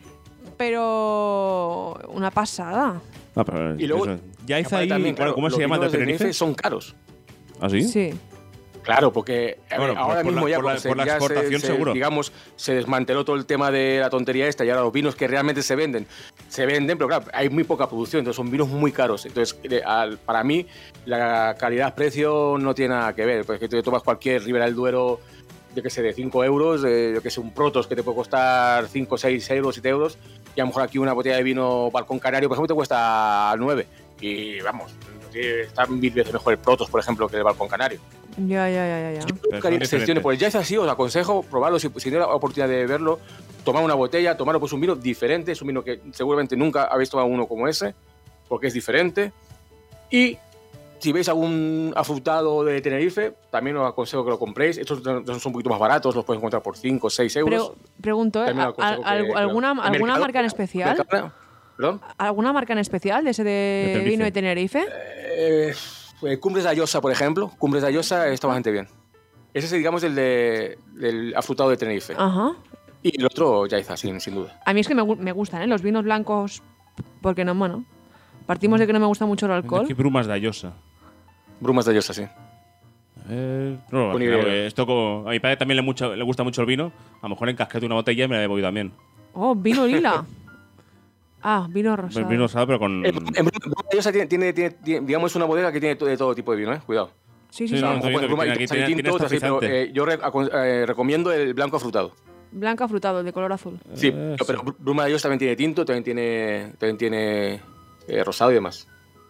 Pero una pasada. Ah, pero Y luego, eso. Ya hizo aparte ahí. también, claro, ¿Cómo se los llama el de vinos Tenerife? son caros. ¿Ah, sí? Sí. Claro, porque a ver, Bueno, ahora por la- mismo ya, por la- cuando se- por la ya se- exportación se, seguro. digamos, se desmanteló todo el tema de la tontería esta y ahora los vinos que realmente se venden, se venden, pero claro, hay muy poca producción, entonces son vinos muy caros. Entonces, eh, al- para mí, la calidad-precio no tiene nada que ver, porque tú tomas cualquier Ribera del Duero, yo que sé, de cinco euros, de, yo que sé, un Protos que te puede costar cinco, seis euros, siete euros, y a lo mejor aquí una botella de vino Balcón Canario, por ejemplo, te cuesta nueve. Y vamos, está mil veces mejor el Protos, por ejemplo, que el Balcón Canario. Ya, ya, ya, ya. ya. Pero son Cariño, excepciones. diferentes. Pues ya es así, os aconsejo probarlo si, si tenéis la oportunidad de verlo, tomar una botella, tomarlo pues un vino diferente, es un vino que seguramente nunca habéis tomado uno como ese, porque es diferente. Y si veis algún afrutado de Tenerife, también os aconsejo que lo compréis. Estos son un poquito más baratos, los puedes encontrar por cinco o seis euros. Pero pregunto, ¿eh? También os ¿al- aconsejo al- que- que- ¿alguna, el ¿alguna mercado- marca en especial? Mercadona- ¿Perdón? ¿Alguna marca en especial de ese de, De Tenerife. vino de Tenerife? Eh, eh, Cumbres de Ayosa, por ejemplo. Cumbres de Ayosa está bastante bien. Ese es, digamos, el de, del afrutado de Tenerife. Ajá. Y el otro, Yaiza, sin, sin duda. A mí es que me, gu- me gustan, ¿eh? Los vinos blancos, porque no, bueno. Partimos de que no me gusta mucho el alcohol. Aquí brumas de Ayosa. Brumas de Ayosa, sí. Eh, no, al Con final, idea. eh, esto como, a mi padre también le, mucho, le gusta mucho el vino. A lo mejor encasquete una botella y me la bebo yo también. Oh, vino lila. Ah, vino rosado. El vino rosado, pero con. Eh, En Brumas de Ayosa tiene, tiene, tiene- tiene- digamos, es una bodega que tiene to- de todo tipo de vino, ¿eh? Cuidado. Sí, sí, Sí, sí. no, A lo estoy mejor viendo que Bruma- tiene aquí, sale tiene- tinto, tiene así, pero, estafizante. eh, yo re- acon- eh, recomiendo el blanco afrutado. Blanco afrutado, de color azul. Sí, Eh, pero, pero Bruma de Ayosa también tiene tinto, también tiene, también tiene eh, rosado y demás.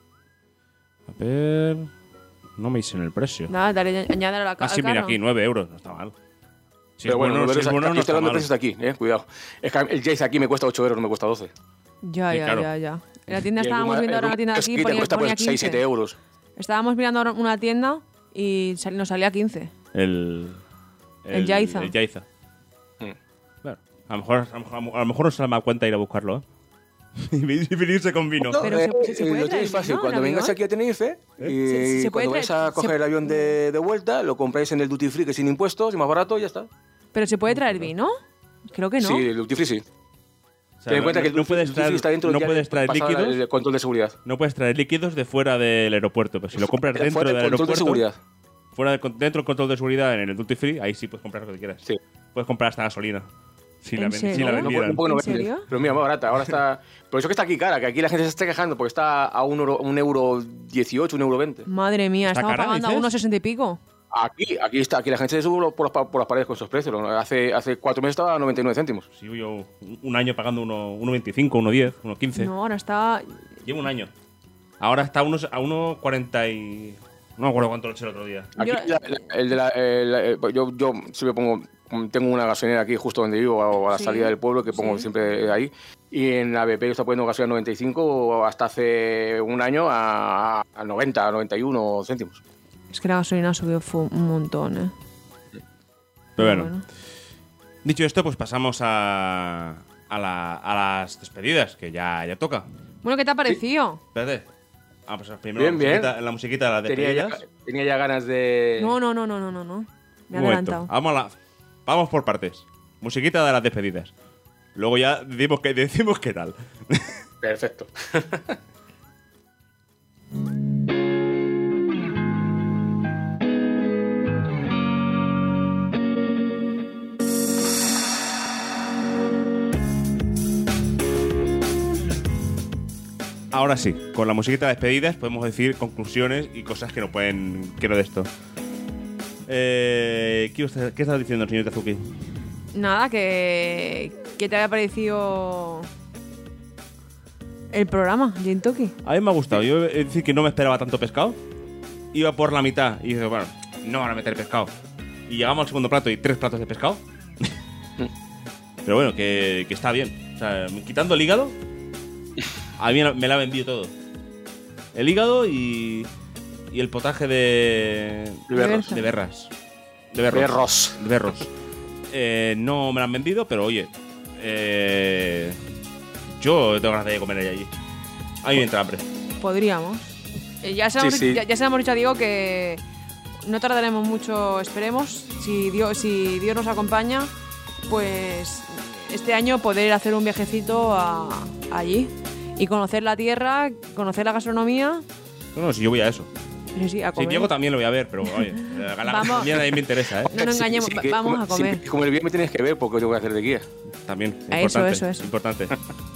A ver. No me dicen el precio. Nada, dale, añádale a la ca- Ah, sí, al mira carro. aquí, nueve euros. No está mal. Si pero es bueno, bueno, nueve si es euros bueno, aquí, no estoy está hablando de mal. precios de aquí, eh, cuidado. Es que el Jace aquí me cuesta ocho euros, no me cuesta doce. Ya, Sí, ya, claro. ya, ya. En la tienda Y el estábamos Bruma- viendo el ahora una Bruma tienda de aquí, Esquí te ponía, cuesta ponía pues seis, siete quince. euros. Estábamos mirando ahora una tienda y sal- nos salía quince. El. El Yaiza. El Yaiza. Mm. Claro. A lo mejor, a lo mejor, a lo mejor no se le da cuenta ir a buscarlo, ¿eh? y venirse con vino. No, Pero eh, se- se eh, puede lo traer tienes fácil. vino Cuando en vengáis avión? aquí a Tenerife y Se- se- se puede cuando vais traer- a coger se- el avión de, de vuelta, lo compráis en el duty free, que es sin impuestos y más barato, y ya está. ¿Pero se puede traer vino? Creo que no. Sí, el duty free sí. O sea, Ten en cuenta no, que el no duty puedes duty free traer, está dentro no ya puedes traer pasada líquidos. el control de seguridad. No puedes traer líquidos de fuera del aeropuerto. Pero si lo compras dentro Fuera del del control de aeropuerto. seguridad. Fuera del con- dentro del control de seguridad en el duty free, ahí sí puedes comprar lo que quieras. Sí. Puedes comprar hasta gasolina. Si la, ¿En ven- si serio? la No, No, vendieran. no, puedo- no ¿En venden. serio? Pero mira, más barata. Ahora está. Por eso que está aquí cara, que aquí la gente se está quejando, porque está a un euro, un euro dieciocho, un euro veinte. Madre mía, ¿Está estamos cara, pagando a dices? unos sesenta y pico. Aquí, aquí está, aquí la gente se sube por las, pa- por las paredes con esos precios. ¿no? Hace, hace cuatro meses estaba a noventa y nueve céntimos. Sigo yo un año pagando uno- uno veinticinco, uno diez, uno quince. No, ahora está. Llevo un año. Ahora está a unos- a uno cuarenta y. No me acuerdo cuánto lo eché el otro día. Aquí, Yo- la- la- el de la, el- el- yo, yo siempre pongo, tengo una gasolinera aquí justo donde vivo, a, a la Sí, salida del pueblo, que pongo sí. siempre ahí. Y en la B P yo está poniendo gasolina noventa y cinco hasta hace un año a, a noventa, noventa y uno céntimos. Es que la gasolina ha subido fu- un montón, ¿eh? Pero bueno, dicho esto, pues pasamos a, a, la- a las despedidas, que ya, ya toca. Bueno, ¿qué te ha parecido? Espérate. Vamos a primero Bien, la, bien. musiquita, la musiquita de las Tenía ya, despedidas. tenía ya ganas de... No, no, no, no, no, no, no. Me he Un momento. adelantado. Vamos, a la- vamos por partes. Musiquita de las despedidas. Luego ya decimos que decimos qué tal. Perfecto. Ahora sí, con la musiquita de despedidas podemos decir conclusiones y cosas que no pueden. que no de esto. Eh, ¿qué, usted- ¿Qué estás diciendo, señor Kazuki? Nada, que. ¿Qué te había parecido El programa, Gin Toki. A mí me ha gustado. Yo he de decir que no me esperaba tanto pescado. Iba por la mitad y dije, bueno, no van a meter pescado. Y llegamos al segundo plato y tres platos de pescado. Pero bueno, que, que está bien. O sea, quitando el hígado, a mí me la ha vendido todo. El hígado y, y el potaje de... De berros. De berras. De berros. Berros. De berros. Eh, no me la han vendido, pero oye, eh, yo tengo ganas de comer allí. A mí me entra hambre. Podríamos. Eh, ya, se sí, hemos, sí. Ya, ya se hemos dicho a Diego que no tardaremos mucho, esperemos. Si Dios, si Dios nos acompaña, pues este año poder hacer un viajecito a, allí y conocer la tierra, conocer la gastronomía. No, no, si yo voy a eso. Sí, sí, a comer. Si Diego también lo voy a ver, pero oye, la gastronomía nadie me interesa, ¿eh? No nos engañemos, sí, sí, vamos como, a comer. Si, como el bien me tienes que ver porque yo voy a hacer de guía. También, importante. Eso, eso, eso. Importante.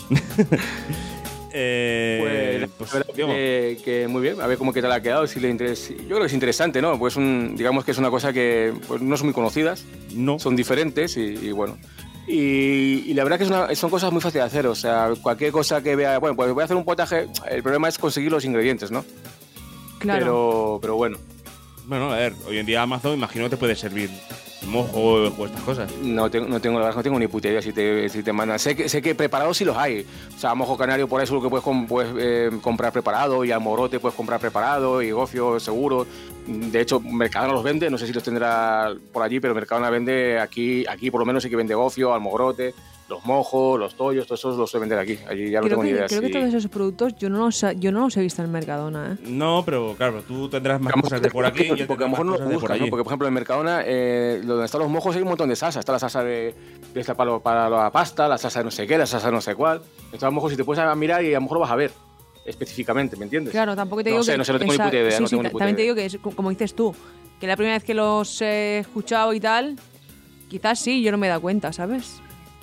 eh, pues, pues que, que muy bien, a ver cómo qué tal ha quedado, si le interesa. Yo creo que es interesante, ¿no? Pues un, digamos que es una cosa que pues, no son muy conocidas, no. Son diferentes y, y bueno. Y, y la verdad que es una, son cosas muy fáciles de hacer, o sea, cualquier cosa que vea, bueno, pues voy a hacer un potaje, el problema es conseguir los ingredientes, ¿no? Claro. Pero, pero bueno. Bueno, a ver, hoy en día Amazon imagino que te puede servir mojo o estas cosas. No tengo, no tengo, la verdad, no tengo ni puta idea si te, si te mandan. Sé que, sé que preparados sí los hay. O sea, mojo canario por eso lo que puedes, puedes eh, comprar preparado, y almorote puedes comprar preparado, y gofio seguro. De hecho, Mercadona los vende, no sé si los tendrá por allí, pero Mercadona vende aquí, aquí por lo menos sí que vende gofio, almorote, los mojos, los tollos, todo eso los sé vender aquí. Allí ya no tengo que, ni idea. Creo si... que todos esos productos yo no los, yo no los he visto en Mercadona, ¿eh? No, pero claro, tú tendrás más cosas de por aquí. Porque, porque a lo mejor no los buscas, ¿no? Porque, por ejemplo, en Mercadona, eh, donde están los mojos hay un montón de salsa. Está la salsa de, de esta para, para la pasta, la salsa de no sé qué, la salsa de no sé cuál. Están los mojos y te puedes mirar y a lo mejor lo vas a ver específicamente, ¿me entiendes? Claro, tampoco te digo no sé, que... No sé, no tengo esa, ni puta idea. Sí, no sí, tengo ni puta también idea. te digo que, es, como dices tú, que la primera vez que los he escuchado y tal, quizás sí, yo no me he dado cuenta, ¿sabes?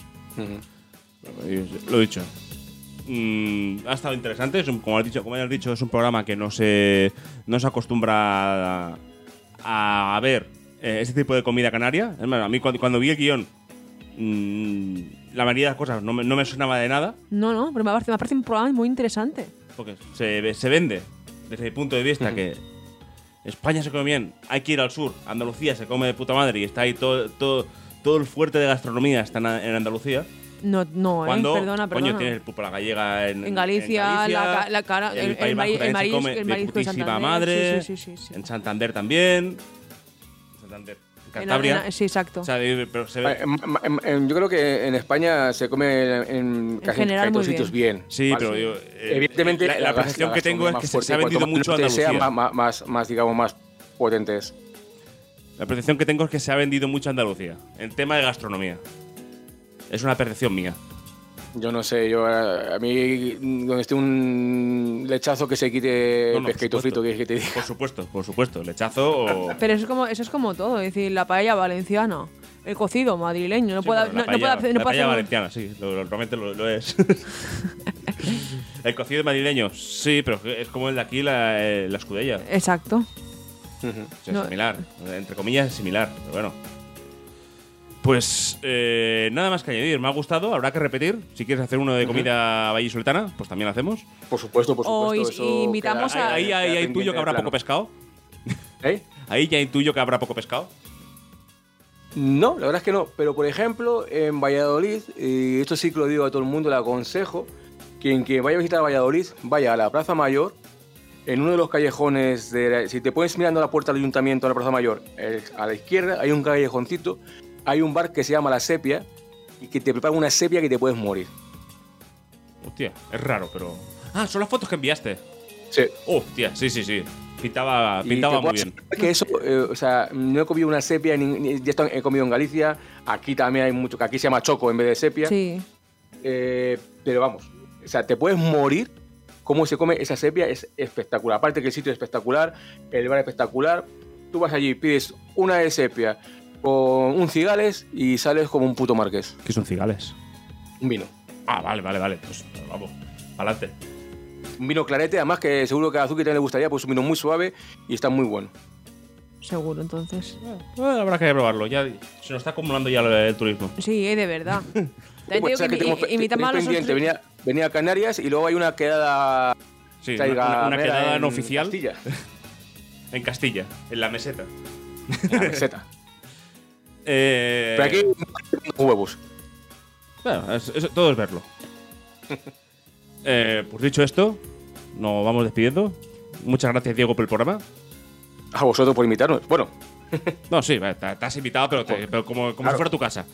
Uh-huh. Lo he dicho. Mm, ha estado interesante. Es un, como, has dicho, como has dicho, es un programa que no se, no se acostumbra a, a ver eh, este tipo de comida canaria. Es más, a mí cuando, cuando vi el guión, mmm, la mayoría de las cosas no me, no me sonaba de nada. No, no, pero me parece, me parece un programa muy interesante. Porque se, se vende desde el punto de vista uh-huh. que España se come bien, hay que ir al sur, Andalucía se come de puta madre y está ahí todo, todo, todo el fuerte de gastronomía está en, en Andalucía. No, no, Cuando, eh, perdona, perdona. Coño, tienes el pulpo a la gallega en, en Galicia, en Galicia la, la cara, el, el, el, País el, Vasco marisco, se come el de marisco de putísima Santander. madre, sí, sí, sí, sí. en Santander también, en Santander, en Cantabria. En, en, sí, exacto. O sea, pero se ve. En, en, en, yo creo que en España se come en, en casi en todos sitios bien. bien. Sí, ¿vale? pero yo, eh, evidentemente la, la, la percepción que tengo es que se, se ha vendido mucho a Andalucía. Sea más, más, más, digamos, más potentes. La percepción que tengo es que se ha vendido mucho a Andalucía en tema de gastronomía. Es una percepción mía. Yo no sé, yo a, a mí donde esté un lechazo que se quite no, no, pescadito frito que, que te diga. Por supuesto, por supuesto, lechazo o... Pero eso es como eso es como todo, es decir, la paella valenciana, el cocido madrileño, no sí, puede no, no, paella, no puede hacer la no paella puede valenciana, sí, lo, lo, realmente lo, lo es. El cocido madrileño, sí, pero es como el de aquí la, eh, la escudella. Exacto. Uh-huh. O sea, no. Similar, entre comillas similar, pero bueno. Pues eh, nada más que añadir, me ha gustado, habrá que repetir. Si quieres hacer uno de comida uh-huh. vallisoletana, pues también lo hacemos. Por supuesto, por supuesto. O eso invitamos queda, a... Ahí, ahí, ahí, ahí intuyo que habrá poco pescado. ¿Eh? Ahí ya intuyo que habrá poco pescado. No, la verdad es que no. Pero, por ejemplo, en Valladolid, y esto sí que lo digo a todo el mundo, le aconsejo que en quien vaya a visitar Valladolid, vaya a la Plaza Mayor, en uno de los callejones, de la, si te pones mirando la puerta del ayuntamiento de la Plaza Mayor, eh, a la izquierda hay un callejoncito, hay un bar que se llama La Sepia y que te prepara una sepia que te puedes morir. Hostia, es raro, pero... Ah, son las fotos que enviaste. Sí. Hostia, sí, sí, sí. Pintaba, pintaba muy bien. Que eso, eh, o sea, no he comido una sepia, ni, ni, ya esto he comido en Galicia, aquí también hay mucho, que aquí se llama choco en vez de sepia. Sí. Eh, pero vamos, o sea, te puedes morir. Cómo se come esa sepia es espectacular. Aparte que el sitio es espectacular, el bar es espectacular. Tú vas allí, pides una de sepia con un cigales y sales como un puto marqués. ¿Qué son cigales? Un vino. Ah, vale, vale, vale. Pues vamos, adelante. Un vino clarete, además que seguro que a Azuki también le gustaría, pues un vino muy suave y está muy bueno. seguro, entonces. Bueno, habrá que probarlo. Ya se nos está acumulando ya el, el turismo. Sí, eh, de verdad. También te Pues, digo que, que tenemos- i- invitamos a tenéis los pendiente, otros- venía, venía a Canarias y luego hay una quedada. Sí, Chaiga una, una Mera quedada en no oficial Castilla, en Castilla, en la meseta. en la meseta. Eh, Pero aquí, huevos. Bueno, es- es- todo es verlo. eh, pues dicho esto, nos vamos despidiendo. Muchas gracias, Diego, por el programa. A vosotros por invitarnos. Bueno, No, sí, vale, te, te has invitado, pero, te- pero como, como Claro. si fuera tu casa.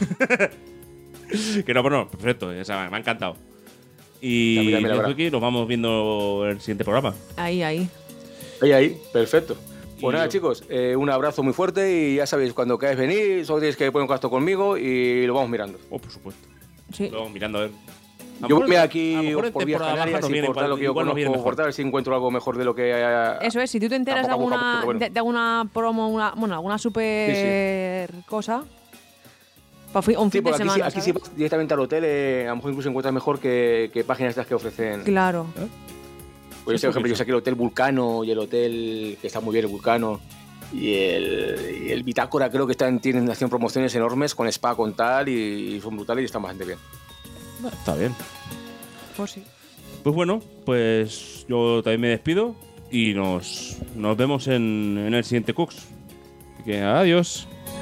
Que no, bueno, perfecto, o sea, me ha encantado. Y Ya, mira, mira, desde mira. aquí nos vamos viendo el siguiente programa. Ahí, ahí. ahí, ahí, perfecto. Pues Y nada, yo- chicos, eh, un abrazo muy fuerte y ya sabéis, cuando queráis venir, solo tenéis que poner un contacto conmigo y lo vamos mirando. Oh, por supuesto. Sí. Luego mirando a ver. A lo Yo mejor- voy a aquí lo mejor en por vías temporada baja Canarias nos y viene por tal igual- lo que yo igual nos viene conozco, mejor. por tal, si encuentro algo mejor de lo que haya. Eso es, si tú te enteras de Tampoco vamos a- alguna, pero bueno. de, de alguna promo, una, bueno, alguna super cosa, para un Sí, fin de porque aquí, sí- semana, aquí sí ¿sabes? vas directamente al hotel, eh, a lo mejor incluso encuentras mejor que, que páginas estas que ofrecen. Claro. Pues Sí, yo, por ejemplo, sí, yo sí. sé que el Hotel Vulcano y el hotel que está muy bien, el Vulcano, y el, y el Bitácora creo que están, tienen haciendo promociones enormes con spa, con tal, y, y son brutales y están bastante bien. Está bien. Pues sí. Pues bueno, pues yo también me despido y nos, nos vemos en, en el siguiente Cooks. Así que adiós.